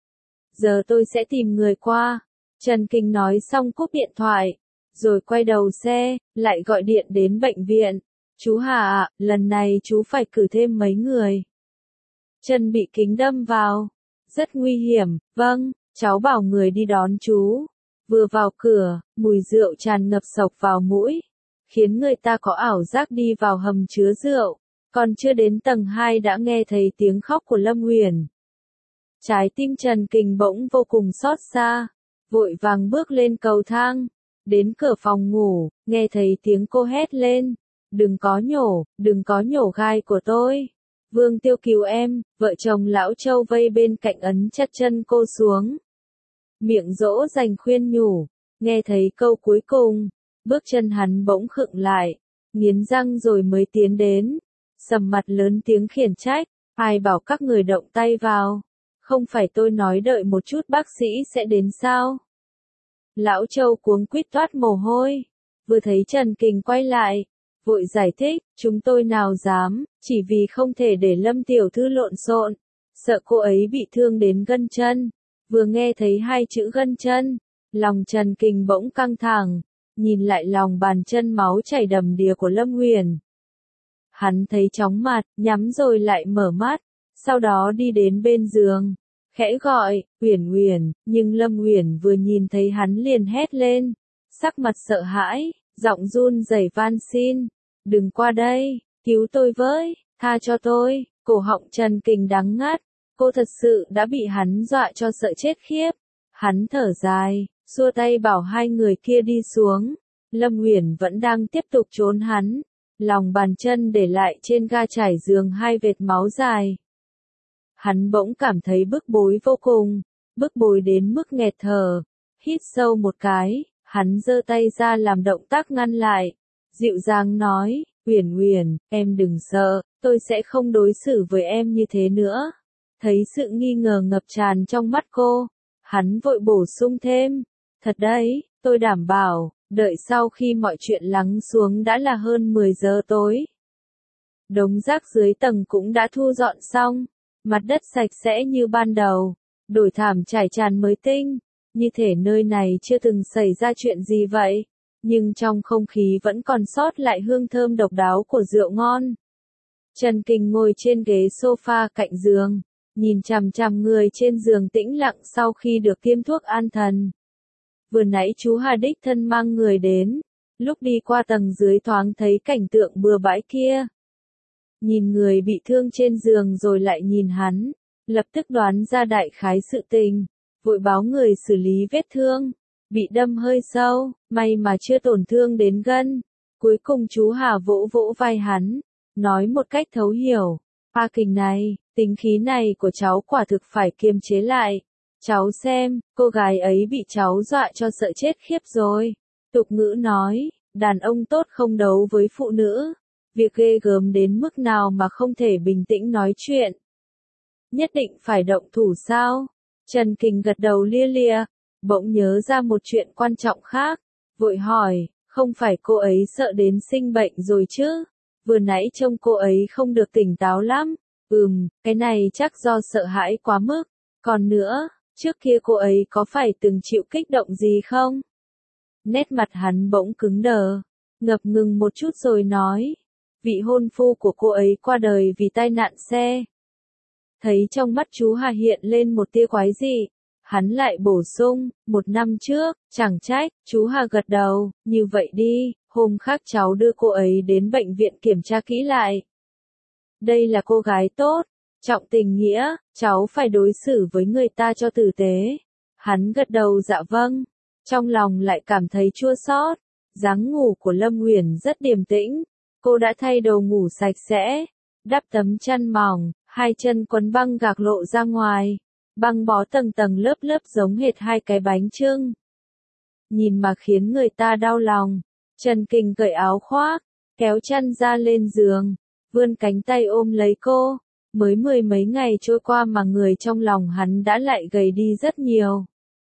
Giờ tôi sẽ tìm người qua. Trần Kình nói xong cúp điện thoại, rồi quay đầu xe, lại gọi điện đến bệnh viện. Chú Hà ạ, lần này chú phải cử thêm mấy người. Chân bị kính đâm vào. Rất nguy hiểm, vâng, cháu bảo người đi đón chú. Vừa vào cửa, mùi rượu tràn ngập sộc vào mũi, khiến người ta có ảo giác đi vào hầm chứa rượu. Còn chưa đến tầng 2 đã nghe thấy tiếng khóc của Lâm Uyển. Trái tim Trần Kình bỗng vô cùng xót xa. vội vàng bước lên cầu thang, đến cửa phòng ngủ, nghe thấy tiếng cô hét lên, đừng có nhổ gai của tôi. Vương Tiêu cứu em, vợ chồng lão Châu vây bên cạnh ấn chặt chân cô xuống. Miệng dỗ dành khuyên nhủ, nghe thấy câu cuối cùng, bước chân hắn bỗng khựng lại, nghiến răng rồi mới tiến đến, sầm mặt lớn tiếng khiển trách, ai bảo các người động tay vào, không phải tôi nói đợi một chút bác sĩ sẽ đến sao? Lão Châu cuống quýt toát mồ hôi, vừa thấy Trần Kình quay lại, vội giải thích, chúng tôi nào dám, chỉ vì không thể để Lâm tiểu thư lộn xộn, sợ cô ấy bị thương đến gân chân. Vừa nghe thấy hai chữ gân chân, lòng Trần Kình bỗng căng thẳng, nhìn lại lòng bàn chân máu chảy đầm đìa của Lâm Uyển. Hắn thấy chóng mặt, nhắm rồi lại mở mắt, sau đó đi đến bên giường, khẽ gọi, Uyển Uyển, nhưng Lâm Uyển vừa nhìn thấy hắn liền hét lên, sắc mặt sợ hãi, giọng run rẩy van xin, đừng qua đây, cứu tôi với, tha cho tôi, cổ họng Trần Kình đắng ngắt, cô thật sự đã bị hắn dọa cho sợ chết khiếp. Hắn thở dài, xua tay bảo hai người kia đi xuống, Lâm Uyển vẫn đang tiếp tục trốn hắn, lòng bàn chân để lại trên ga trải giường hai vệt máu dài. Hắn bỗng cảm thấy bức bối vô cùng, bức bối đến mức nghẹt thở, hít sâu một cái, hắn giơ tay ra làm động tác ngăn lại, dịu dàng nói, Uyển Uyển, em đừng sợ, tôi sẽ không đối xử với em như thế nữa. Thấy sự nghi ngờ ngập tràn trong mắt cô, hắn vội bổ sung thêm, thật đấy, tôi đảm bảo, đợi sau khi mọi chuyện lắng xuống đã là hơn 10 giờ tối. Đống rác dưới tầng cũng đã thu dọn xong, mặt đất sạch sẽ như ban đầu, đổi thảm trải tràn mới tinh, như thể nơi này chưa từng xảy ra chuyện gì vậy, nhưng trong không khí vẫn còn sót lại hương thơm độc đáo của rượu ngon. Trần Kình ngồi trên ghế sofa cạnh giường, nhìn chằm chằm người trên giường tĩnh lặng sau khi được tiêm thuốc an thần. Vừa nãy chú Hà đích thân mang người đến, lúc đi qua tầng dưới thoáng thấy cảnh tượng bừa bãi kia. Nhìn người bị thương trên giường rồi lại nhìn hắn, lập tức đoán ra đại khái sự tình, vội báo người xử lý vết thương, bị đâm hơi sâu, may mà chưa tổn thương đến gân. Cuối cùng chú Hà vỗ vỗ vai hắn, nói một cách thấu hiểu, A Kình này, tính khí này của cháu quả thực phải kiềm chế lại. Cháu xem, cô gái ấy bị cháu dọa cho sợ chết khiếp rồi. Tục ngữ nói, đàn ông tốt không đấu với phụ nữ. Việc ghê gớm đến mức nào mà không thể bình tĩnh nói chuyện. Nhất định phải động thủ sao? Trần Kình gật đầu lia lịa, bỗng nhớ ra một chuyện quan trọng khác, vội hỏi, không phải cô ấy sợ đến sinh bệnh rồi chứ? Vừa nãy trông cô ấy không được tỉnh táo lắm. Cái này chắc do sợ hãi quá mức. Còn nữa, trước kia cô ấy có phải từng chịu kích động gì không? Nét mặt hắn bỗng cứng đờ, ngập ngừng một chút rồi nói, vị hôn phu của cô ấy qua đời vì tai nạn xe. Thấy trong mắt chú Hà hiện lên một tia quái dị, hắn lại bổ sung, 1 năm trước, chẳng trách. Chú Hà gật đầu, như vậy đi, hôm khác cháu đưa cô ấy đến bệnh viện kiểm tra kỹ lại. Đây là cô gái tốt, trọng tình nghĩa, cháu phải đối xử với người ta cho tử tế. Hắn gật đầu dạ vâng, trong lòng lại cảm thấy chua xót. Dáng ngủ của Lâm Uyển rất điềm tĩnh, cô đã thay đồ ngủ sạch sẽ, đắp tấm chăn mỏng, hai chân quấn băng gạc lộ ra ngoài, băng bó tầng tầng lớp lớp giống hệt hai cái bánh chưng. Nhìn mà khiến người ta đau lòng. Trần Kình cởi áo khoác, kéo chăn ra lên giường, vươn cánh tay ôm lấy cô. Mới 10 mấy ngày trôi qua mà người trong lòng hắn đã lại gầy đi rất nhiều.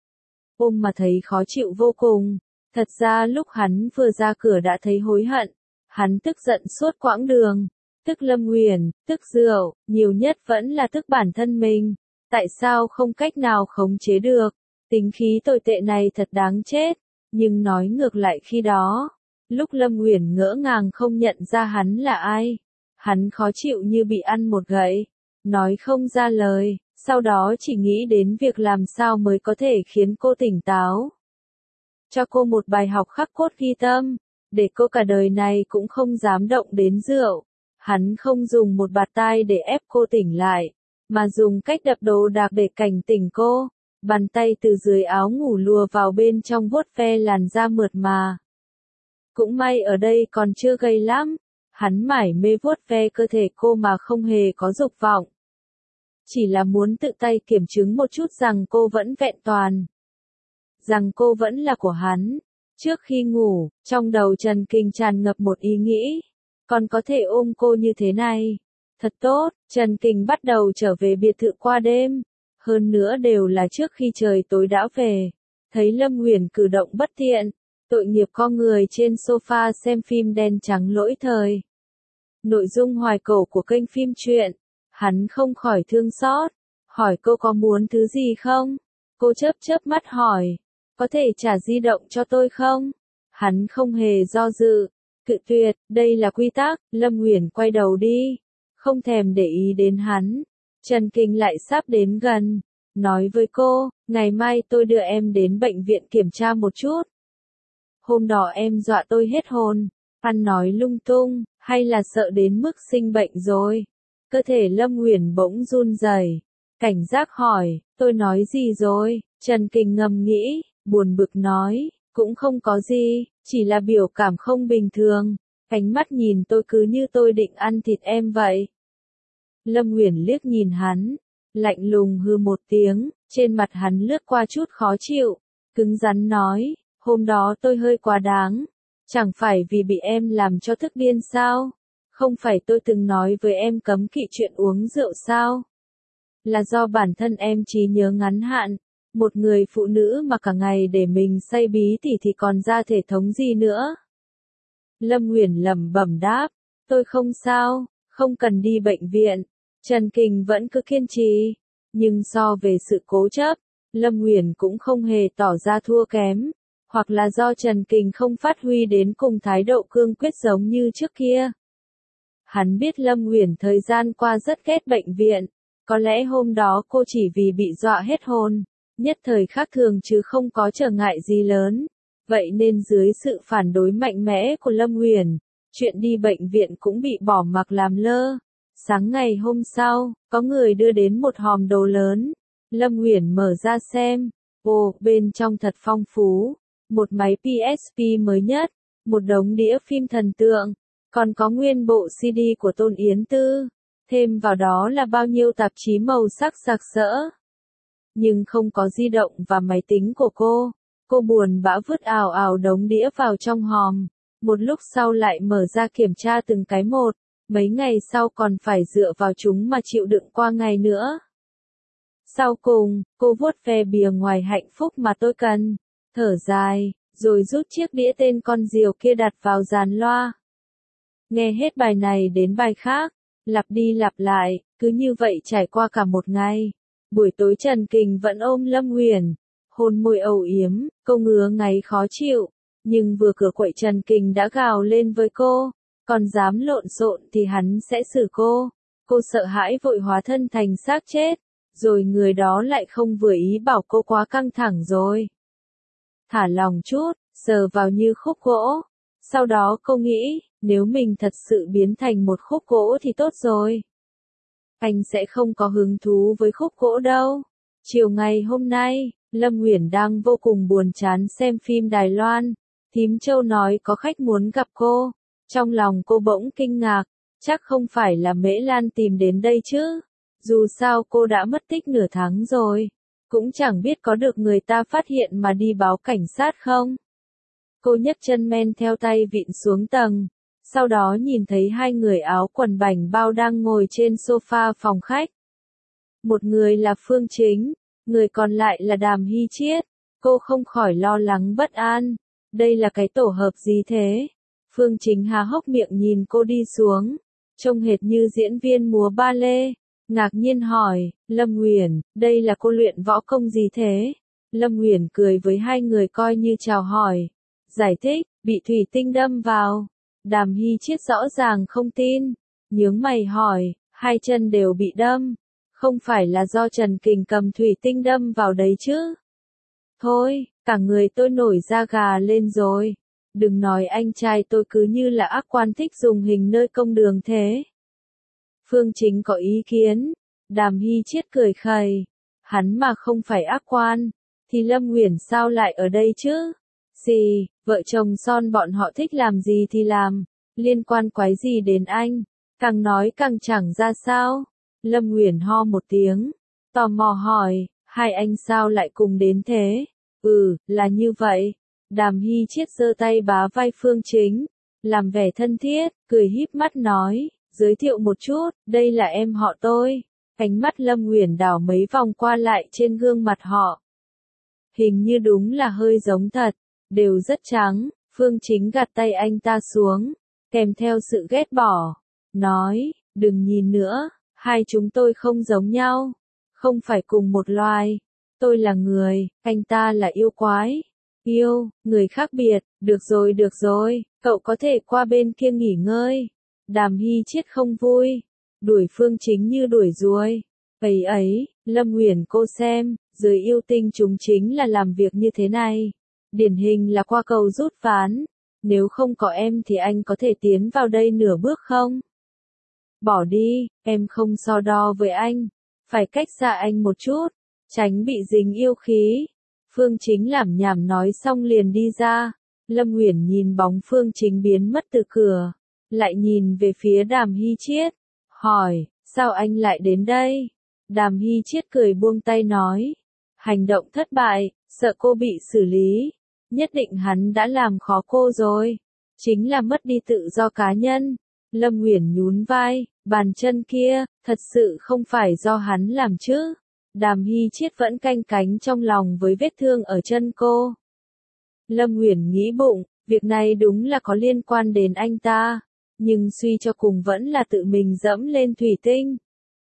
Ôm mà thấy khó chịu vô cùng. Thật ra lúc hắn vừa ra cửa đã thấy hối hận. Hắn tức giận suốt quãng đường. Tức Lâm Uyển, tức rượu, nhiều nhất vẫn là tức bản thân mình. Tại sao không cách nào khống chế được? Tính khí tồi tệ này thật đáng chết. Nhưng nói ngược lại khi đó, lúc Lâm Uyển ngỡ ngàng không nhận ra hắn là ai, hắn khó chịu như bị ăn một gậy, nói không ra lời, sau đó chỉ nghĩ đến việc làm sao mới có thể khiến cô tỉnh táo. Cho cô một bài học khắc cốt ghi tâm, để cô cả đời này cũng không dám động đến rượu. Hắn không dùng một bạt tai để ép cô tỉnh lại, mà dùng cách đập đồ đạc để cảnh tỉnh cô. Bàn tay từ dưới áo ngủ lùa vào bên trong vuốt ve làn da mượt mà. Cũng may ở đây còn chưa gầy lắm. Hắn mải mê vuốt ve cơ thể cô mà không hề có dục vọng. Chỉ là muốn tự tay kiểm chứng một chút rằng cô vẫn vẹn toàn. Rằng cô vẫn là của hắn. Trước khi ngủ, trong đầu Trần Kình tràn ngập một ý nghĩ. Còn có thể ôm cô như thế này. Thật tốt, Trần Kình bắt đầu trở về biệt thự qua đêm. Hơn nữa đều là trước khi trời tối đã về. Thấy Lâm Huyền cử động bất thiện. Tội nghiệp con người trên sofa xem phim đen trắng lỗi thời. Nội dung hoài cổ của kênh phim truyện. Hắn không khỏi thương xót. Hỏi cô có muốn thứ gì không? Cô chớp chớp mắt hỏi. Có thể trả di động cho tôi không? Hắn không hề do dự. Cự tuyệt, đây là quy tắc. Lâm Huyền quay đầu đi. Không thèm để ý đến hắn. Trần Kình lại sắp đến gần. Nói với cô, ngày mai tôi đưa em đến bệnh viện kiểm tra một chút. Hôm đó em dọa tôi hết hồn. Ăn nói lung tung, hay là sợ đến mức sinh bệnh rồi? Cơ thể Lâm Huyền bỗng run rẩy. Cảnh giác hỏi, tôi nói gì rồi? Trần Kình ngầm nghĩ, buồn bực nói, cũng không có gì, chỉ là biểu cảm không bình thường. Ánh mắt nhìn tôi cứ như tôi định ăn thịt em vậy. Lâm Huyền liếc nhìn hắn, lạnh lùng hừ một tiếng, trên mặt hắn lướt qua chút khó chịu, cứng rắn nói, hôm đó tôi hơi quá đáng, chẳng phải vì bị em làm cho tức điên sao? Không phải tôi từng nói với em cấm kỵ chuyện uống rượu sao? Là do bản thân em trí nhớ ngắn hạn, một người phụ nữ mà cả ngày để mình say bí tỉ thì còn ra thể thống gì nữa? Lâm Huyền lẩm bẩm đáp, tôi không sao, không cần đi bệnh viện. Trần Kình vẫn cứ kiên trì, nhưng so về sự cố chấp, Lâm Huyền cũng không hề tỏ ra thua kém, hoặc là do Trần Kình không phát huy đến cùng thái độ cương quyết giống như trước kia. Hắn biết Lâm Huyền thời gian qua rất ghét bệnh viện, có lẽ hôm đó cô chỉ vì bị dọa hết hồn, nhất thời khác thường chứ không có trở ngại gì lớn. Vậy nên dưới sự phản đối mạnh mẽ của Lâm Huyền, chuyện đi bệnh viện cũng bị bỏ mặc làm lơ. Sáng ngày hôm sau, có người đưa đến một hòm đồ lớn. Lâm Huyền mở ra xem. Ồ, bên trong thật phong phú. Một máy PSP mới nhất, một đống đĩa phim thần tượng, còn có nguyên bộ CD của Tôn Yến Tư. Thêm vào đó là bao nhiêu tạp chí màu sắc sặc sỡ. Nhưng không có di động và máy tính của cô. Cô buồn bã vứt ào ào đống đĩa vào trong hòm. Một lúc sau lại mở ra kiểm tra từng cái một. Mấy ngày sau còn phải dựa vào chúng mà chịu đựng qua ngày nữa. Sau cùng, cô vuốt ve bìa ngoài hạnh phúc mà tôi cần. Thở dài, rồi rút chiếc đĩa tên con diều kia đặt vào dàn loa. Nghe hết bài này đến bài khác, lặp đi lặp lại, cứ như vậy trải qua cả một ngày. Buổi tối Trần Kình vẫn ôm Lâm Huyền, hôn môi âu yếm, cô ngứa ngáy khó chịu, nhưng vừa cửa quậy Trần Kình đã gào lên với cô, còn dám lộn xộn thì hắn sẽ xử cô. Cô sợ hãi vội hóa thân thành xác chết, rồi người đó lại không vừa ý bảo cô quá căng thẳng rồi. Thả lòng chút, sờ vào như khúc gỗ. Sau đó cô nghĩ, nếu mình thật sự biến thành một khúc gỗ thì tốt rồi. Anh sẽ không có hứng thú với khúc gỗ đâu. Chiều ngày hôm nay, Lâm Huyền đang vô cùng buồn chán xem phim Đài Loan. Thím Châu nói có khách muốn gặp cô. Trong lòng cô bỗng kinh ngạc, chắc không phải là Mễ Lan tìm đến đây chứ. Dù sao cô đã mất tích nửa tháng rồi. Cũng chẳng biết có được người ta phát hiện mà đi báo cảnh sát không. Cô nhấc chân men theo tay vịn xuống tầng. Sau đó nhìn thấy hai người áo quần bảnh bao đang ngồi trên sofa phòng khách. Một người là Phương Chính, người còn lại là Đàm Hy Chiết. Cô không khỏi lo lắng bất an. Đây là cái tổ hợp gì thế? Phương Chính há hốc miệng nhìn cô đi xuống. Trông hệt như diễn viên múa ba lê. Ngạc nhiên hỏi, Lâm Huyền, đây là cô luyện võ công gì thế? Lâm Huyền cười với hai người coi như chào hỏi. Giải thích, bị thủy tinh đâm vào. Đàm Hy Chiết rõ ràng không tin. Nhướng mày hỏi, hai chân đều bị đâm. Không phải là do Trần Kình cầm thủy tinh đâm vào đấy chứ? Thôi, cả người tôi nổi da gà lên rồi. Đừng nói anh trai tôi cứ như là ác quan thích dùng hình nơi công đường thế. Phương Chính có ý kiến. Đàm Hy Chiết cười khẩy. Hắn mà không phải ác quan, thì Lâm Uyển sao lại ở đây chứ? Gì, vợ chồng son bọn họ thích làm gì thì làm, liên quan quái gì đến anh? Càng nói càng chẳng ra sao. Lâm Uyển ho một tiếng, tò mò hỏi, hai anh sao lại cùng đến thế? Là như vậy. Đàm Hy Chiết giơ tay bá vai Phương Chính, làm vẻ thân thiết, cười híp mắt nói, giới thiệu một chút, đây là em họ tôi. Ánh mắt Lâm Uyển đảo mấy vòng qua lại trên gương mặt họ. Hình như đúng là hơi giống thật, đều rất trắng. Phương Chính gạt tay anh ta xuống, kèm theo sự ghét bỏ, nói, đừng nhìn nữa, hai chúng tôi không giống nhau, không phải cùng một loài. Tôi là người, anh ta là yêu quái. Yêu, người khác biệt, được rồi, cậu có thể qua bên kia nghỉ ngơi. Đàm Hy Chiết không vui, đuổi Phương Chính như đuổi ruồi. Ấy, Lâm Uyển cô xem, giới yêu tinh chúng chính là làm việc như thế này. Điển hình là qua cầu rút ván. Nếu không có em thì anh có thể tiến vào đây nửa bước không? Bỏ đi, em không so đo với anh. Phải cách xa anh một chút, tránh bị dính yêu khí. Phương Chính lảm nhảm nói xong liền đi ra. Lâm Uyển nhìn bóng Phương Chính biến mất từ cửa, lại nhìn về phía Đàm Hy Chiết, hỏi, sao anh lại đến đây? Đàm Hy Chiết cười buông tay nói, hành động thất bại, sợ cô bị xử lý. Nhất định hắn đã làm khó cô rồi, chính là mất đi tự do cá nhân. Lâm Uyển nhún vai, bàn chân kia, thật sự không phải do hắn làm chứ. Đàm Hy Chiết vẫn canh cánh trong lòng với vết thương ở chân cô. Lâm Uyển nghĩ bụng, việc này đúng là có liên quan đến anh ta, nhưng suy cho cùng vẫn là tự mình dẫm lên thủy tinh.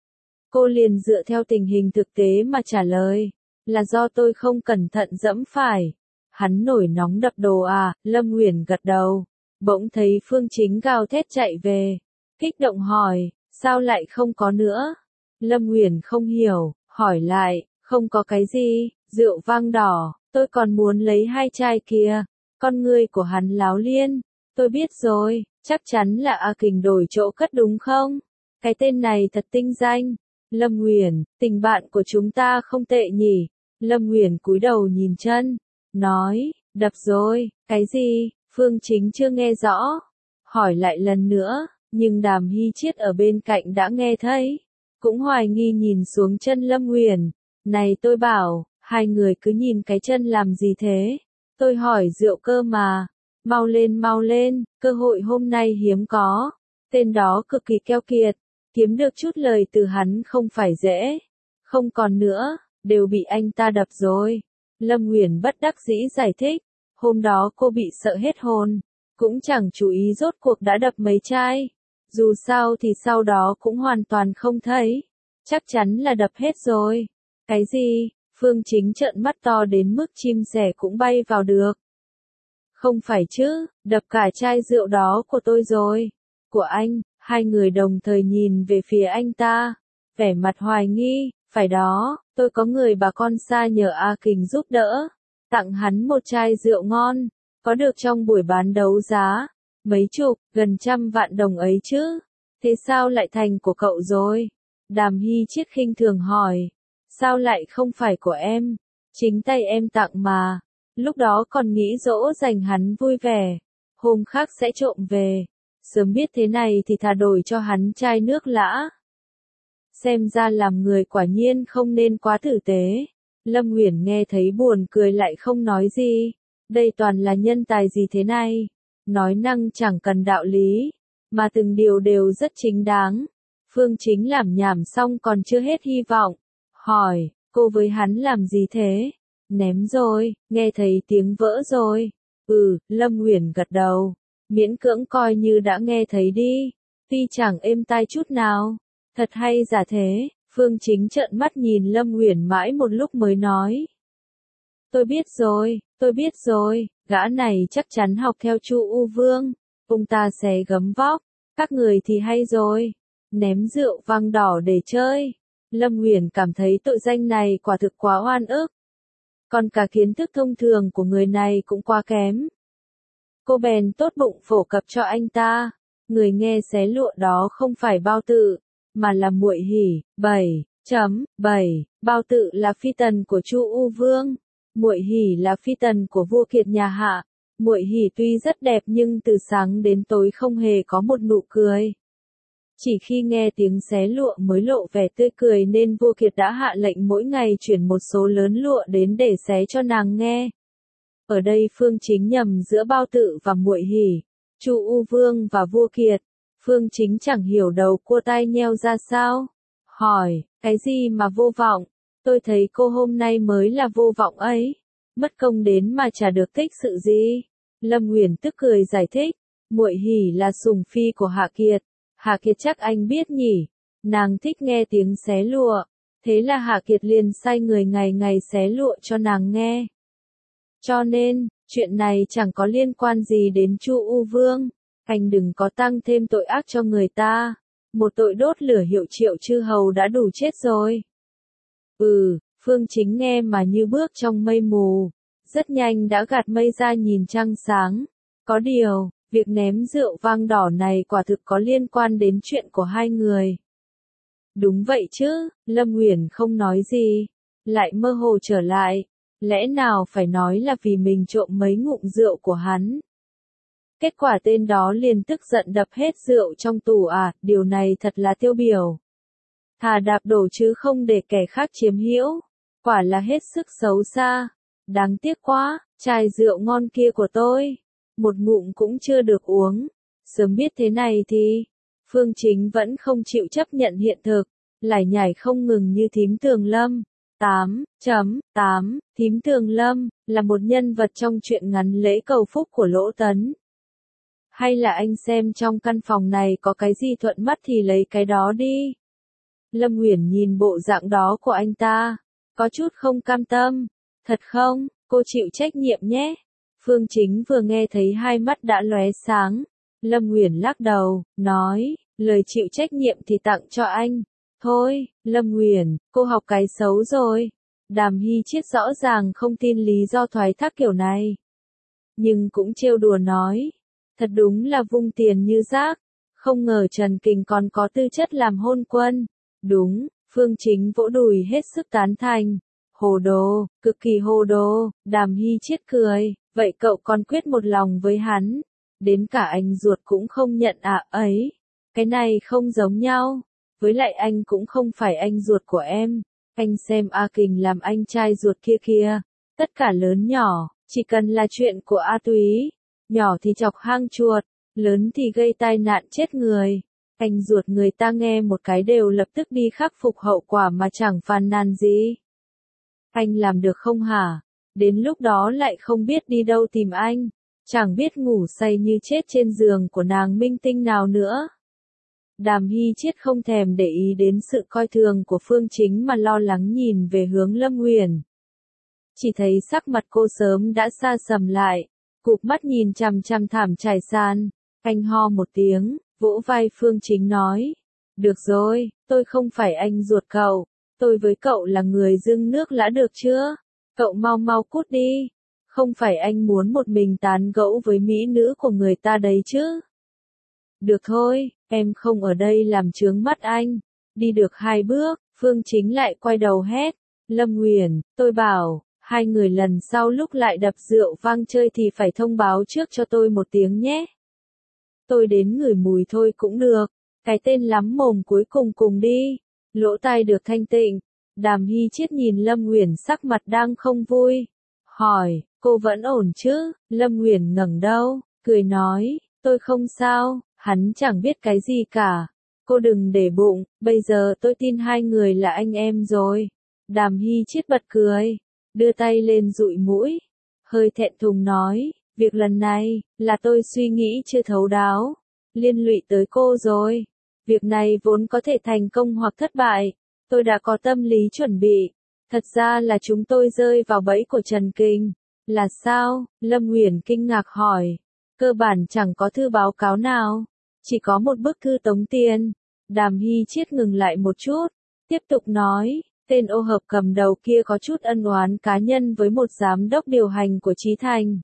Cô liền dựa theo tình hình thực tế mà trả lời, là do tôi không cẩn thận dẫm phải. Hắn nổi nóng đập đồ à? Lâm Uyển gật đầu, bỗng thấy Phương Chính gào thét chạy về, kích động hỏi, sao lại không có nữa? Lâm Uyển không hiểu, hỏi lại, không có cái gì, rượu vang đỏ, tôi còn muốn lấy hai chai kia. Con người của hắn láo liên, tôi biết rồi, chắc chắn là A Kình đổi chỗ cất đúng không? Cái tên này thật tinh danh. Lâm Uyển, tình bạn của chúng ta không tệ nhỉ? Lâm Uyển cúi đầu nhìn chân, nói, đập rồi, cái gì? Phương Chính chưa nghe rõ, hỏi lại lần nữa, nhưng Đàm Hy Chiết ở bên cạnh đã nghe thấy, cũng hoài nghi nhìn xuống chân Lâm Uyển. Này tôi bảo, hai người cứ nhìn cái chân làm gì thế? Tôi hỏi rượu cơ mà. Mau lên, cơ hội hôm nay hiếm có. Tên đó cực kỳ keo kiệt, kiếm được chút lời từ hắn không phải dễ. Không còn nữa, đều bị anh ta đập rồi. Lâm Uyển bất đắc dĩ giải thích, hôm đó cô bị sợ hết hồn, cũng chẳng chú ý rốt cuộc đã đập mấy chai. Dù sao thì sau đó cũng hoàn toàn không thấy, chắc chắn là đập hết rồi. Cái gì? Phương Chính trợn mắt to đến mức chim sẻ cũng bay vào được. Không phải chứ, đập cả chai rượu đó của tôi rồi. Của anh, hai người đồng thời nhìn về phía anh ta, vẻ mặt hoài nghi, phải đó, tôi có người bà con xa nhờ A Kình giúp đỡ, tặng hắn một chai rượu ngon, có được trong buổi bán đấu giá, mấy chục, gần 100 vạn đồng ấy chứ, thế sao lại thành của cậu rồi? Đàm Hy Chiết khinh thường hỏi, sao lại không phải của em, chính tay em tặng mà, lúc đó còn nghĩ dỗ dành hắn vui vẻ, hôm khác sẽ trộm về, sớm biết thế này thì thà đổi cho hắn chai nước lã. Xem ra làm người quả nhiên không nên quá tử tế. Lâm Uyển nghe thấy buồn cười lại không nói gì. Đây toàn là nhân tài gì thế này? Nói năng chẳng cần đạo lý, mà từng điều đều rất chính đáng. Phương Chính lảm nhảm xong còn chưa hết hy vọng. Hỏi, cô với hắn làm gì thế? Ném rồi, nghe thấy tiếng vỡ rồi. Lâm Uyển gật đầu, miễn cưỡng coi như đã nghe thấy đi. Tuy chẳng êm tai chút nào. Thật hay giả thế? Phương Chính trợn mắt nhìn Lâm Uyển mãi một lúc mới nói. Tôi biết rồi, gã này chắc chắn học theo Chu U Vương, ông ta xé gấm vóc, các người thì hay rồi, ném rượu vang đỏ để chơi. Lâm Uyển cảm thấy tội danh này quả thực quá oan ức. Còn cả kiến thức thông thường của người này cũng quá kém. Cô bèn tốt bụng phổ cập cho anh ta, người nghe xé lụa đó không phải Bao Tự, mà là Muội Hỉ. 7. 7. Bao Tự là phi tần của Chu U Vương. Muội Hỉ là phi tần của vua Kiệt nhà Hạ. Muội Hỉ tuy rất đẹp nhưng từ sáng đến tối không hề có một nụ cười. Chỉ khi nghe tiếng xé lụa mới lộ vẻ tươi cười nên vua Kiệt đã hạ lệnh mỗi ngày chuyển một số lớn lụa đến để xé cho nàng nghe. Ở đây Phương Chính nhầm giữa Bao Tự và Muội Hỉ, Chu U Vương và vua Kiệt. Phương Chính chẳng hiểu đầu cua tai nheo ra sao. Hỏi, cái gì mà vô vọng? Tôi thấy cô hôm nay mới là vô vọng ấy. Mất công đến mà chả được thích sự gì. Lâm Nguyền tức cười giải thích. Muội Hỉ là sủng phi của Hạ Kiệt. Hạ Kiệt chắc anh biết nhỉ. Nàng thích nghe tiếng xé lụa. Thế là Hạ Kiệt liền sai người ngày ngày xé lụa cho nàng nghe. Cho nên, chuyện này chẳng có liên quan gì đến Chu U Vương. Anh đừng có tăng thêm tội ác cho người ta. Một tội đốt lửa hiệu Triệu chư hầu đã đủ chết rồi. Phương Chính nghe mà như bước trong mây mù. Rất nhanh đã gạt mây ra nhìn trăng sáng. Có điều, việc ném rượu vang đỏ này quả thực có liên quan đến chuyện của hai người. Đúng vậy chứ, Lâm Uyển không nói gì. Lại mơ hồ trở lại. Lẽ nào phải nói là vì mình trộm mấy ngụm rượu của hắn. Kết quả tên đó liền tức giận đập hết rượu trong tủ điều này thật là tiêu biểu. Thà đạp đổ chứ không để kẻ khác chiếm hữu. Quả là hết sức xấu xa. Đáng tiếc quá, chai rượu ngon kia của tôi. Một ngụm cũng chưa được uống. Sớm biết thế này thì, Phương Chính vẫn không chịu chấp nhận hiện thực. Lải nhải không ngừng như Thím Tường Lâm. 8.8 Thím Tường Lâm là một nhân vật trong truyện ngắn Lễ Cầu Phúc của Lỗ Tấn. Hay là anh xem trong căn phòng này có cái gì thuận mắt thì lấy cái đó đi. Lâm Uyển nhìn bộ dạng đó của anh ta, có chút không cam tâm. Thật không, cô chịu trách nhiệm nhé. Phương Chính vừa nghe thấy hai mắt đã lóe sáng. Lâm Uyển lắc đầu, nói, lời chịu trách nhiệm thì tặng cho anh. Thôi, Lâm Uyển, cô học cái xấu rồi. Đàm Hy Chiết rõ ràng không tin lý do thoái thác kiểu này. Nhưng cũng trêu đùa nói. Thật đúng là vung tiền như rác. Không ngờ Trần Kình còn có tư chất làm hôn quân. Đúng, Phương Chính vỗ đùi hết sức tán thành. Hồ đồ, cực kỳ hồ đồ. Đàm Hy Chiết cười. Vậy cậu còn quyết một lòng với hắn. Đến cả anh ruột cũng không nhận ấy. Cái này không giống nhau. Với lại anh cũng không phải anh ruột của em. Anh xem A Kình làm anh trai ruột kia kìa. Tất cả lớn nhỏ, chỉ cần là chuyện của A Túy. Nhỏ thì chọc hang chuột, lớn thì gây tai nạn chết người. Anh ruột người ta nghe một cái đều lập tức đi khắc phục hậu quả mà chẳng phàn nàn gì. Anh làm được không hả? Đến lúc đó lại không biết đi đâu tìm anh. Chẳng biết ngủ say như chết trên giường của nàng minh tinh nào nữa. Đàm Hy Chiết không thèm để ý đến sự coi thường của Phương Chính mà lo lắng nhìn về hướng Lâm Uyển. Chỉ thấy sắc mặt cô sớm đã xa sầm lại, cụp mắt nhìn chằm chằm thảm trải sàn. Anh ho một tiếng, vỗ vai Phương Chính nói. Được rồi, tôi không phải anh ruột cậu. Tôi với cậu là người dưng nước lã được chưa? Cậu mau mau cút đi. Không phải anh muốn một mình tán gẫu với mỹ nữ của người ta đấy chứ? Được thôi, em không ở đây làm chướng mắt anh. Đi được 2 bước, Phương Chính lại quay đầu hét. Lâm Uyển, tôi bảo, hai người lần sau lúc lại đập rượu vang chơi thì phải thông báo trước cho tôi một tiếng nhé. Tôi đến ngửi mùi thôi cũng được. Cái tên lắm mồm cuối cùng đi. Lỗ tai được thanh tịnh. Đàm Hy Chiết nhìn Lâm Uyển sắc mặt đang không vui. Hỏi, cô vẫn ổn chứ? Lâm Uyển ngẩng đầu, cười nói, tôi không sao. Hắn chẳng biết cái gì cả. Cô đừng để bụng, bây giờ tôi tin hai người là anh em rồi. Đàm Hy Chiết bật cười, đưa tay lên dụi mũi, hơi thẹn thùng nói, việc lần này, là tôi suy nghĩ chưa thấu đáo, liên lụy tới cô rồi. Việc này vốn có thể thành công hoặc thất bại, tôi đã có tâm lý chuẩn bị. Thật ra là chúng tôi rơi vào bẫy của Trần Kình. Là sao? Lâm Uyển kinh ngạc hỏi. Cơ bản chẳng có thư báo cáo nào. Chỉ có một bức thư tống tiền. Đàm Hy Chiết ngừng lại một chút. Tiếp tục nói, tên ô hợp cầm đầu kia có chút ân oán cá nhân với một giám đốc điều hành của Chí Thành.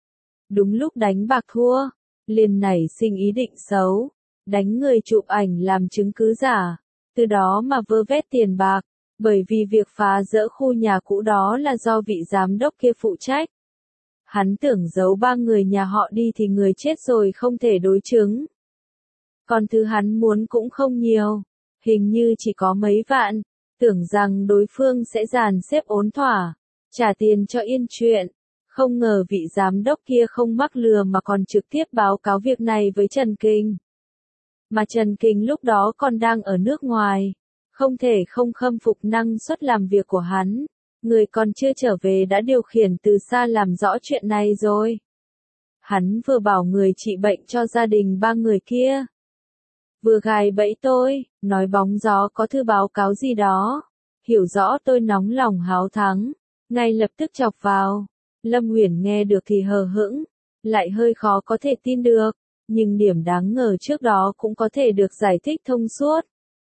Đúng lúc đánh bạc thua, liền nảy sinh ý định xấu. Đánh người chụp ảnh làm chứng cứ giả. từ đó mà vơ vét tiền bạc, bởi vì việc phá dỡ khu nhà cũ đó là do vị giám đốc kia phụ trách. Hắn tưởng giấu 3 người nhà họ đi thì người chết rồi không thể đối chứng. Còn thứ hắn muốn cũng không nhiều, hình như chỉ có mấy vạn, tưởng rằng đối phương sẽ dàn xếp ổn thỏa, trả tiền cho yên chuyện. Không ngờ vị giám đốc kia không mắc lừa mà còn trực tiếp báo cáo việc này với Trần Kình. Mà Trần Kình lúc đó còn đang ở nước ngoài, không thể không khâm phục năng suất làm việc của hắn. Người còn chưa trở về đã điều khiển từ xa làm rõ chuyện này rồi. Hắn vừa bảo người trị bệnh cho gia đình 3 người kia, vừa gài bẫy tôi, nói bóng gió có thư báo cáo gì đó. Hiểu rõ tôi nóng lòng háo thắng, ngay lập tức chọc vào. Lâm Uyển nghe được thì hờ hững, lại hơi khó có thể tin được, nhưng điểm đáng ngờ trước đó cũng có thể được giải thích thông suốt.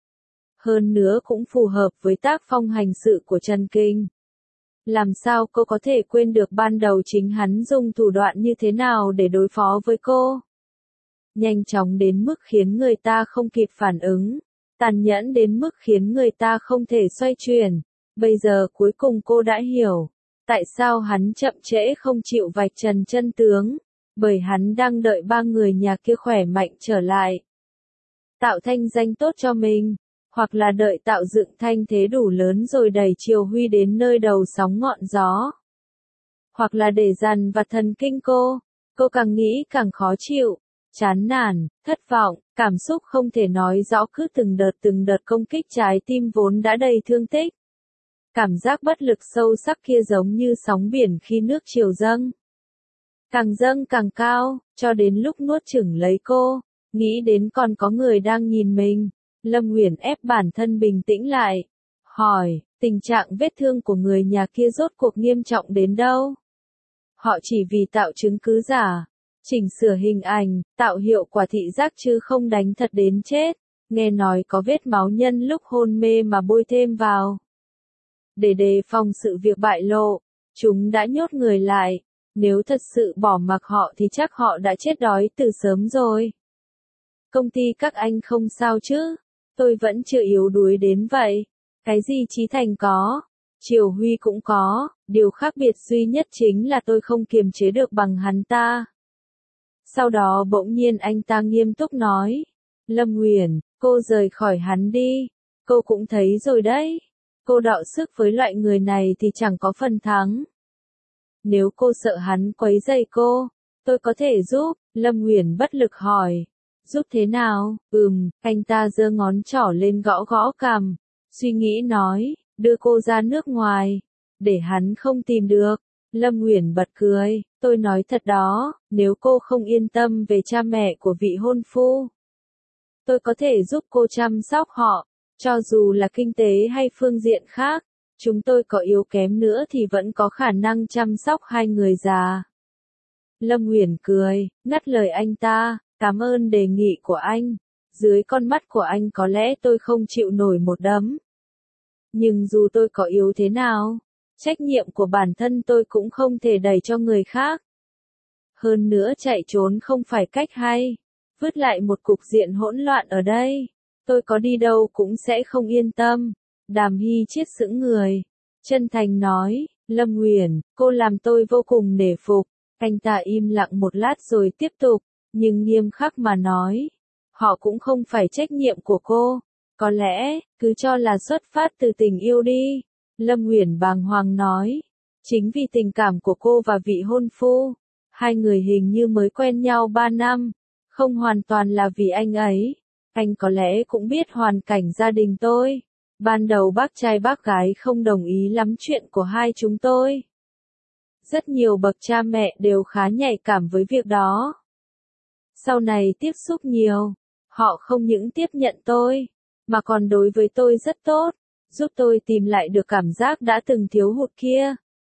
Hơn nữa cũng phù hợp với tác phong hành sự của Trần Kình. Làm sao cô có thể quên được ban đầu chính hắn dùng thủ đoạn như thế nào để đối phó với cô? Nhanh chóng đến mức khiến người ta không kịp phản ứng, tàn nhẫn đến mức khiến người ta không thể xoay chuyển. Bây giờ cuối cùng cô đã hiểu, tại sao hắn chậm trễ không chịu vạch trần chân tướng, bởi hắn đang đợi 3 người nhà kia khỏe mạnh trở lại. Tạo thanh danh tốt cho mình, hoặc là đợi tạo dựng thanh thế đủ lớn rồi đẩy Triều Huy đến nơi đầu sóng ngọn gió. Hoặc là để dằn vặt thần kinh cô càng nghĩ càng khó chịu, chán nản, thất vọng, cảm xúc không thể nói rõ cứ từng đợt công kích trái tim vốn đã đầy thương tích. Cảm giác bất lực sâu sắc kia giống như sóng biển khi nước triều dâng. Càng dâng càng cao, cho đến lúc nuốt chửng lấy cô, nghĩ đến còn có người đang nhìn mình. Lâm Uyển ép bản thân bình tĩnh lại, hỏi, tình trạng vết thương của người nhà kia rốt cuộc nghiêm trọng đến đâu? Họ chỉ vì tạo chứng cứ giả, chỉnh sửa hình ảnh, tạo hiệu quả thị giác chứ không đánh thật đến chết. Nghe nói có vết máu nhân lúc hôn mê mà bôi thêm vào. Để đề phòng sự việc bại lộ, chúng đã nhốt người lại. Nếu thật sự bỏ mặc họ thì chắc họ đã chết đói từ sớm rồi. Công ty các anh không sao chứ? Tôi vẫn chưa yếu đuối đến vậy. Cái gì Chí Thành có, Triều Huy cũng có, điều khác biệt duy nhất chính là tôi không kiềm chế được bằng hắn ta. Sau đó bỗng nhiên anh ta nghiêm túc nói, Lâm Uyển, cô rời khỏi hắn đi, cô cũng thấy rồi đấy. Cô đọ sức với loại người này thì chẳng có phần thắng. Nếu cô sợ hắn quấy rầy cô, tôi có thể giúp. Lâm Uyển bất lực hỏi. Giúp thế nào? Anh ta giơ ngón trỏ lên gõ gõ cằm, suy nghĩ nói, đưa cô ra nước ngoài, để hắn không tìm được. Lâm Uyển bật cười, tôi nói thật đó, nếu cô không yên tâm về cha mẹ của vị hôn phu, tôi có thể giúp cô chăm sóc họ, cho dù là kinh tế hay phương diện khác, chúng tôi có yếu kém nữa thì vẫn có khả năng chăm sóc 2 người già. Lâm Uyển cười, ngắt lời anh ta. Cảm ơn đề nghị của anh. Dưới con mắt của anh có lẽ tôi không chịu nổi một đấm. Nhưng dù tôi có yếu thế nào, trách nhiệm của bản thân tôi cũng không thể đẩy cho người khác. Hơn nữa chạy trốn không phải cách hay. Vứt lại một cục diện hỗn loạn ở đây, tôi có đi đâu cũng sẽ không yên tâm. Đàm Hy Chiết sững người, chân thành nói, Lâm Uyển, cô làm tôi vô cùng nể phục. Anh ta im lặng một lát rồi tiếp tục. Nhưng nghiêm khắc mà nói, họ cũng không phải trách nhiệm của cô. Có lẽ, cứ cho là xuất phát từ tình yêu đi. Lâm Uyển bàng hoàng nói. Chính vì tình cảm của cô và vị hôn phu, 2 người hình như mới quen nhau 3 năm. Không hoàn toàn là vì anh ấy. Anh có lẽ cũng biết hoàn cảnh gia đình tôi. Ban đầu bác trai bác gái không đồng ý lắm chuyện của hai chúng tôi. Rất nhiều bậc cha mẹ đều khá nhạy cảm với việc đó. Sau này tiếp xúc nhiều, họ không những tiếp nhận tôi, mà còn đối với tôi rất tốt, giúp tôi tìm lại được cảm giác đã từng thiếu hụt kia.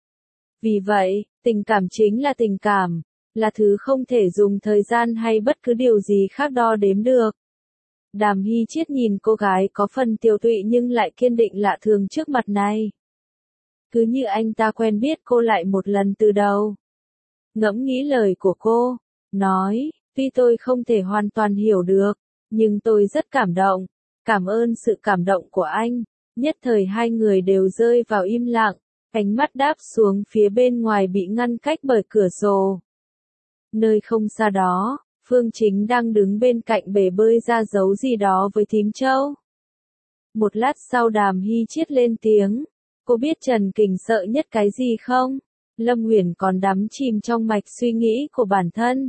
Vì vậy, tình cảm chính là tình cảm, là thứ không thể dùng thời gian hay bất cứ điều gì khác đo đếm được. Đàm Hy Chiết nhìn cô gái có phần tiều tụy nhưng lại kiên định lạ thường trước mặt này. Cứ như anh ta quen biết cô lại một lần từ đầu. Ngẫm nghĩ lời của cô, nói, tuy tôi không thể hoàn toàn hiểu được, nhưng tôi rất cảm động. Cảm ơn sự cảm động của anh. Nhất thời hai người đều rơi vào im lặng, ánh mắt đáp xuống phía bên ngoài bị ngăn cách bởi cửa sổ. Nơi không xa đó, Phương Chính đang đứng bên cạnh bể bơi ra giấu gì đó với thím Châu. Một lát sau Đàm Hy Chiết lên tiếng. Cô biết Trần Kình sợ nhất cái gì không? Lâm Uyển còn đắm chìm trong mạch suy nghĩ của bản thân.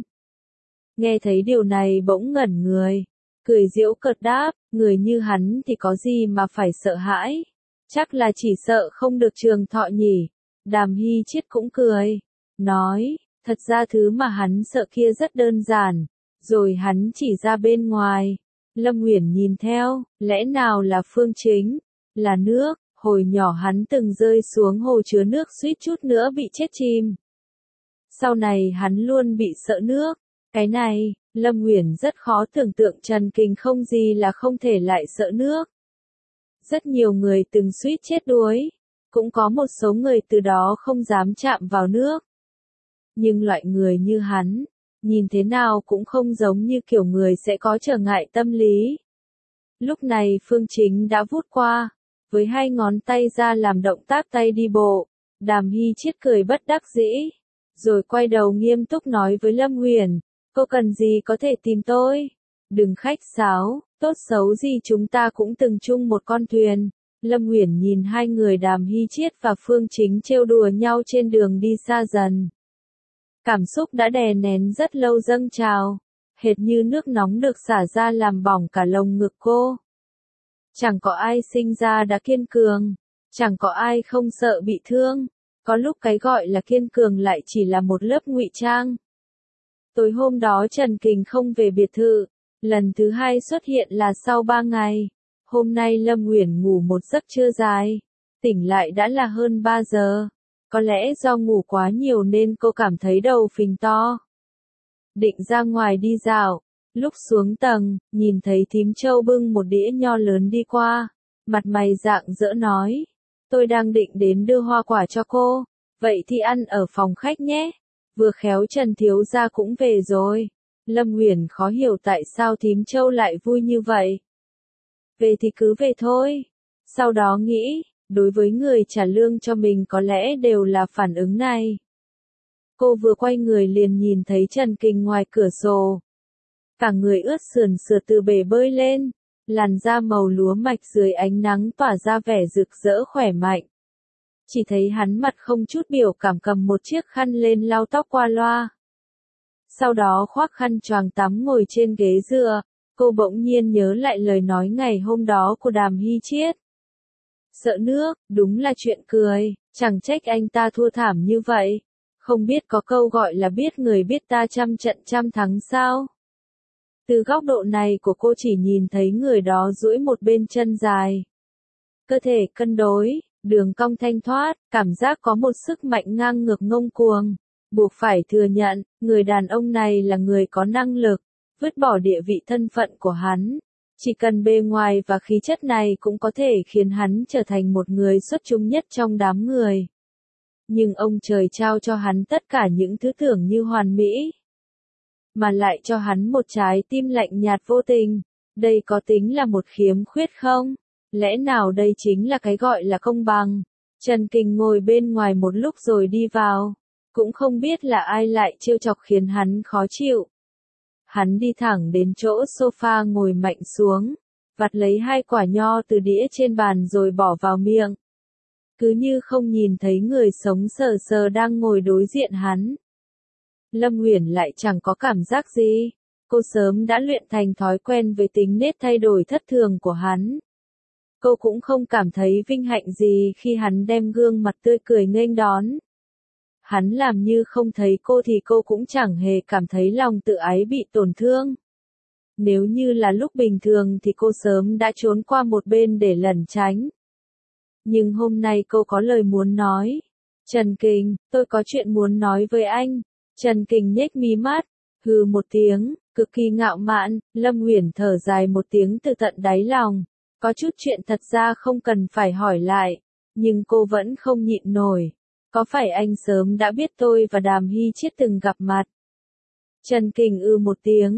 Nghe thấy điều này bỗng ngẩn người. Cười giễu cợt đáp, người như hắn thì có gì mà phải sợ hãi. Chắc là chỉ sợ không được trường thọ nhỉ. Đàm Hy Chiết cũng cười. Nói, thật ra thứ mà hắn sợ kia rất đơn giản. Rồi hắn chỉ ra bên ngoài. Lâm Uyển nhìn theo, lẽ nào là Phương Chính? Là nước, hồi nhỏ hắn từng rơi xuống hồ chứa nước suýt chút nữa bị chết chìm. Sau này hắn luôn bị sợ nước. Cái này, Lâm Uyển rất khó tưởng tượng Trần Kình không gì là không thể lại sợ nước. Rất nhiều người từng suýt chết đuối. Cũng có một số người từ đó không dám chạm vào nước. Nhưng loại người như hắn, nhìn thế nào cũng không giống như kiểu người sẽ có trở ngại tâm lý. Lúc này Phương Chính đã vút qua, với hai ngón tay ra làm động tác tay đi bộ. Đàm Hy Chiết cười bất đắc dĩ, rồi quay đầu nghiêm túc nói với Lâm Uyển, cô cần gì có thể tìm tôi. Đừng khách sáo, tốt xấu gì chúng ta cũng từng chung một con thuyền. Lâm Uyển nhìn hai người Đàm Hy Chiết và Phương Chính trêu đùa nhau trên đường đi xa dần. Cảm xúc đã đè nén rất lâu dâng trào, hệt như nước nóng được xả ra làm bỏng cả lồng ngực cô. Chẳng có ai sinh ra đã kiên cường, chẳng có ai không sợ bị thương, có lúc cái gọi là kiên cường lại chỉ là một lớp ngụy trang. Tối hôm đó Trần Kình không về biệt thự, lần thứ hai xuất hiện là sau 3 ngày. Hôm nay Lâm Uyển ngủ một giấc trưa dài, tỉnh lại đã là hơn 3 giờ. Có lẽ do ngủ quá nhiều nên cô cảm thấy đầu phình to. Định ra ngoài đi dạo, lúc xuống tầng, nhìn thấy thím Châu bưng một đĩa nho lớn đi qua, mặt mày rạng rỡ nói, tôi đang định đến đưa hoa quả cho cô, vậy thì ăn ở phòng khách nhé, vừa khéo Trần thiếu gia cũng về rồi. Lâm Uyển khó hiểu tại sao thím Châu lại vui như vậy. Về thì cứ về thôi. Sau đó nghĩ, đối với người trả lương cho mình có lẽ đều là phản ứng này. Cô vừa quay người liền nhìn thấy Trần Kình ngoài cửa sổ. Cả người ướt sườn sượt từ bể bơi lên, làn da màu lúa mạch dưới ánh nắng tỏa ra vẻ rực rỡ khỏe mạnh. Chỉ thấy hắn mặt không chút biểu cảm cầm một chiếc khăn lên lau tóc qua loa. Sau đó khoác khăn choàng tắm ngồi trên ghế dựa, cô bỗng nhiên nhớ lại lời nói ngày hôm đó của Đàm Hy Chiết. Sợ nước, đúng là chuyện cười, chẳng trách anh ta thua thảm như vậy. Không biết có câu gọi là biết người biết ta trăm trận trăm thắng sao? Từ góc độ này của cô chỉ nhìn thấy người đó duỗi một bên chân dài. Cơ thể cân đối, đường cong thanh thoát, cảm giác có một sức mạnh ngang ngược ngông cuồng. Buộc phải thừa nhận, người đàn ông này là người có năng lực, vứt bỏ địa vị thân phận của hắn. Chỉ cần bề ngoài và khí chất này cũng có thể khiến hắn trở thành một người xuất chúng nhất trong đám người. Nhưng ông trời trao cho hắn tất cả những thứ tưởng như hoàn mỹ, mà lại cho hắn một trái tim lạnh nhạt vô tình. Đây có tính là một khiếm khuyết không? Lẽ nào đây chính là cái gọi là công bằng? Trần Kình ngồi bên ngoài một lúc rồi đi vào. Cũng không biết là ai lại trêu chọc khiến hắn khó chịu. Hắn đi thẳng đến chỗ sofa ngồi mạnh xuống, vặt lấy 2 quả nho từ đĩa trên bàn rồi bỏ vào miệng. Cứ như không nhìn thấy người sống sờ sờ đang ngồi đối diện hắn. Lâm Uyển lại chẳng có cảm giác gì. Cô sớm đã luyện thành thói quen với tính nết thay đổi thất thường của hắn. Cô cũng không cảm thấy vinh hạnh gì khi hắn đem gương mặt tươi cười nghênh đón. Hắn làm như không thấy cô thì cô cũng chẳng hề cảm thấy lòng tự ái bị tổn thương. Nếu như là lúc bình thường thì cô sớm đã trốn qua một bên để lẩn tránh. Nhưng hôm nay cô có lời muốn nói. Trần Kình, tôi có chuyện muốn nói với anh. Trần Kình nhếch mí mắt, hừ một tiếng, cực kỳ ngạo mạn. Lâm Uyển thở dài một tiếng từ tận đáy lòng. Có chút chuyện thật ra không cần phải hỏi lại, nhưng cô vẫn không nhịn nổi. Có phải anh sớm đã biết tôi và Đàm Hy Chiết từng gặp mặt? Trần Kình một tiếng.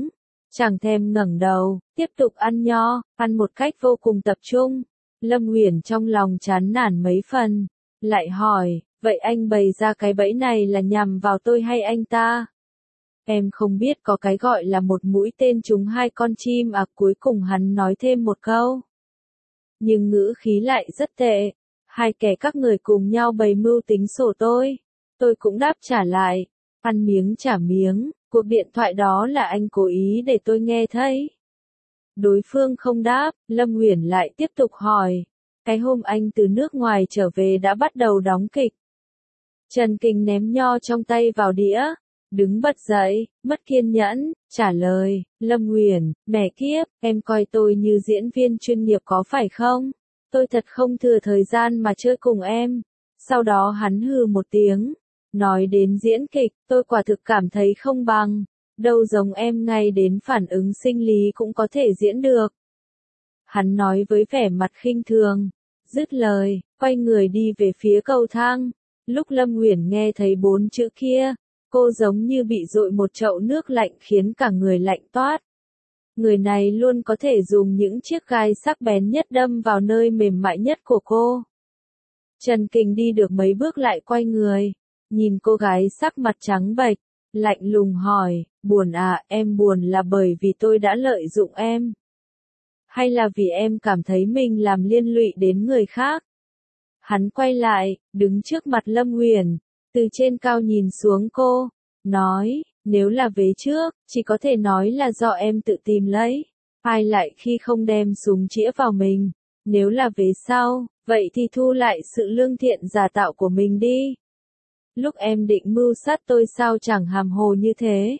chẳng thèm ngẩng đầu, tiếp tục ăn nho, ăn một cách vô cùng tập trung. Lâm Uyển trong lòng chán nản mấy phần, lại hỏi, vậy anh bày ra cái bẫy này là nhằm vào tôi hay anh ta? Em không biết có cái gọi là một mũi tên trúng hai con chim à, cuối cùng hắn nói thêm một câu. Nhưng ngữ khí lại rất tệ, hai kẻ các người cùng nhau bày mưu tính sổ tôi cũng đáp trả lại, ăn miếng trả miếng, cuộc điện thoại đó là anh cố ý để tôi nghe thấy. Đối phương không đáp, Lâm Uyển lại tiếp tục hỏi, cái hôm anh từ nước ngoài trở về đã bắt đầu đóng kịch. Trần Kình ném nho trong tay vào đĩa, đứng bật dậy, mất kiên nhẫn, trả lời, Lâm Uyển, mẹ kiếp, em coi tôi như diễn viên chuyên nghiệp có phải không? Tôi thật không thừa thời gian mà chơi cùng em. Sau đó hắn hừ một tiếng, nói đến diễn kịch, tôi quả thực cảm thấy không bằng, đâu giống em ngay đến phản ứng sinh lý cũng có thể diễn được. Hắn nói với vẻ mặt khinh thường, dứt lời, quay người đi về phía cầu thang. Lúc Lâm Uyển nghe thấy 4 chữ kia, cô giống như bị dội một chậu nước lạnh khiến cả người lạnh toát. Người này luôn có thể dùng những chiếc gai sắc bén nhất đâm vào nơi mềm mại nhất của cô. Trần Kình đi được mấy bước lại quay người, nhìn cô gái sắc mặt trắng bệch, lạnh lùng hỏi, buồn à, em buồn là bởi vì tôi đã lợi dụng em? Hay là vì em cảm thấy mình làm liên lụy đến người khác? Hắn quay lại, đứng trước mặt Lâm Uyển, từ trên cao nhìn xuống cô, nói, nếu là vế trước, chỉ có thể nói là do em tự tìm lấy, ai lại khi không đem súng chĩa vào mình, nếu là vế sau, vậy thì thu lại sự lương thiện giả tạo của mình đi. Lúc em định mưu sát tôi sao chẳng hàm hồ như thế?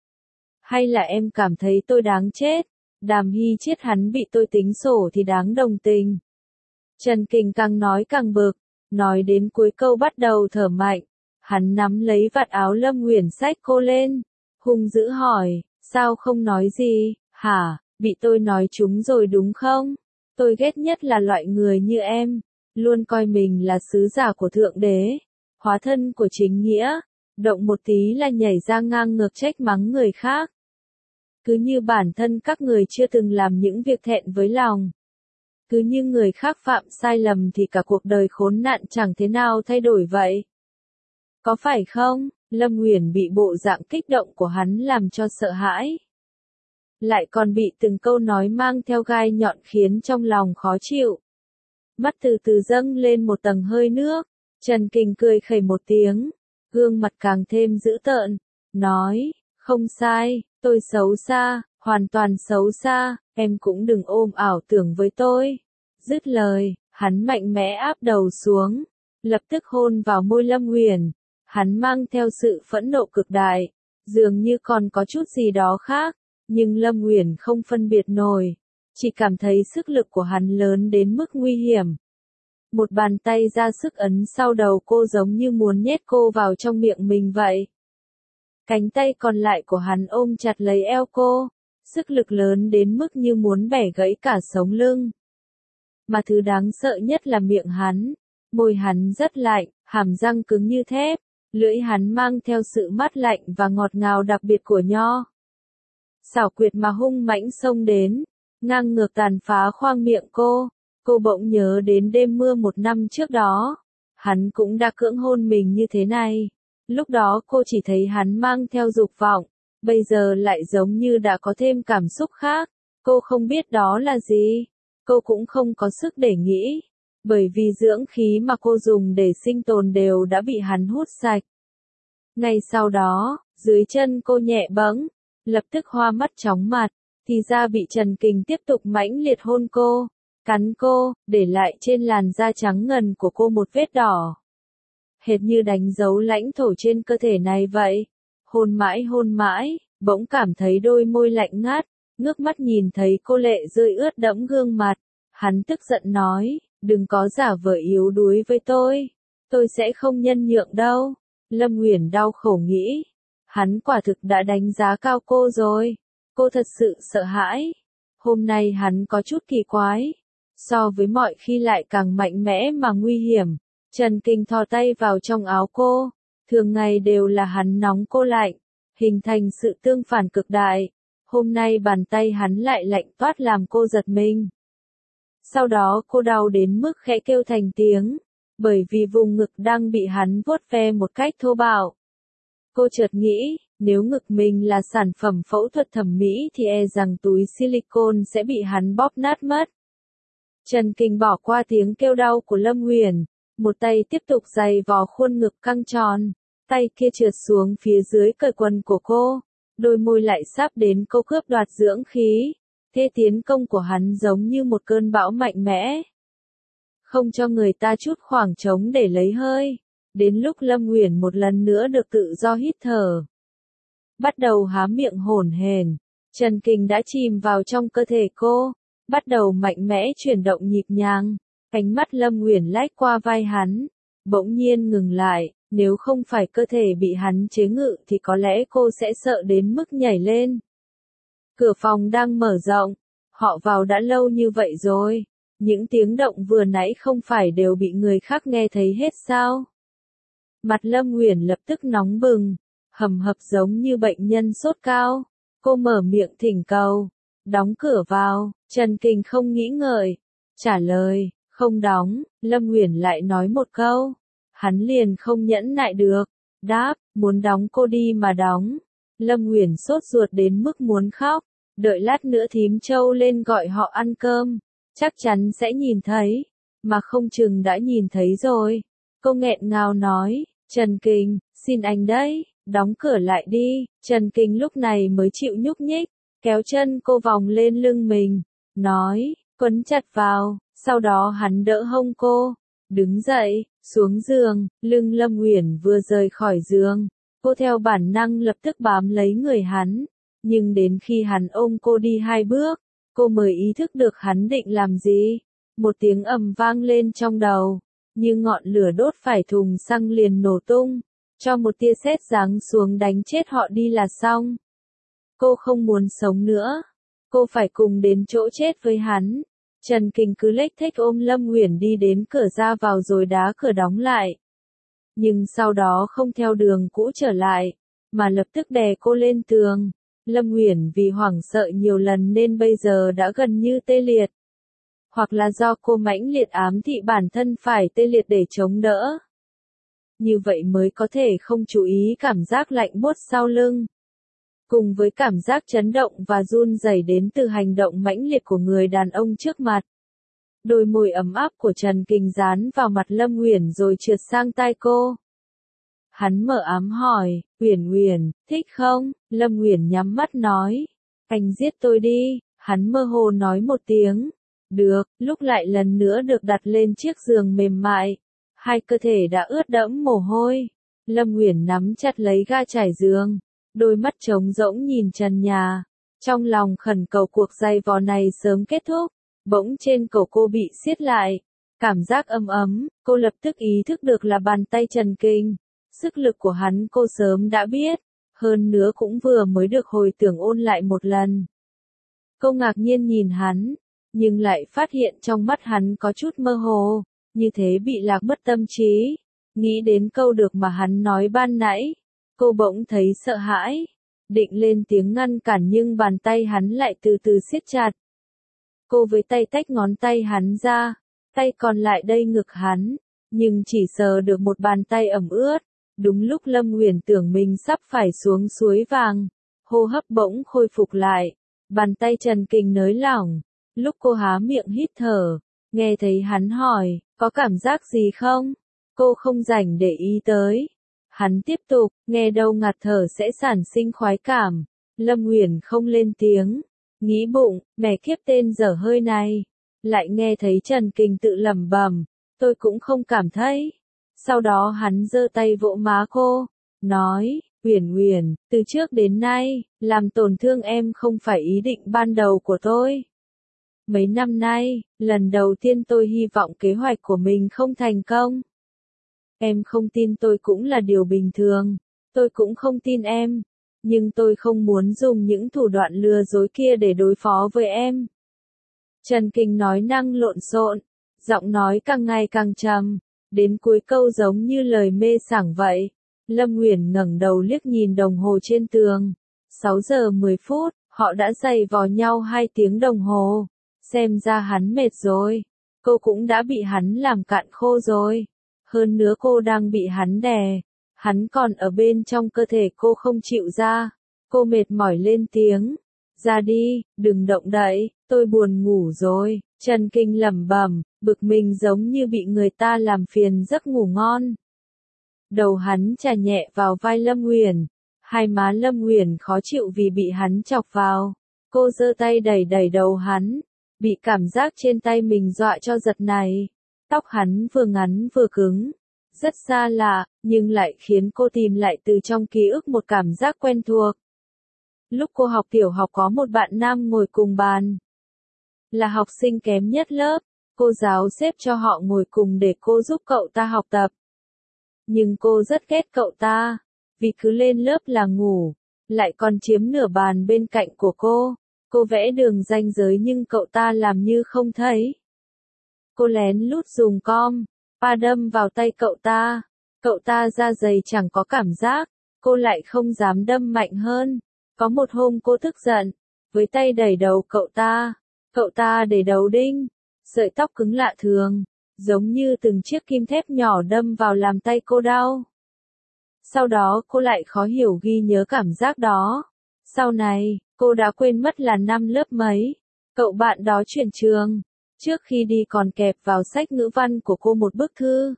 Hay là em cảm thấy tôi đáng chết? Đàm Hy Chiết hắn bị tôi tính sổ thì đáng đồng tình. Trần Kình càng nói càng bực, nói đến cuối câu bắt đầu thở mạnh, hắn nắm lấy vạt áo Lâm Uyển xách cô lên, hung dữ hỏi, sao không nói gì, hả, bị tôi nói trúng rồi đúng không? Tôi ghét nhất là loại người như em, luôn coi mình là sứ giả của Thượng Đế, hóa thân của chính nghĩa, động một tí là nhảy ra ngang ngược trách mắng người khác. Cứ như bản thân các người chưa từng làm những việc thẹn với lòng. Cứ như người khác phạm sai lầm thì cả cuộc đời khốn nạn chẳng thế nào thay đổi vậy. Có phải không? Lâm Uyển bị bộ dạng kích động của hắn làm cho sợ hãi. Lại còn bị từng câu nói mang theo gai nhọn khiến trong lòng khó chịu. Mắt từ từ dâng lên một tầng hơi nước, Trần Kình cười khẩy một tiếng, gương mặt càng thêm dữ tợn, nói, không sai, tôi xấu xa, hoàn toàn xấu xa, em cũng đừng ôm ảo tưởng với tôi. Dứt lời, hắn mạnh mẽ áp đầu xuống, lập tức hôn vào môi Lâm Uyển. Hắn mang theo sự phẫn nộ cực đại, dường như còn có chút gì đó khác, nhưng Lâm Uyển không phân biệt nổi, chỉ cảm thấy sức lực của hắn lớn đến mức nguy hiểm. Một bàn tay ra sức ấn sau đầu cô giống như muốn nhét cô vào trong miệng mình vậy. Cánh tay còn lại của hắn ôm chặt lấy eo cô, sức lực lớn đến mức như muốn bẻ gãy cả sống lưng. Mà thứ đáng sợ nhất là miệng hắn, môi hắn rất lạnh, hàm răng cứng như thép, lưỡi hắn mang theo sự mát lạnh và ngọt ngào đặc biệt của nho. Xảo quyệt mà hung mãnh xông đến, ngang ngược tàn phá khoang miệng cô bỗng nhớ đến đêm mưa 1 năm trước đó. Hắn cũng đã cưỡng hôn mình như thế này. Lúc đó cô chỉ thấy hắn mang theo dục vọng, bây giờ lại giống như đã có thêm cảm xúc khác. Cô không biết đó là gì, cô cũng không có sức để nghĩ, bởi vì dưỡng khí mà cô dùng để sinh tồn đều đã bị hắn hút sạch. Ngay sau đó, dưới chân cô nhẹ bẫng, lập tức hoa mắt chóng mặt, thì ra bị Trần Kình tiếp tục mãnh liệt hôn cô, cắn cô, để lại trên làn da trắng ngần của cô một vết đỏ. Hệt như đánh dấu lãnh thổ trên cơ thể này vậy. Hôn mãi, bỗng cảm thấy đôi môi lạnh ngắt, ngước mắt nhìn thấy cô lệ rơi ướt đẫm gương mặt. Hắn tức giận nói, đừng có giả vờ yếu đuối với tôi sẽ không nhân nhượng đâu. Lâm Uyển đau khổ nghĩ, hắn quả thực đã đánh giá cao cô rồi. Cô thật sự sợ hãi. Hôm nay hắn có chút kỳ quái, so với mọi khi lại càng mạnh mẽ mà nguy hiểm. Trần Kình thò tay vào trong áo cô, thường ngày đều là hắn nóng cô lạnh, hình thành sự tương phản cực đại. Hôm nay bàn tay hắn lại lạnh toát làm cô giật mình. Sau đó cô đau đến mức khẽ kêu thành tiếng, bởi vì vùng ngực đang bị hắn vuốt ve một cách thô bạo. Cô chợt nghĩ, nếu ngực mình là sản phẩm phẫu thuật thẩm mỹ thì e rằng túi silicone sẽ bị hắn bóp nát mất. Trần Kình bỏ qua tiếng kêu đau của Lâm Huyền, một tay tiếp tục giày vò khuôn ngực căng tròn, tay kia trượt xuống phía dưới cởi quần của cô, đôi môi lại sắp đến câu cướp đoạt dưỡng khí. Thế tiến công của hắn giống như một cơn bão mạnh mẽ, không cho người ta chút khoảng trống để lấy hơi. Đến lúc Lâm Uyển một lần nữa được tự do hít thở, bắt đầu há miệng hổn hển, Trần Kình đã chìm vào trong cơ thể cô, bắt đầu mạnh mẽ chuyển động nhịp nhàng. Ánh mắt Lâm Uyển lách qua vai hắn, bỗng nhiên ngừng lại, nếu không phải cơ thể bị hắn chế ngự thì có lẽ cô sẽ sợ đến mức nhảy lên. Cửa phòng đang mở rộng, họ vào đã lâu như vậy rồi, những tiếng động vừa nãy không phải đều bị người khác nghe thấy hết sao? Mặt Lâm Uyển lập tức nóng bừng, hầm hập giống như bệnh nhân sốt cao. Cô mở miệng thỉnh cầu, đóng cửa vào. Trần Kình không nghĩ ngợi, trả lời, không đóng. Lâm Uyển lại nói một câu, hắn liền không nhẫn nại được, đáp, muốn đóng cô đi mà đóng. Lâm Uyển sốt ruột đến mức muốn khóc, đợi lát nữa thím Châu lên gọi họ ăn cơm, chắc chắn sẽ nhìn thấy, mà không chừng đã nhìn thấy rồi. Cô nghẹn ngào nói, Trần Kình, xin anh đấy, đóng cửa lại đi. Trần Kình lúc này mới chịu nhúc nhích, kéo chân cô vòng lên lưng mình, nói, quấn chặt vào, sau đó hắn đỡ hông cô, đứng dậy, xuống giường. Lưng Lâm Uyển vừa rời khỏi giường, cô theo bản năng lập tức bám lấy người hắn, nhưng đến khi hắn ôm cô đi 2 bước, cô mới ý thức được hắn định làm gì. Một tiếng ầm vang lên trong đầu, như ngọn lửa đốt phải thùng xăng liền nổ tung, cho một tia sét giáng xuống đánh chết họ đi là xong. Cô không muốn sống nữa, cô phải cùng đến chỗ chết với hắn. Trần Kình cứ lếch thếch ôm Lâm Uyển đi đến cửa ra vào rồi đá cửa đóng lại. Nhưng sau đó không theo đường cũ trở lại, mà lập tức đè cô lên tường. Lâm Uyển vì hoảng sợ nhiều lần nên bây giờ đã gần như tê liệt. Hoặc là do cô mãnh liệt ám thị bản thân phải tê liệt để chống đỡ. Như vậy mới có thể không chú ý cảm giác lạnh buốt sau lưng. Cùng với cảm giác chấn động và run rẩy đến từ hành động mãnh liệt của người đàn ông trước mặt. Đôi môi ấm áp của Trần Kình dán vào mặt Lâm Uyển rồi trượt sang tai cô. Hắn mở ám hỏi, Uyển Uyển, thích không? Lâm Uyển nhắm mắt nói, anh giết tôi đi. Hắn mơ hồ nói một tiếng, được, lúc lại lần nữa được đặt lên chiếc giường mềm mại. Hai cơ thể đã ướt đẫm mồ hôi. Lâm Uyển nắm chặt lấy ga trải giường, đôi mắt trống rỗng nhìn trần nhà, trong lòng khẩn cầu cuộc giày vò này sớm kết thúc. Bỗng trên cổ cô bị siết lại, cảm giác ấm ấm, cô lập tức ý thức được là bàn tay Trần Kình. Sức lực của hắn cô sớm đã biết, hơn nữa cũng vừa mới được hồi tưởng ôn lại một lần. Cô ngạc nhiên nhìn hắn, nhưng lại phát hiện trong mắt hắn có chút mơ hồ, như thế bị lạc mất tâm trí. Nghĩ đến câu được mà hắn nói ban nãy, cô bỗng thấy sợ hãi, định lên tiếng ngăn cản nhưng bàn tay hắn lại từ từ siết chặt. Cô với tay tách ngón tay hắn ra, tay còn lại đây ngực hắn, nhưng chỉ sờ được một bàn tay ẩm ướt. Đúng lúc Lâm Uyển tưởng mình sắp phải xuống suối vàng, hô hấp bỗng khôi phục lại, bàn tay Trần Kình nới lỏng. Lúc cô há miệng hít thở, nghe thấy hắn hỏi, có cảm giác gì không? Cô không rảnh để ý tới. Hắn tiếp tục, nghe đâu ngạt thở sẽ sản sinh khoái cảm. Lâm Uyển không lên tiếng, nghĩ bụng, mẹ kiếp tên dở hơi này. Lại nghe thấy Trần Kình tự lẩm bẩm, tôi cũng không cảm thấy. Sau đó hắn giơ tay vỗ má cô, nói, Uyển Uyển, từ trước đến nay, làm tổn thương em không phải ý định ban đầu của tôi. Mấy năm nay, lần đầu tiên tôi hy vọng kế hoạch của mình không thành công. Em không tin tôi cũng là điều bình thường, tôi cũng không tin em, nhưng tôi không muốn dùng những thủ đoạn lừa dối kia để đối phó với em. Trần Kình nói năng lộn xộn, giọng nói càng ngày càng trầm, đến cuối câu giống như lời mê sảng vậy. Lâm Uyển ngẩng đầu liếc nhìn đồng hồ trên tường, 6 giờ 10 phút, Họ đã giày vò nhau 2 tiếng đồng hồ. Xem ra hắn mệt rồi. Cô cũng đã bị hắn làm cạn khô rồi. Hơn nữa cô đang bị hắn đè. Hắn còn ở bên trong cơ thể cô không chịu ra. Cô mệt mỏi lên tiếng. Ra đi, đừng động đậy, tôi buồn ngủ rồi. Trần Kinh lẩm bẩm, bực mình giống như bị người ta làm phiền giấc ngủ ngon. Đầu hắn chà nhẹ vào vai Lâm Uyển. Hai má Lâm Uyển khó chịu vì bị hắn chọc vào. Cô giơ tay đẩy đẩy đầu hắn. Bị cảm giác trên tay mình dọa cho giật này. Tóc hắn vừa ngắn vừa cứng. Rất xa lạ, nhưng lại khiến cô tìm lại từ trong ký ức một cảm giác quen thuộc. Lúc cô học tiểu học có một bạn nam ngồi cùng bàn. Là học sinh kém nhất lớp, cô giáo xếp cho họ ngồi cùng để cô giúp cậu ta học tập. Nhưng cô rất ghét cậu ta, vì cứ lên lớp là ngủ, lại còn chiếm nửa bàn bên cạnh của cô. Cô vẽ đường ranh giới nhưng cậu ta làm như không thấy. Cô lén lút dùng com, pa đâm vào tay cậu ta. Cậu ta da dày chẳng có cảm giác, cô lại không dám đâm mạnh hơn. Có một hôm cô tức giận, với tay đẩy đầu cậu ta. Cậu ta để đầu đinh, sợi tóc cứng lạ thường, giống như từng chiếc kim thép nhỏ đâm vào làm tay cô đau. Sau đó cô lại khó hiểu ghi nhớ cảm giác đó. Sau này, cô đã quên mất là năm lớp mấy. Cậu bạn đó chuyển trường. Trước khi đi còn kẹp vào sách ngữ văn của cô một bức thư.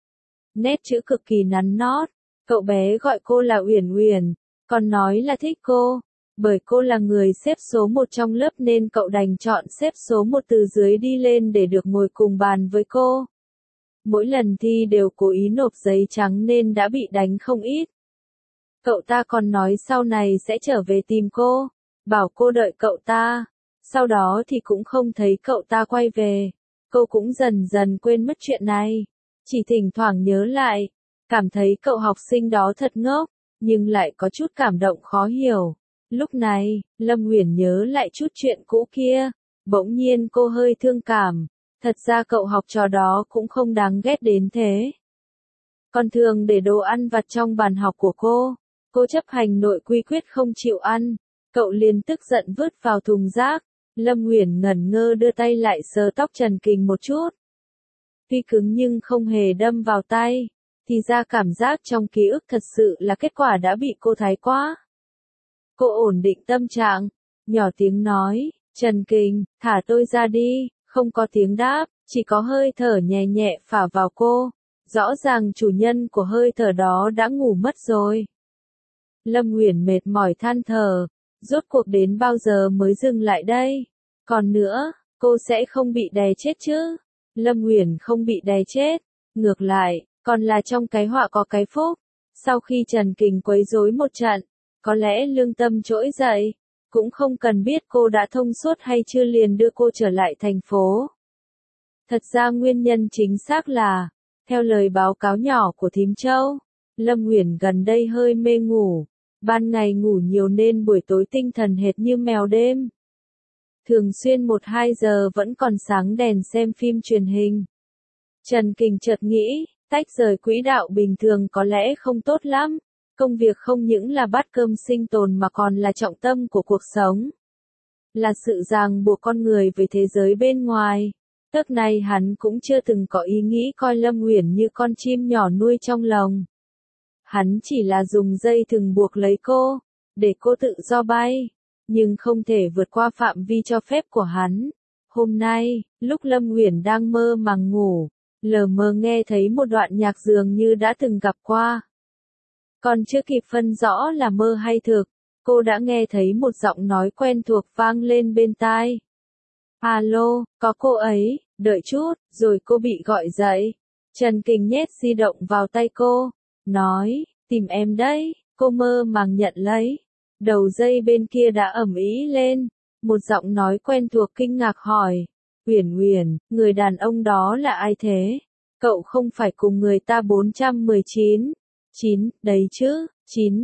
Nét chữ cực kỳ nắn nót. Cậu bé gọi cô là Uyển Uyển, còn nói là thích cô. Bởi cô là người xếp số 1 trong lớp nên cậu đành chọn xếp số 1 từ dưới đi lên để được ngồi cùng bàn với cô. Mỗi lần thi đều cố ý nộp giấy trắng nên đã bị đánh không ít. Cậu ta còn nói sau này sẽ trở về tìm cô, bảo cô đợi cậu ta. Sau đó thì cũng không thấy cậu ta quay về. Cô cũng dần dần quên mất chuyện này. Chỉ thỉnh thoảng nhớ lại, cảm thấy cậu học sinh đó thật ngốc, nhưng lại có chút cảm động khó hiểu. Lúc này, Lâm Uyển nhớ lại chút chuyện cũ kia. Bỗng nhiên cô hơi thương cảm. Thật ra cậu học trò đó cũng không đáng ghét đến thế. Còn thường để đồ ăn vặt trong bàn học của cô. Cô chấp hành nội quy quyết không chịu ăn. Cậu liền tức giận vứt vào thùng rác. Lâm Uyển ngẩn ngơ đưa tay lại sờ tóc Trần Kình một chút. Tuy cứng nhưng không hề đâm vào tay. Thì ra cảm giác trong ký ức thật sự là kết quả đã bị cô thái quá. Cô ổn định tâm trạng, nhỏ tiếng nói, Trần Kình, thả tôi ra đi. Không có tiếng đáp, chỉ có hơi thở nhẹ nhẹ phả vào cô. Rõ ràng chủ nhân của hơi thở đó đã ngủ mất rồi. Lâm Uyển mệt mỏi than thở, rốt cuộc đến bao giờ mới dừng lại đây? Còn nữa, cô sẽ không bị đè chết chứ? Lâm Uyển không bị đè chết, ngược lại, còn là trong cái họa có cái phúc. Sau khi Trần Kình quấy rối một trận, có lẽ lương tâm trỗi dậy. Cũng không cần biết cô đã thông suốt hay chưa liền đưa cô trở lại thành phố. Thật ra nguyên nhân chính xác là, theo lời báo cáo nhỏ của thím Châu, Lâm Uyển gần đây hơi mê ngủ. Ban ngày ngủ nhiều nên buổi tối tinh thần hệt như mèo đêm. Thường xuyên 1-2 giờ vẫn còn sáng đèn xem phim truyền hình. Trần Kình chợt nghĩ, tách rời quỹ đạo bình thường có lẽ không tốt lắm. Công việc không những là bát cơm sinh tồn mà còn là trọng tâm của cuộc sống. Là sự ràng buộc con người với thế giới bên ngoài. Trước nay hắn cũng chưa từng có ý nghĩ coi Lâm Uyển như con chim nhỏ nuôi trong lồng. Hắn chỉ là dùng dây thừng buộc lấy cô, để cô tự do bay, nhưng không thể vượt qua phạm vi cho phép của hắn. Hôm nay, lúc Lâm Uyển đang mơ màng ngủ, lờ mờ nghe thấy một đoạn nhạc dường như đã từng gặp qua. Còn chưa kịp phân rõ là mơ hay thực, cô đã nghe thấy một giọng nói quen thuộc vang lên bên tai. Alo, có cô ấy, đợi chút, rồi cô bị gọi dậy. Trần Kình nhét di động vào tay cô, nói, tìm em đấy, cô mơ màng nhận lấy. Đầu dây bên kia đã ầm ĩ lên, một giọng nói quen thuộc kinh ngạc hỏi, Uyển Uyển, người đàn ông đó là ai thế? Cậu không phải cùng người ta 419. 9, đấy chứ, 9,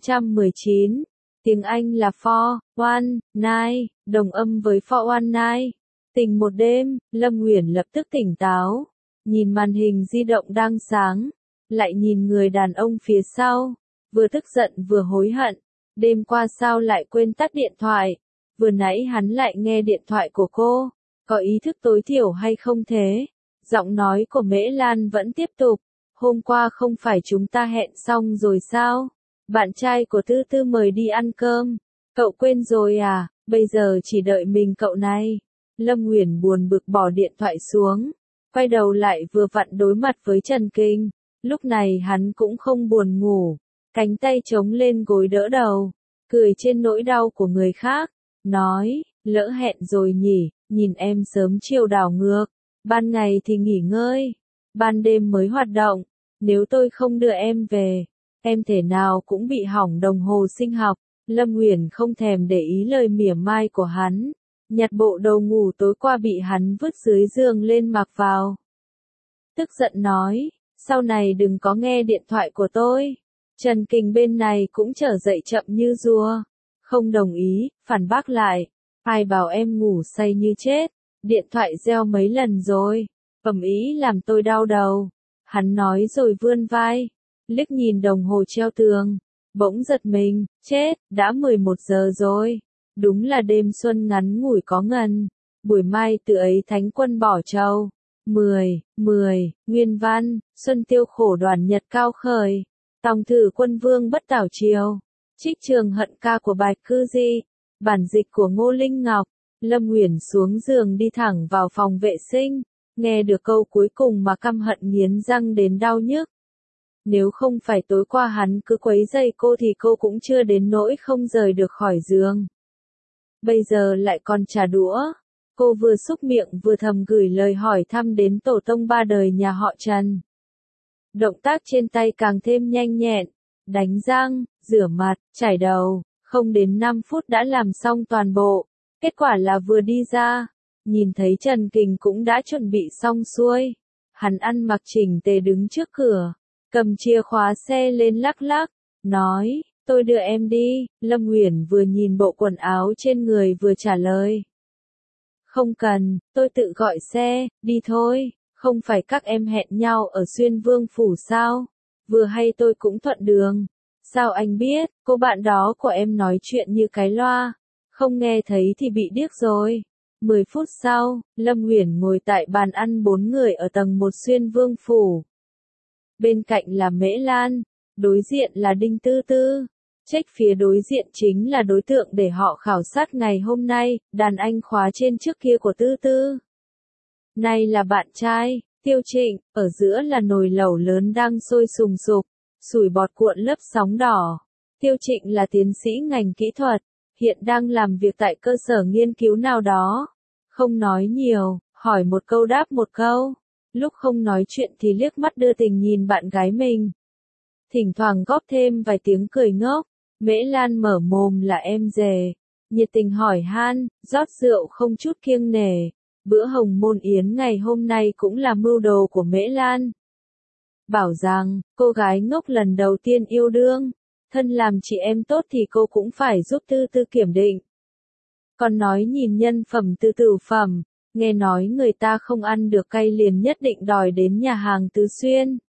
419. Tiếng Anh là for, one, night, đồng âm với for one night. Tình một đêm, Lâm Uyển lập tức tỉnh táo, nhìn màn hình di động đang sáng, lại nhìn người đàn ông phía sau, vừa tức giận vừa hối hận, đêm qua sao lại quên tắt điện thoại? Vừa nãy hắn lại nghe điện thoại của cô, có ý thức tối thiểu hay không thế? Giọng nói của Mễ Lan vẫn tiếp tục, hôm qua không phải chúng ta hẹn xong rồi sao? Bạn trai của Tư Tư mời đi ăn cơm, cậu quên rồi à, bây giờ chỉ đợi mình cậu này. Lâm Uyển buồn bực bỏ điện thoại xuống, quay đầu lại vừa vặn đối mặt với Trần Kinh, lúc này hắn cũng không buồn ngủ, cánh tay chống lên gối đỡ đầu, cười trên nỗi đau của người khác, nói, lỡ hẹn rồi nhỉ, nhìn em sớm chiều đảo ngược, ban ngày thì nghỉ ngơi, ban đêm mới hoạt động, nếu tôi không đưa em về, em thể nào cũng bị hỏng đồng hồ sinh học. Lâm Uyển không thèm để ý lời mỉa mai của hắn, nhặt bộ đồ ngủ tối qua bị hắn vứt dưới giường lên mặc vào. Tức giận nói, sau này đừng có nghe điện thoại của tôi. Trần Kình bên này cũng trở dậy chậm như rùa, không đồng ý, phản bác lại, ai bảo em ngủ say như chết, điện thoại reo mấy lần rồi, ầm ĩ làm tôi đau đầu. Hắn nói rồi vươn vai, liếc nhìn đồng hồ treo tường, bỗng giật mình, chết, đã 11 giờ rồi, đúng là đêm xuân ngắn ngủi có ngần, buổi mai tự ấy thánh quân bỏ trâu. 10, Nguyên văn, Xuân Tiêu khổ đoàn nhật cao khởi, tòng thử quân vương bất tảo triều, trích trường hận ca của Bạch Cư Di, bản dịch của Ngô Linh Ngọc. Lâm Uyển xuống giường đi thẳng vào phòng vệ sinh, nghe được câu cuối cùng mà căm hận nghiến răng đến đau nhức. Nếu không phải tối qua hắn cứ quấy rầy cô thì cô cũng chưa đến nỗi không rời được khỏi giường. Bây giờ lại còn trả đũa. Cô vừa xúc miệng vừa thầm gửi lời hỏi thăm đến tổ tông ba đời nhà họ Trần. Động tác trên tay càng thêm nhanh nhẹn, đánh răng, rửa mặt, chải đầu, không đến 5 phút đã làm xong toàn bộ. Kết quả là vừa đi ra, nhìn thấy Trần Kình cũng đã chuẩn bị xong xuôi. Hắn ăn mặc chỉnh tề đứng trước cửa, cầm chìa khóa xe lên lắc lắc, nói, tôi đưa em đi. Lâm Uyển vừa nhìn bộ quần áo trên người vừa trả lời. Không cần, tôi tự gọi xe, đi thôi, không phải các em hẹn nhau ở Xuyên Vương Phủ sao? Vừa hay tôi cũng thuận đường. Sao anh biết, cô bạn đó của em nói chuyện như cái loa, không nghe thấy thì bị điếc rồi. 10 phút sau, Lâm Uyển ngồi tại bàn ăn 4 người ở tầng 1 Xuyên Vương Phủ. Bên cạnh là Mễ Lan, đối diện là Đinh Tư Tư. Trách phía đối diện chính là đối tượng để họ khảo sát ngày hôm nay, đàn anh khóa trên trước kia của Tư Tư. Này là bạn trai, Tiêu Trịnh, ở giữa là nồi lẩu lớn đang sôi sùng sục, sủi bọt cuộn lớp sóng đỏ. Tiêu Trịnh là tiến sĩ ngành kỹ thuật, hiện đang làm việc tại cơ sở nghiên cứu nào đó. Không nói nhiều, hỏi một câu đáp một câu. Lúc không nói chuyện thì liếc mắt đưa tình nhìn bạn gái mình. Thỉnh thoảng góp thêm vài tiếng cười ngốc. Mễ Lan mở mồm là em dề, nhiệt tình hỏi han, rót rượu không chút kiêng nể. Bữa hồng môn yến ngày hôm nay cũng là mưu đồ của Mễ Lan. Bảo rằng, cô gái ngốc lần đầu tiên yêu đương, thân làm chị em tốt thì cô cũng phải giúp Tư Tư kiểm định. Còn nói nhìn nhân phẩm Tư Tử phẩm, nghe nói người ta không ăn được cay liền nhất định đòi đến nhà hàng Tứ Xuyên.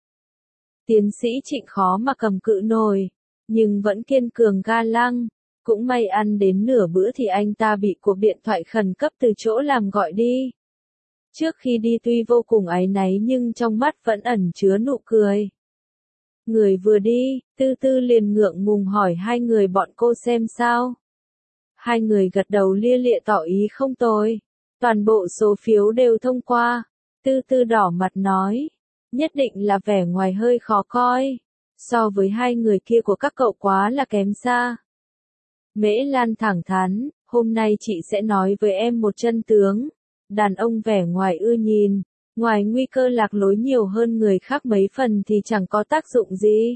Tiến sĩ Trịnh khó mà cầm cự nổi, nhưng vẫn kiên cường ga lăng. Cũng may ăn đến nửa bữa thì anh ta bị cuộc điện thoại khẩn cấp từ chỗ làm gọi đi. Trước khi đi tuy vô cùng áy náy nhưng trong mắt vẫn ẩn chứa nụ cười. Người vừa đi, Tư Tư liền ngượng ngùng hỏi hai người bọn cô xem sao. Hai người gật đầu lia lịa tỏ ý không tồi. Toàn bộ số phiếu đều thông qua. Tư Tư đỏ mặt nói, nhất định là vẻ ngoài hơi khó coi. So với hai người kia của các cậu quá là kém xa. Mễ Lan thẳng thắn, hôm nay chị sẽ nói với em một chân tướng. Đàn ông vẻ ngoài ưa nhìn, ngoài nguy cơ lạc lối nhiều hơn người khác mấy phần thì chẳng có tác dụng gì.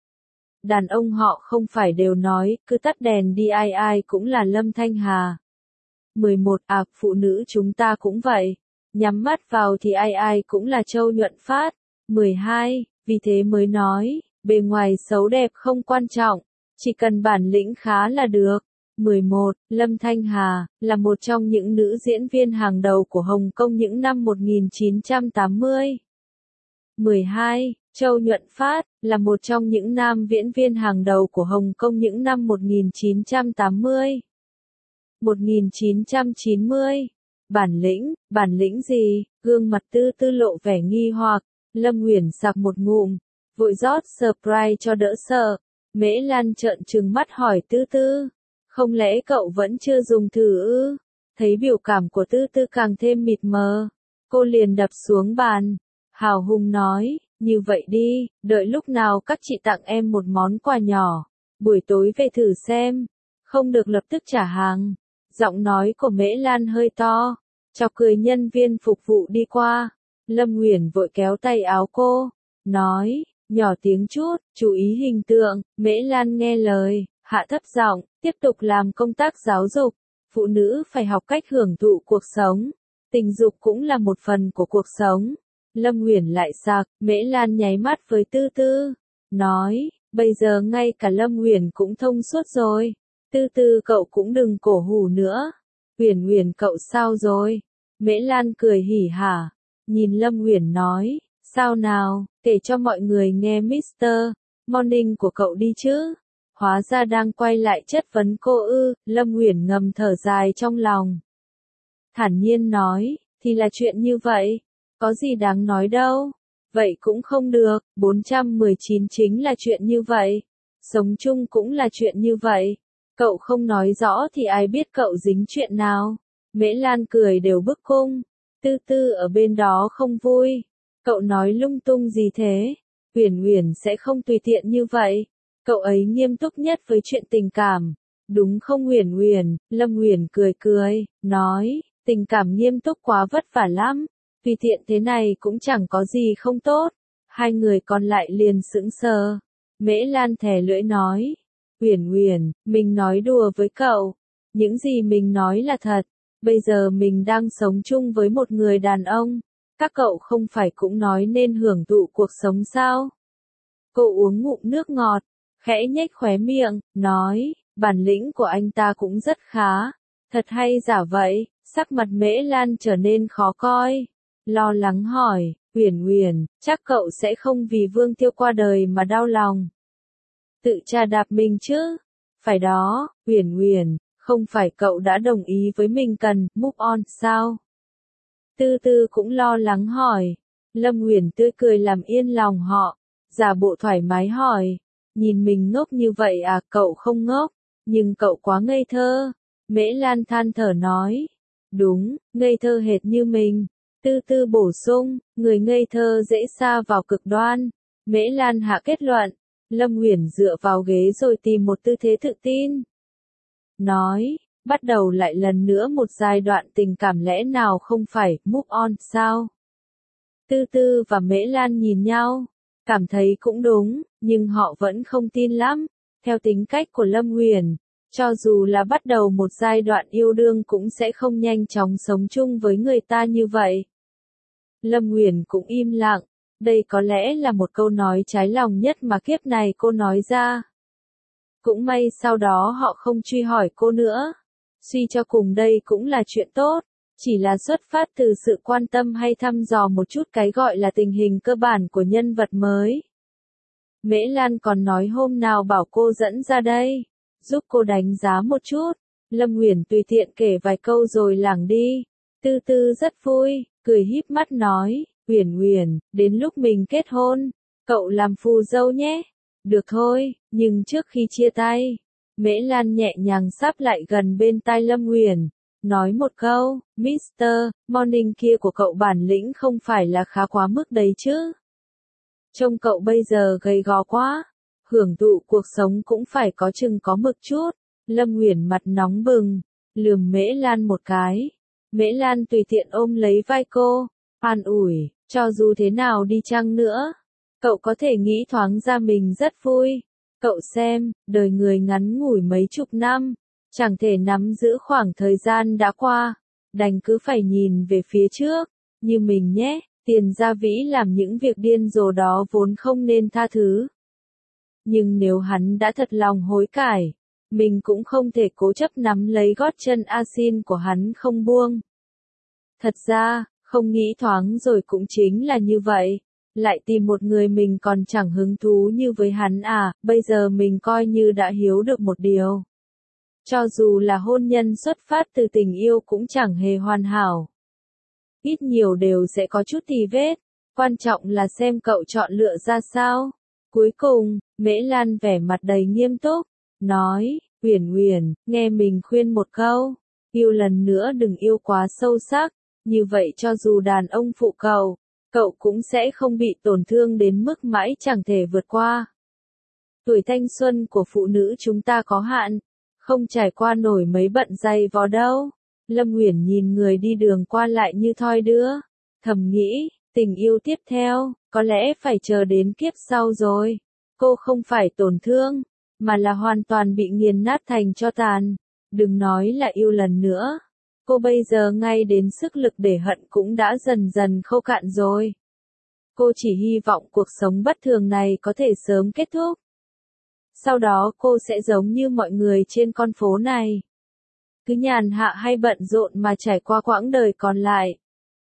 Đàn ông họ không phải đều nói, cứ tắt đèn đi ai ai cũng là Lâm Thanh Hà. 11. Phụ nữ chúng ta cũng vậy. Nhắm mắt vào thì ai ai cũng là Châu Nhuận Phát. 12. Vì thế mới nói, bề ngoài xấu đẹp không quan trọng, chỉ cần bản lĩnh khá là được. 11. Lâm Thanh Hà, là một trong những nữ diễn viên hàng đầu của Hồng Kông những năm 1980. 12. Châu Nhuận Phát, là một trong những nam diễn viên hàng đầu của Hồng Kông những năm 1980. 1990. Bản lĩnh gì? Gương mặt Tư Tư lộ vẻ nghi hoặc, Lâm Uyển sặc một ngụm, vội rót Sprite cho đỡ sợ. Mễ Lan trợn trừng mắt hỏi Tư Tư, không lẽ cậu vẫn chưa dùng thử ư? Thấy biểu cảm của Tư Tư càng thêm mịt mờ, cô liền đập xuống bàn, hào hùng nói, như vậy đi, đợi lúc nào các chị tặng em một món quà nhỏ, buổi tối về thử xem, không được lập tức trả hàng. Giọng nói của Mễ Lan hơi to, chọc cười nhân viên phục vụ đi qua. Lâm Uyển vội kéo tay áo cô, nói, nhỏ tiếng chút, chú ý hình tượng. Mễ Lan nghe lời, hạ thấp giọng, tiếp tục làm công tác giáo dục. Phụ nữ phải học cách hưởng thụ cuộc sống. Tình dục cũng là một phần của cuộc sống. Lâm Uyển lại sặc, Mễ Lan nháy mắt với Tư Tư, nói, bây giờ ngay cả Lâm Uyển cũng thông suốt rồi. Tư Tư cậu cũng đừng cổ hủ nữa. Uyển Uyển cậu sao rồi? Mễ Lan cười hỉ hả, nhìn Lâm Uyển nói, sao nào, kể cho mọi người nghe Mr. Morning của cậu đi chứ. Hóa ra đang quay lại chất vấn cô ư. Lâm Uyển ngầm thở dài trong lòng, thản nhiên nói, thì là chuyện như vậy, có gì đáng nói đâu. Vậy cũng không được, 419 chính là chuyện như vậy. Sống chung cũng là chuyện như vậy. Cậu không nói rõ thì ai biết cậu dính chuyện nào. Mễ Lan cười đều bức cung. Tư Tư ở bên đó không vui. Cậu nói lung tung gì thế? Uyển Uyển sẽ không tùy tiện như vậy. Cậu ấy nghiêm túc nhất với chuyện tình cảm. Đúng không Uyển Uyển? Lâm Uyển cười cười, nói, tình cảm nghiêm túc quá vất vả lắm. Tùy tiện thế này cũng chẳng có gì không tốt. Hai người còn lại liền sững sờ. Mễ Lan thè lưỡi nói, Uyển Uyển, mình nói đùa với cậu. Những gì mình nói là thật. Bây giờ mình đang sống chung với một người đàn ông. Các cậu không phải cũng nói nên hưởng thụ cuộc sống sao? Cô uống ngụm nước ngọt, khẽ nhếch khóe miệng, nói, bản lĩnh của anh ta cũng rất khá. Thật hay giả vậy? Sắc mặt Mễ Lan trở nên khó coi. Lo lắng hỏi, Uyển Uyển, chắc cậu sẽ không vì Vương Tiêu qua đời mà đau lòng. Tự chà đạp mình chứ? Phải đó, Uyển Uyển, không phải cậu đã đồng ý với mình cần move on sao? Tư Tư cũng lo lắng hỏi. Lâm Uyển tươi cười làm yên lòng họ, giả bộ thoải mái hỏi, nhìn mình ngốc như vậy à? Cậu không ngốc, nhưng cậu quá ngây thơ. Mễ Lan than thở nói, đúng, ngây thơ hệt như mình. Tư Tư bổ sung, người ngây thơ dễ sa vào cực đoan. Mễ Lan hạ kết luận. Lâm Uyển dựa vào ghế rồi tìm một tư thế tự tin, nói, bắt đầu lại lần nữa một giai đoạn tình cảm, lẽ nào không phải move on sao? Tư Tư và Mễ Lan nhìn nhau, cảm thấy cũng đúng, nhưng họ vẫn không tin lắm. Theo tính cách của Lâm Uyển, cho dù là bắt đầu một giai đoạn yêu đương cũng sẽ không nhanh chóng sống chung với người ta như vậy. Lâm Uyển cũng im lặng. Đây có lẽ là một câu nói trái lòng nhất mà kiếp này cô nói ra. Cũng may sau đó họ không truy hỏi cô nữa. Suy cho cùng đây cũng là chuyện tốt. Chỉ là xuất phát từ sự quan tâm hay thăm dò một chút cái gọi là tình hình cơ bản của nhân vật mới. Mễ Lan còn nói hôm nào bảo cô dẫn ra đây, giúp cô đánh giá một chút. Lâm Uyển tùy tiện kể vài câu rồi lảng đi. Tư Tư rất vui, cười híp mắt nói, Uyển Uyển, đến lúc mình kết hôn, cậu làm phù dâu nhé. Được thôi, nhưng trước khi chia tay, Mễ Lan nhẹ nhàng sáp lại gần bên tai Lâm Uyển, nói một câu, Mr. Morning kia của cậu bản lĩnh không phải là khá quá mức đấy chứ. Trông cậu bây giờ gầy gò quá, hưởng thụ cuộc sống cũng phải có chừng có mực chút. Lâm Uyển mặt nóng bừng, lườm Mễ Lan một cái. Mễ Lan tùy tiện ôm lấy vai cô, an ủi, cho dù thế nào đi chăng nữa, cậu có thể nghĩ thoáng ra mình rất vui. Cậu xem, đời người ngắn ngủi mấy chục năm, chẳng thể nắm giữ khoảng thời gian đã qua, đành cứ phải nhìn về phía trước, như mình nhé. Tiền Gia Vĩ làm những việc điên rồ đó vốn không nên tha thứ. Nhưng nếu hắn đã thật lòng hối cải, mình cũng không thể cố chấp nắm lấy gót chân A Xin của hắn không buông. Thật ra, không nghĩ thoáng rồi cũng chính là như vậy. Lại tìm một người mình còn chẳng hứng thú như với hắn à, bây giờ mình coi như đã hiểu được một điều. Cho dù là hôn nhân xuất phát từ tình yêu cũng chẳng hề hoàn hảo. Ít nhiều đều sẽ có chút tì vết, quan trọng là xem cậu chọn lựa ra sao. Cuối cùng, Mễ Lan vẻ mặt đầy nghiêm túc, nói, Uyển Uyển, nghe mình khuyên một câu, yêu lần nữa đừng yêu quá sâu sắc, như vậy cho dù đàn ông phụ cậu cũng sẽ không bị tổn thương đến mức mãi chẳng thể vượt qua. Tuổi thanh xuân của phụ nữ chúng ta có hạn, không trải qua nổi mấy bận dày vò đâu. Lâm Uyển nhìn người đi đường qua lại như thoi đưa, thầm nghĩ, tình yêu tiếp theo, có lẽ phải chờ đến kiếp sau rồi. Cô không phải tổn thương, mà là hoàn toàn bị nghiền nát thành tro tàn. Đừng nói là yêu lần nữa. Cô bây giờ ngay đến sức lực để hận cũng đã dần dần khô cạn rồi. Cô chỉ hy vọng cuộc sống bất thường này có thể sớm kết thúc. Sau đó cô sẽ giống như mọi người trên con phố này. Cứ nhàn hạ hay bận rộn mà trải qua quãng đời còn lại.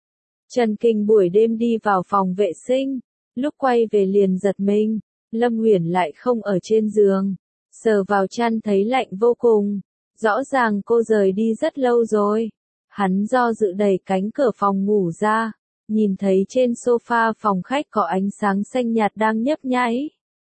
Trần Kình buổi đêm đi vào phòng vệ sinh, lúc quay về liền giật mình, Lâm Uyển lại không ở trên giường, sờ vào chăn thấy lạnh vô cùng, rõ ràng cô rời đi rất lâu rồi. Hắn do dự đẩy cánh cửa phòng ngủ ra, nhìn thấy trên sofa phòng khách có ánh sáng xanh nhạt đang nhấp nháy.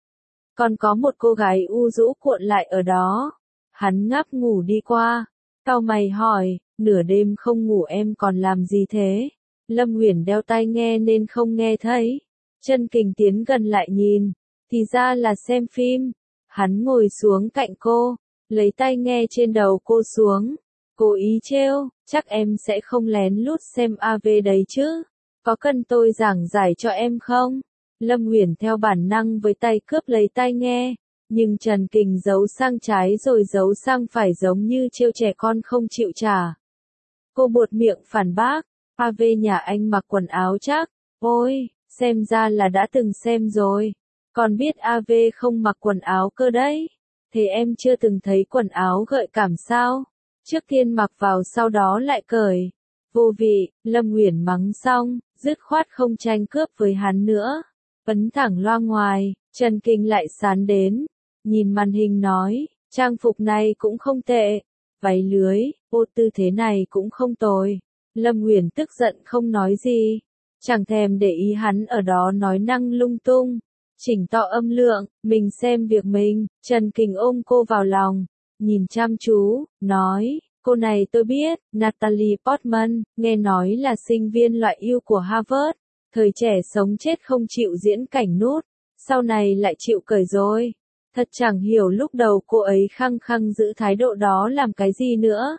Còn có một cô gái u rũ cuộn lại ở đó. Hắn ngáp ngủ đi qua, cau mày hỏi, nửa đêm không ngủ em còn làm gì thế? Lâm Uyển đeo tai nghe nên không nghe thấy. Trần Kình tiến gần lại nhìn, thì ra là xem phim. Hắn ngồi xuống cạnh cô, lấy tai nghe trên đầu cô xuống, cố ý trêu, chắc em sẽ không lén lút xem AV đấy chứ? Có cần tôi giảng giải cho em không? Lâm Uyển theo bản năng với tay cướp lấy tai nghe, nhưng Trần Kình giấu sang trái rồi giấu sang phải giống như trêu trẻ con không chịu trả. Cô buột miệng phản bác, AV nhà anh mặc quần áo chắc, ôi, xem ra là đã từng xem rồi, còn biết AV không mặc quần áo cơ đấy, thế em chưa từng thấy quần áo gợi cảm sao? Trước tiên mặc vào sau đó lại cởi. Vô vị, Lâm Uyển mắng xong, dứt khoát không tranh cướp với hắn nữa. Ấn thẳng loa ngoài, Trần Kình lại sán đến, nhìn màn hình nói, trang phục này cũng không tệ, váy lưới, ô tư thế này cũng không tồi. Lâm Uyển tức giận không nói gì, chẳng thèm để ý hắn ở đó nói năng lung tung, chỉnh tọ âm lượng, mình xem việc mình. Trần Kình ôm cô vào lòng, nhìn chăm chú, nói, cô này tôi biết, Natalie Portman, nghe nói là sinh viên loại ưu của Harvard. Thời trẻ sống chết không chịu diễn cảnh nút, sau này lại chịu cởi rồi. Thật chẳng hiểu lúc đầu cô ấy khăng khăng giữ thái độ đó làm cái gì nữa.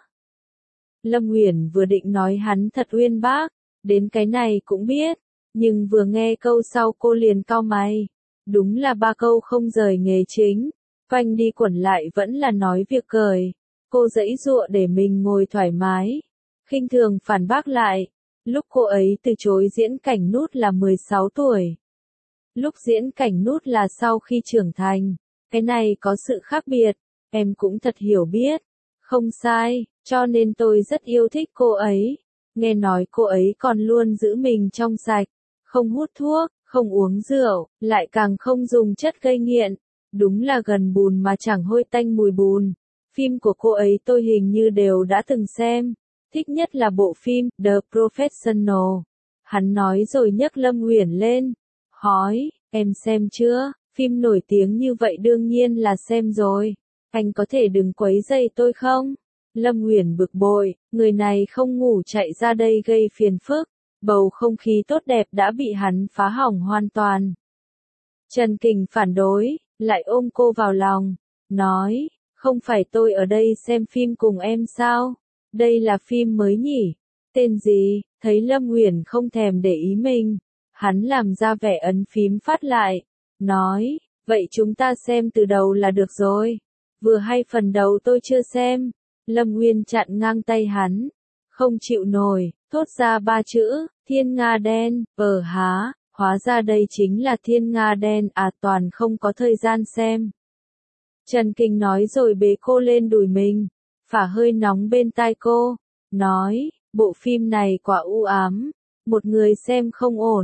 Lâm Uyển vừa định nói hắn thật uyên bác, đến cái này cũng biết, nhưng vừa nghe câu sau cô liền cau mày. Đúng là ba câu không rời nghề chính, quanh đi quẩn lại vẫn là nói việc cởi. Cô giãy giụa để mình ngồi thoải mái, khinh thường phản bác lại. Lúc cô ấy từ chối diễn cảnh nút là 16 tuổi. Lúc diễn cảnh nút là sau khi trưởng thành. Cái này có sự khác biệt, em cũng thật hiểu biết. Không sai, cho nên tôi rất yêu thích cô ấy. Nghe nói cô ấy còn luôn giữ mình trong sạch, không hút thuốc, không uống rượu, lại càng không dùng chất gây nghiện. Đúng là gần bùn mà chẳng hôi tanh mùi bùn. Phim của cô ấy tôi hình như đều đã từng xem. Thích nhất là bộ phim The Professional. Hắn nói rồi nhấc Lâm Uyển lên, hỏi, em xem chưa? Phim nổi tiếng như vậy đương nhiên là xem rồi. Anh có thể đừng quấy rầy tôi không? Lâm Uyển bực bội, người này không ngủ chạy ra đây gây phiền phức. Bầu không khí tốt đẹp đã bị hắn phá hỏng hoàn toàn. Trần Kình phản đối, lại ôm cô vào lòng, nói, không phải tôi ở đây xem phim cùng em sao? Đây là phim mới nhỉ? Tên gì? Thấy Lâm Uyển không thèm để ý mình, hắn làm ra vẻ ấn phím phát lại, nói, vậy chúng ta xem từ đầu là được rồi. Vừa hay phần đầu tôi chưa xem. Lâm Uyên chặn ngang tay hắn, không chịu nổi, thốt ra ba chữ, Thiên Nga Đen, há, hóa ra đây chính là Thiên Nga Đen à, toàn không có thời gian xem. Trần Kình nói rồi bế cô lên đùi mình, phả hơi nóng bên tai cô, nói, bộ phim này quá u ám, một người xem không ổn,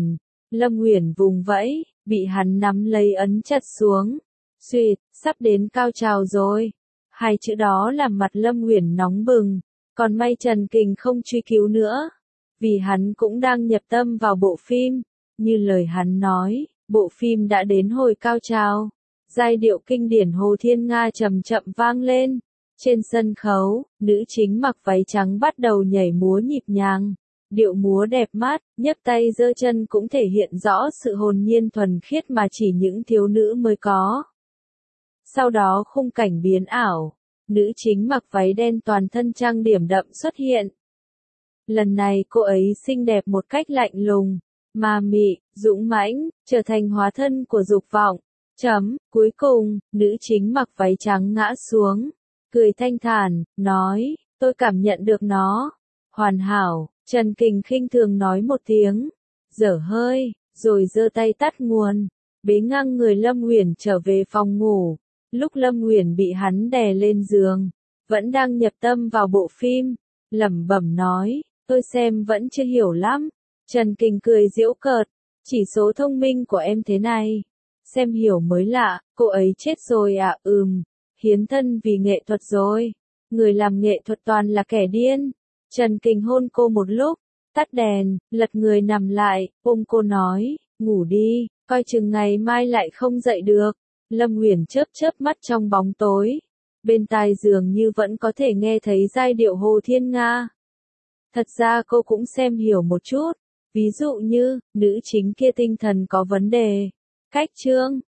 Lâm Uyển vùng vẫy, bị hắn nắm lấy ấn chặt xuống. Xuyệt, sắp đến cao trào rồi. Hai chữ đó làm mặt Lâm Uyển nóng bừng, còn may Trần Kình không truy cứu nữa, vì hắn cũng đang nhập tâm vào bộ phim. Như lời hắn nói, bộ phim đã đến hồi cao trào. Giai điệu kinh điển Hồ Thiên Nga chậm chậm vang lên. Trên sân khấu, nữ chính mặc váy trắng bắt đầu nhảy múa nhịp nhàng. Điệu múa đẹp mắt, nhấc tay giơ chân cũng thể hiện rõ sự hồn nhiên thuần khiết mà chỉ những thiếu nữ mới có. Sau đó khung cảnh biến ảo, nữ chính mặc váy đen toàn thân trang điểm đậm xuất hiện. Lần này cô ấy xinh đẹp một cách lạnh lùng, ma mị, dũng mãnh, trở thành hóa thân của dục vọng. Cuối cùng, nữ chính mặc váy trắng ngã xuống, cười thanh thản, nói, tôi cảm nhận được nó. Hoàn hảo, Trần Kình khinh thường nói một tiếng, dở hơi, rồi giơ tay tắt nguồn, bế ngang người Lâm Uyển trở về phòng ngủ. Lúc Lâm Uyển bị hắn đè lên giường, vẫn đang nhập tâm vào bộ phim, lẩm bẩm nói, tôi xem vẫn chưa hiểu lắm. Trần Kình cười giễu cợt, chỉ số thông minh của em thế này, xem hiểu mới lạ, cô ấy chết rồi à? Hiến thân vì nghệ thuật rồi. Người làm nghệ thuật toàn là kẻ điên. Trần Kình hôn cô một lúc, tắt đèn, lật người nằm lại, ôm cô nói, ngủ đi, coi chừng ngày mai lại không dậy được. Lâm Uyển chớp chớp mắt trong bóng tối, bên tai dường như vẫn có thể nghe thấy giai điệu Hồ Thiên Nga. Thật ra cô cũng xem hiểu một chút, ví dụ như, nữ chính kia tinh thần có vấn đề. Cách chương